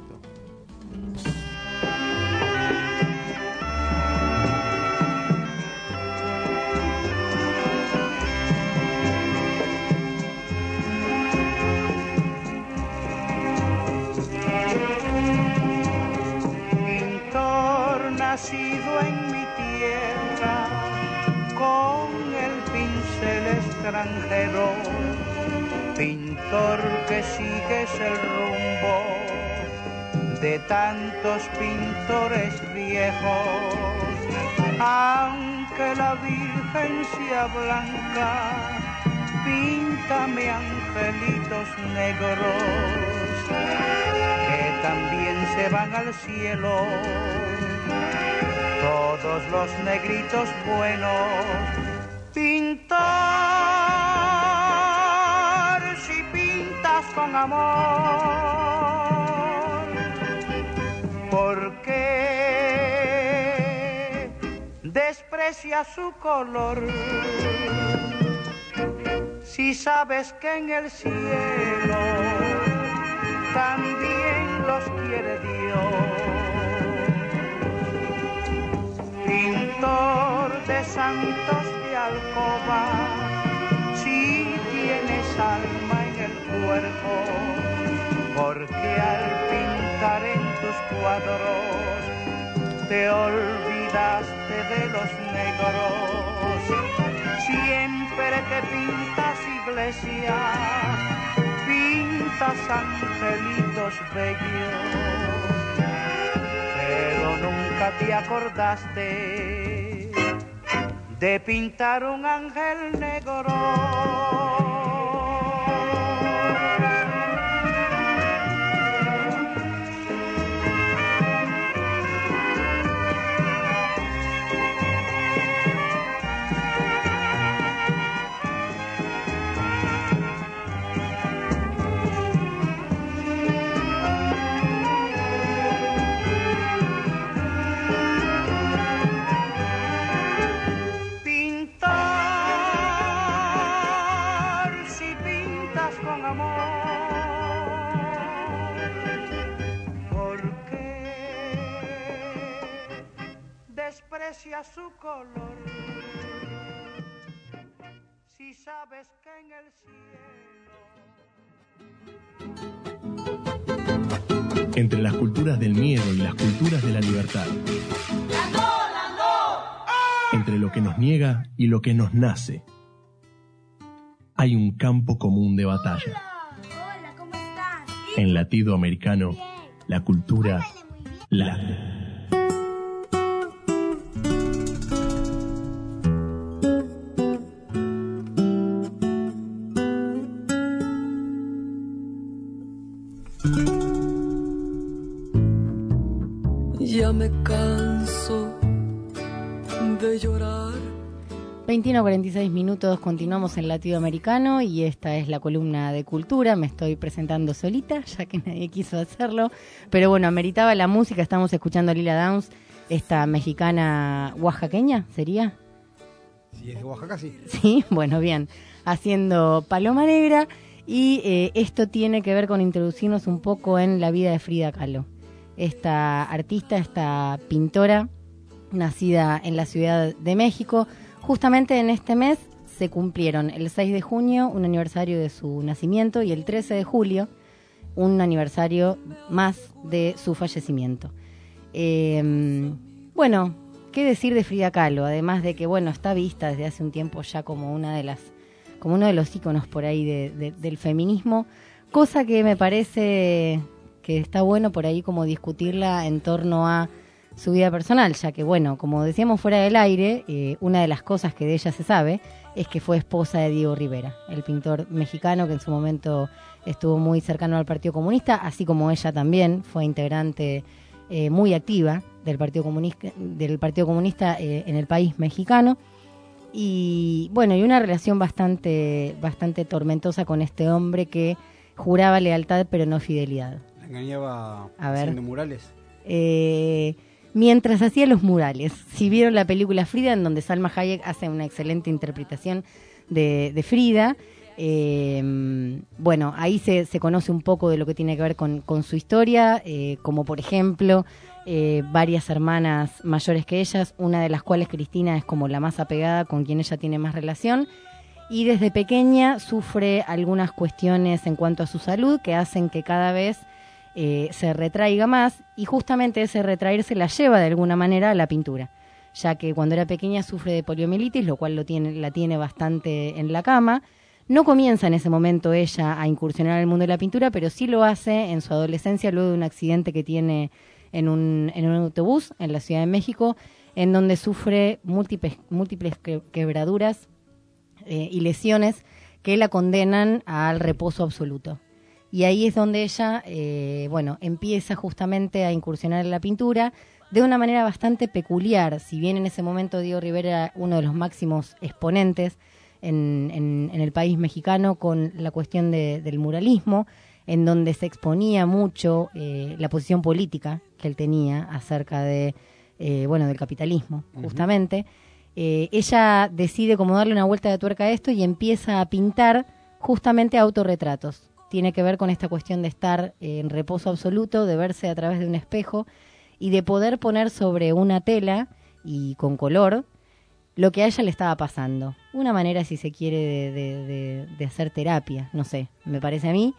Nacido en mi tierra, con el pincel extranjero, pintor que sigues el rumbo de tantos pintores viejos, aunque la Virgen sea blanca, píntame angelitos negros que también se van al cielo. Todos los negritos buenos, pintar si pintas con amor, ¿por qué desprecias su color? Si sabes que en el cielo también los quiere Dios. Pintor de santos de alcoba, si tienes alma en el cuerpo, porque al pintar en tus cuadros te olvidaste de los negros. Siempre que pintas iglesias, pintas angelitos bellos, pero nunca te acordaste de pintar un ángel negro. Pintar aprecia su color. Si sabes que en el cielo Entre las culturas del miedo y las culturas de la libertad. Entre lo que nos niega y lo que nos nace. Hay un campo común de batalla. Hola, ¿cómo estás? En latido americano, la cultura late. Ya me canso de llorar. 21:46 minutos, continuamos en Latido Americano y esta es la columna de cultura. Me estoy presentando solita, ya que nadie quiso hacerlo, pero bueno, ameritaba la música. Estamos escuchando a Lila Downs, esta mexicana oaxaqueña, ¿sería? Si es de Oaxaca, sí. Sí, bueno, bien, haciendo Paloma Negra, y esto tiene que ver con introducirnos un poco en la vida de Frida Kahlo. Esta artista, esta pintora, nacida en la Ciudad de México. Justamente en este mes se cumplieron el 6 de junio un aniversario de su nacimiento y el 13 de julio un aniversario más de su fallecimiento. Bueno, ¿qué decir de Frida Kahlo? Además de que, bueno, está vista desde hace un tiempo ya como uno de los íconos por ahí del feminismo, cosa que me parece que está bueno por ahí como discutirla en torno a su vida personal, ya que, bueno, como decíamos fuera del aire, una de las cosas que de ella se sabe es que fue esposa de Diego Rivera, el pintor mexicano que en su momento estuvo muy cercano al Partido Comunista, así como ella también fue integrante muy activa del Partido Comunista en el país mexicano. Y bueno, y una relación bastante tormentosa con este hombre que juraba lealtad pero no fidelidad. ¿La engañaba haciendo murales? Mientras hacía los murales. Si vieron la película Frida, en donde Salma Hayek hace una excelente interpretación de Frida, bueno, ahí se conoce un poco de lo que tiene que ver con su historia, como por ejemplo varias hermanas mayores que ellas, una de las cuales, Cristina, es como la más apegada, con quien ella tiene más relación, y desde pequeña sufre algunas cuestiones en cuanto a su salud que hacen que cada vez se retraiga más, y justamente ese retraerse la lleva de alguna manera a la pintura, ya que cuando era pequeña sufre de poliomielitis, lo cual la tiene bastante en la cama. No comienza en ese momento ella a incursionar en el mundo de la pintura, pero sí lo hace en su adolescencia, luego de un accidente que tiene en un autobús en la Ciudad de México, en donde sufre múltiples quebraduras y lesiones que la condenan al reposo absoluto. Y ahí es donde ella, empieza justamente a incursionar en la pintura de una manera bastante peculiar. Si bien en ese momento Diego Rivera era uno de los máximos exponentes en el país mexicano con la cuestión del muralismo, en donde se exponía mucho la posición política que él tenía acerca del capitalismo, justamente, ella decide como darle una vuelta de tuerca a esto y empieza a pintar justamente autorretratos. Tiene que ver con esta cuestión de estar en reposo absoluto, de verse a través de un espejo y de poder poner sobre una tela y con color lo que a ella le estaba pasando. Una manera, si se quiere, de hacer terapia, no sé, me parece a mí.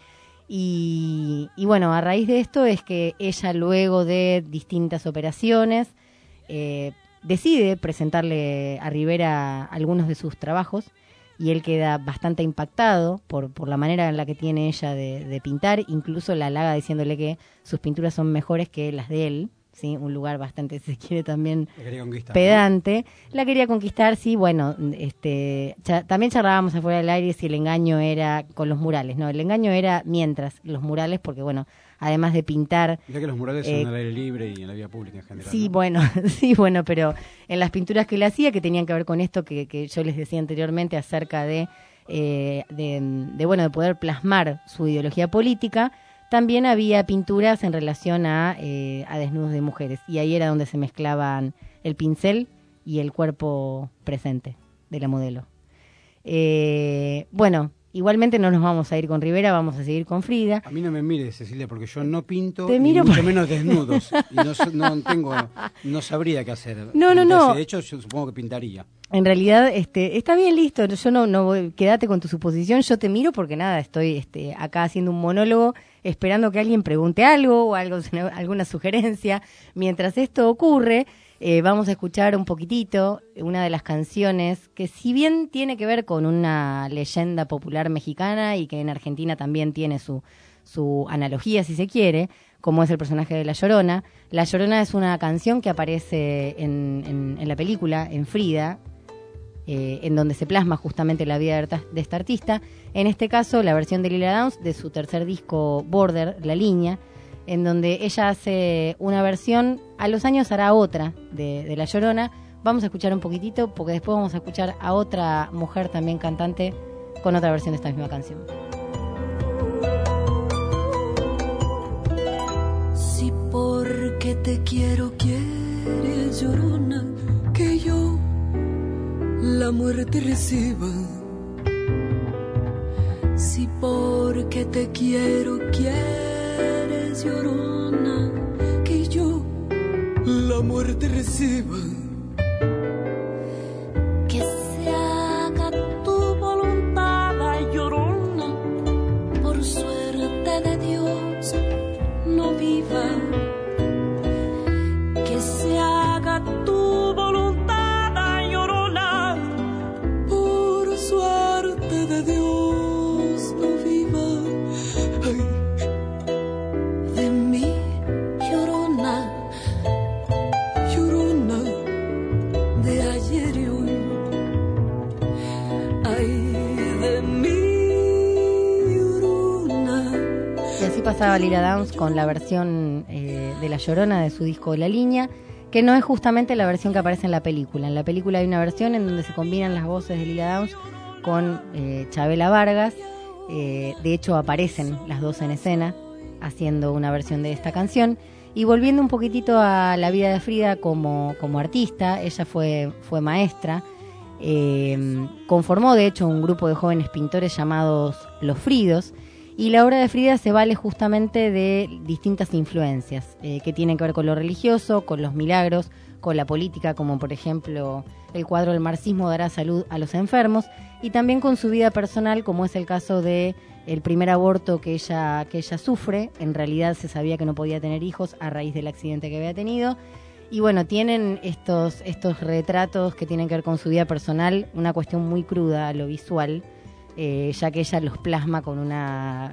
Y bueno, a raíz de esto es que ella, luego de distintas operaciones, decide presentarle a Rivera algunos de sus trabajos, y él queda bastante impactado por la manera en la que tiene ella de pintar. Incluso la halaga diciéndole que sus pinturas son mejores que las de él, ¿sí? Un lugar bastante, si se quiere, también pedante. ¿No? La quería conquistar, sí, bueno, también charlábamos afuera del aire si el engaño era con los murales. No, el engaño era mientras los murales, porque bueno, además de pintar... Ya que los murales son al aire libre y en la vía pública en general. Sí, ¿no? bueno, pero en las pinturas que él hacía, que tenían que ver con esto que yo les decía anteriormente acerca de poder plasmar su ideología política, también había pinturas en relación a desnudos de mujeres. Y ahí era donde se mezclaban el pincel y el cuerpo presente de la modelo. Igualmente no nos vamos a ir con Rivera, vamos a seguir con Frida. A mí no me mires, Cecilia, porque yo no pinto, Te ni miro mucho menos desnudos. Y no sabría qué hacer. No. De hecho, yo supongo que pintaría. En realidad, está bien, listo. Yo no voy, quédate con tu suposición. Yo te miro porque nada, estoy acá haciendo un monólogo, esperando que alguien pregunte algo o alguna sugerencia. Mientras esto ocurre, vamos a escuchar un poquitito una de las canciones que, si bien tiene que ver con una leyenda popular mexicana y que en Argentina también tiene su analogía, si se quiere, como es el personaje de La Llorona. La Llorona es una canción que aparece en la película, en Frida, en donde se plasma justamente la vida de esta artista. En este caso, la versión de Lila Downs de su tercer disco, Border, La Línea, en donde ella hace una versión, a los años hará otra de La Llorona. Vamos a escuchar un poquitito, porque después vamos a escuchar a otra mujer también cantante con otra versión de esta misma canción. Si porque te quiero quieres, Llorona, que yo la muerte reciba. Si porque te quiero quieres, Llorona, que yo la muerte reciba. Que se haga tu voluntad, Llorona, por suerte de Dios no viva. Que se haga tu voluntad, Llorona, por suerte de Dios no viva. Ay, de mí, Llorona, Llorona de ayer y hoy. Ay, de mí, Llorona. Y así pasaba Lila Downs con la versión de La Llorona de su disco La Línea, que no es justamente la versión que aparece en la película. En la película hay una versión en donde se combinan las voces de Lila Downs con Chabela Vargas. De hecho, aparecen las dos en escena haciendo una versión de esta canción. Y volviendo un poquitito a la vida de Frida como artista, ella fue maestra. Conformó, de hecho, un grupo de jóvenes pintores llamados Los Fridos. Y la obra de Frida se vale justamente de distintas influencias que tienen que ver con lo religioso, con los milagros, con la política, como por ejemplo el cuadro El marxismo dará salud a los enfermos, y también con su vida personal, como es el caso de el primer aborto que ella sufre. En realidad se sabía que no podía tener hijos a raíz del accidente que había tenido. Y bueno, tienen estos retratos que tienen que ver con su vida personal, una cuestión muy cruda a lo visual, ya que ella los plasma con una...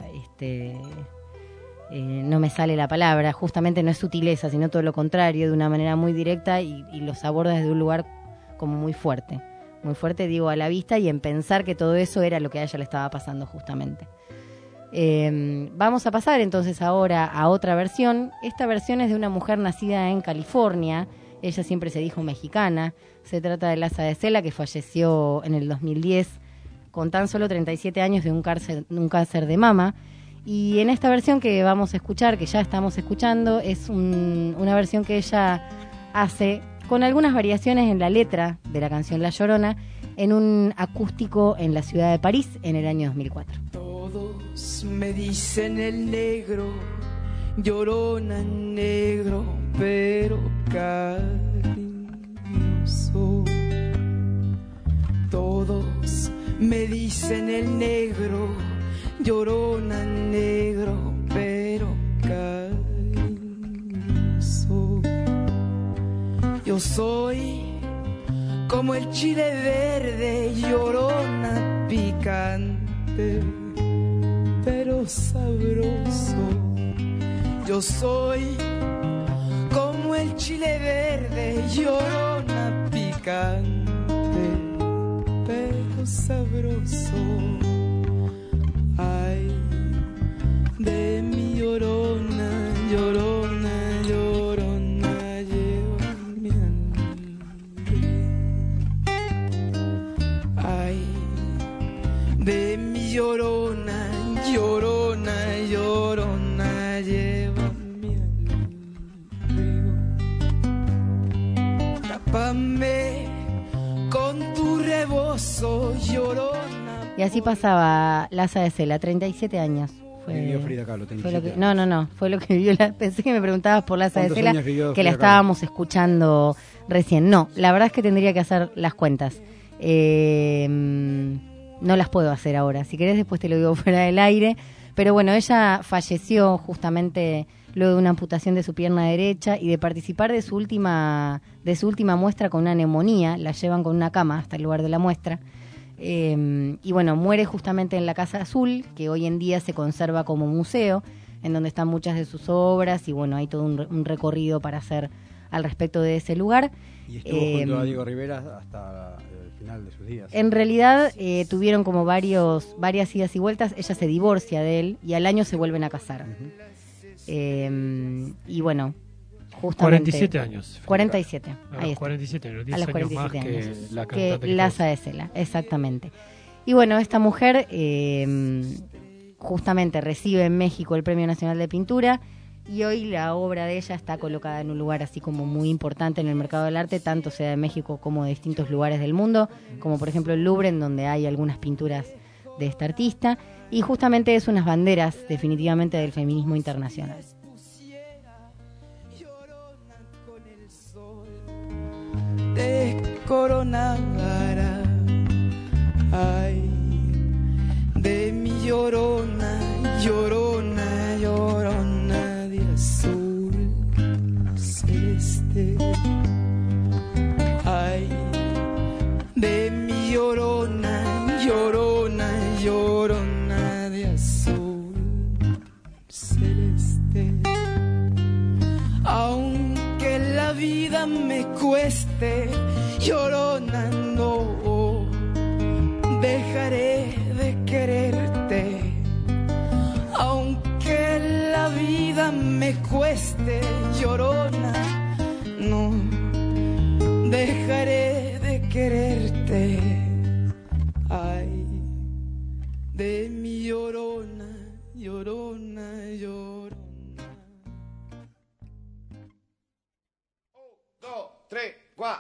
no me sale la palabra, justamente no es sutileza, sino todo lo contrario, de una manera muy directa y los aborda desde un lugar como muy fuerte, digo, a la vista, y en pensar que todo eso era lo que a ella le estaba pasando justamente. Vamos a pasar entonces ahora a otra versión. Esta versión es de una mujer nacida en California, ella siempre se dijo mexicana. Se trata de Laza de Cela, que falleció en el 2010 con tan solo 37 años de un cáncer de mama. Y en esta versión que vamos a escuchar, que ya estamos escuchando, es una versión que ella hace con algunas variaciones en la letra de la canción La Llorona, en un acústico en la ciudad de París en el año 2004. Todos me dicen el negro, Llorona negro, pero cariñoso. Todos me dicen el negro, Llorona negro, pero cariñoso. Yo soy como el chile verde, Llorona picante, pero sabroso. Yo soy como el chile verde, Llorona picante, pero sabroso. Ay, de mi Llorona, Llorona, Llorona, llévame al río. Ay, de mi Llorona, Llorona, Llorona, llévame al río. Tápame con tu rebozo, Llorona Y así pasaba Laza de Cela, 37 años. Vivió Frida Kahlo, No, fue lo que vivió. Pensé que me preguntabas por Laza de Cela, que la estábamos escuchando recién. No, la verdad es que tendría que hacer las cuentas. No las puedo hacer ahora. Si querés después te lo digo fuera del aire. Pero bueno, ella falleció justamente luego de una amputación de su pierna derecha y de participar de su última muestra con una neumonía. La llevan con una cama hasta el lugar de la muestra. Y bueno, muere justamente en la Casa Azul, que hoy en día se conserva como museo, en donde están muchas de sus obras y bueno, hay todo un recorrido para hacer al respecto de ese lugar. Y estuvo junto a Diego Rivera hasta el final de sus días. En realidad tuvieron como varias idas y vueltas. Ella se divorcia de él y al año se vuelven a casar. Y bueno, justamente 47 años. 47. A los 47 años, 10 a los 47 años más años, que la cantante Laza de Cela, exactamente. Y bueno, esta mujer justamente recibe en México el Premio Nacional de Pintura y hoy la obra de ella está colocada en un lugar así como muy importante en el mercado del arte, tanto sea de México como de distintos lugares del mundo, como por ejemplo el Louvre, en donde hay algunas pinturas de esta artista, y justamente es unas banderas definitivamente del feminismo internacional. Te coronara, ay, de mi llorona, llorona, llorona de azul celeste, ay, de mi llorona, llorona, llorona de azul celeste. Aunque la vida me cueste, llorona, no dejaré de quererte. Aunque la vida me cueste, llorona, no dejaré de quererte. Ay, de mi llorona, llorona, llorona. 1, 2, 3, 4.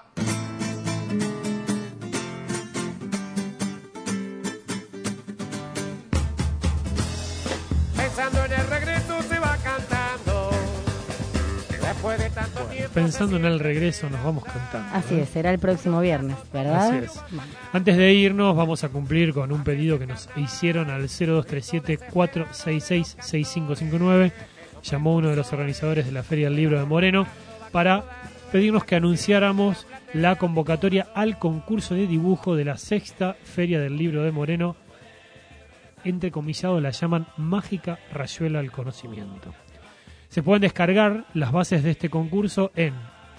Pensando en el regreso se va cantando. Después de tanto tiempo. Pensando en el regreso nos vamos cantando. Así es, será el próximo viernes, ¿verdad? Así es. Antes de irnos vamos a cumplir con un pedido que nos hicieron al 0237-466-6559. Llamó uno de los organizadores de la Feria del Libro de Moreno para pedirnos que anunciáramos la convocatoria al concurso de dibujo de la 6ª Feria del Libro de Moreno. Entrecomillado la llaman Mágica Rayuela al Conocimiento. Se pueden descargar las bases de este concurso en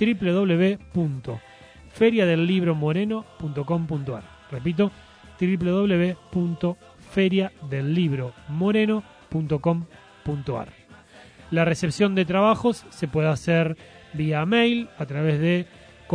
www.feriadellibromoreno.com.ar. Repito, www.feriadellibromoreno.com.ar. La recepción de trabajos se puede hacer vía mail a través de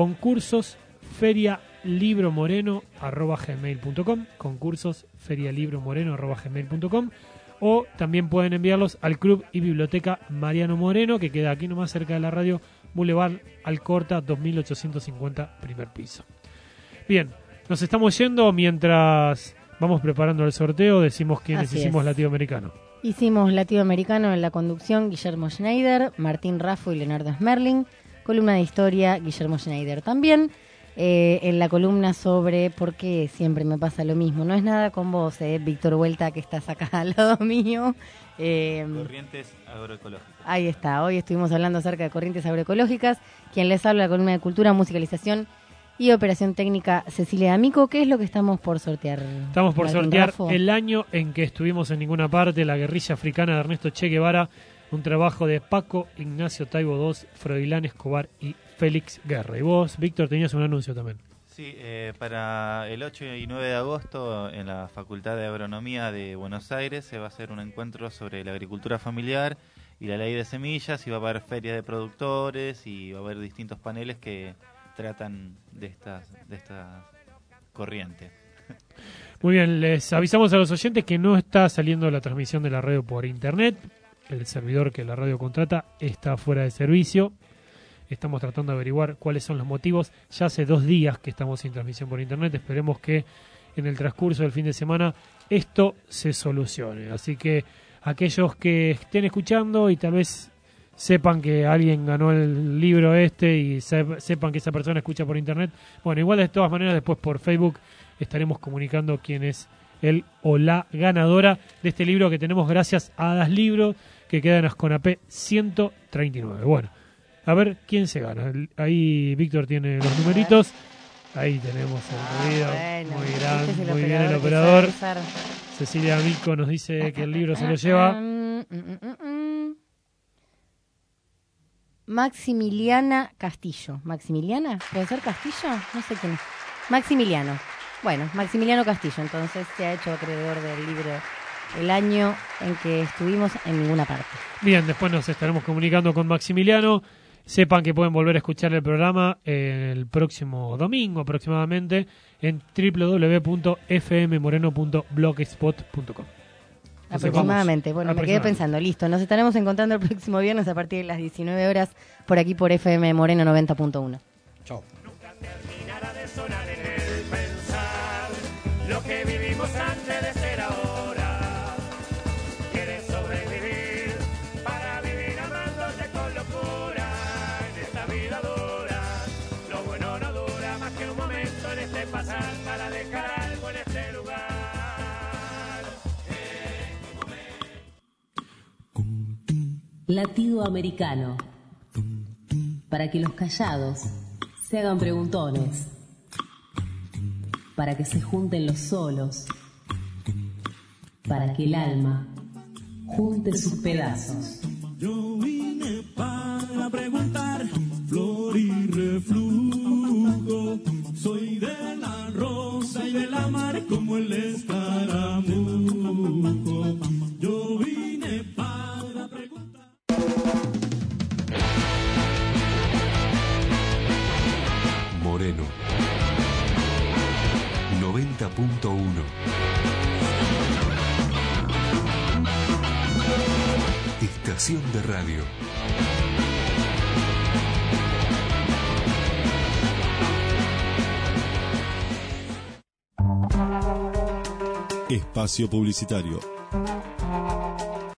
concursosferialibromoreno@gmail.com, concursosferialibromoreno@gmail.com, o también pueden enviarlos al Club y Biblioteca Mariano Moreno, que queda aquí nomás cerca de la radio, Boulevard Alcorta 2850, primer piso. Bien, nos estamos yendo mientras vamos preparando el sorteo. Decimos quiénes Así hicimos es. Latinoamericano. Hicimos Latinoamericano en la conducción Guillermo Schneider, Martín Raffo y Leonardo Smerling. Columna de historia Guillermo Schneider también. En la columna sobre por qué siempre me pasa lo mismo. No es nada con vos, Víctor Huelta, que estás acá al lado mío. Corrientes agroecológicas. Ahí está, hoy estuvimos hablando acerca de corrientes agroecológicas. Quien les habla, la columna de cultura, musicalización y operación técnica, Cecilia D'Amico. ¿Qué es lo que estamos por sortear? Estamos por Martín sortear Raffo? el año en que estuvimos en ninguna parte, la guerrilla africana de Ernesto Che Guevara, un trabajo de Paco Ignacio Taibo II, Froilán Escobar y Félix Guerra. Y vos, Víctor, tenías un anuncio también. Sí, para el 8 y 9 de agosto en la Facultad de Agronomía de Buenos Aires se va a hacer un encuentro sobre la agricultura familiar y la ley de semillas, y va a haber feria de productores y va a haber distintos paneles que tratan de estas corrientes. Muy bien, les avisamos a los oyentes que no está saliendo la transmisión de la radio por internet. El servidor que la radio contrata está fuera de servicio. Estamos tratando de averiguar cuáles son los motivos. Ya hace 2 días que estamos sin transmisión por internet. Esperemos que en el transcurso del fin de semana esto se solucione. Así que aquellos que estén escuchando y tal vez sepan que alguien ganó el libro y sepan que esa persona escucha por internet, bueno, igual de todas maneras después por Facebook estaremos comunicando quién es el o la ganadora de este libro que tenemos gracias a Das Libros, que queda en Asconapé 139. Bueno, a ver quién se gana. Ahí Víctor tiene los numeritos. Ahí tenemos el ruido. Bueno, muy grande, este es el muy bien el operador operador. Cecilia Mico nos dice que el libro se lo lleva. Maximiliana Castillo. ¿Maximiliana? ¿Puede ser Castillo? No sé quién es. Maximiliano. Bueno, Maximiliano Castillo, entonces se ha hecho acreedor del libro El año en que estuvimos en ninguna parte. Bien, después nos estaremos comunicando con Maximiliano. Sepan que pueden volver a escuchar el programa el próximo domingo aproximadamente en www.fmmoreno.blogspot.com. Aproximadamente. Bueno, me quedé pensando, listo. Nos estaremos encontrando el próximo viernes a partir de las 19 horas por aquí por FM Moreno 90.1. Chao. Lo que vivimos antes de ser ahora. Quieres sobrevivir para vivir amándote con locura. En esta vida dura, lo bueno no dura más que un momento en este pasar para dejar algo en este lugar. Latido americano. Para que los callados se hagan preguntones. Para que se junten los solos, para que el alma junte sus pedazos. Yo vine para preguntar, flor y reflujo, soy de la rosa y de la mar como el escaramujo. Yo vine para preguntar. Moreno 90.1. Estación de radio. Espacio publicitario.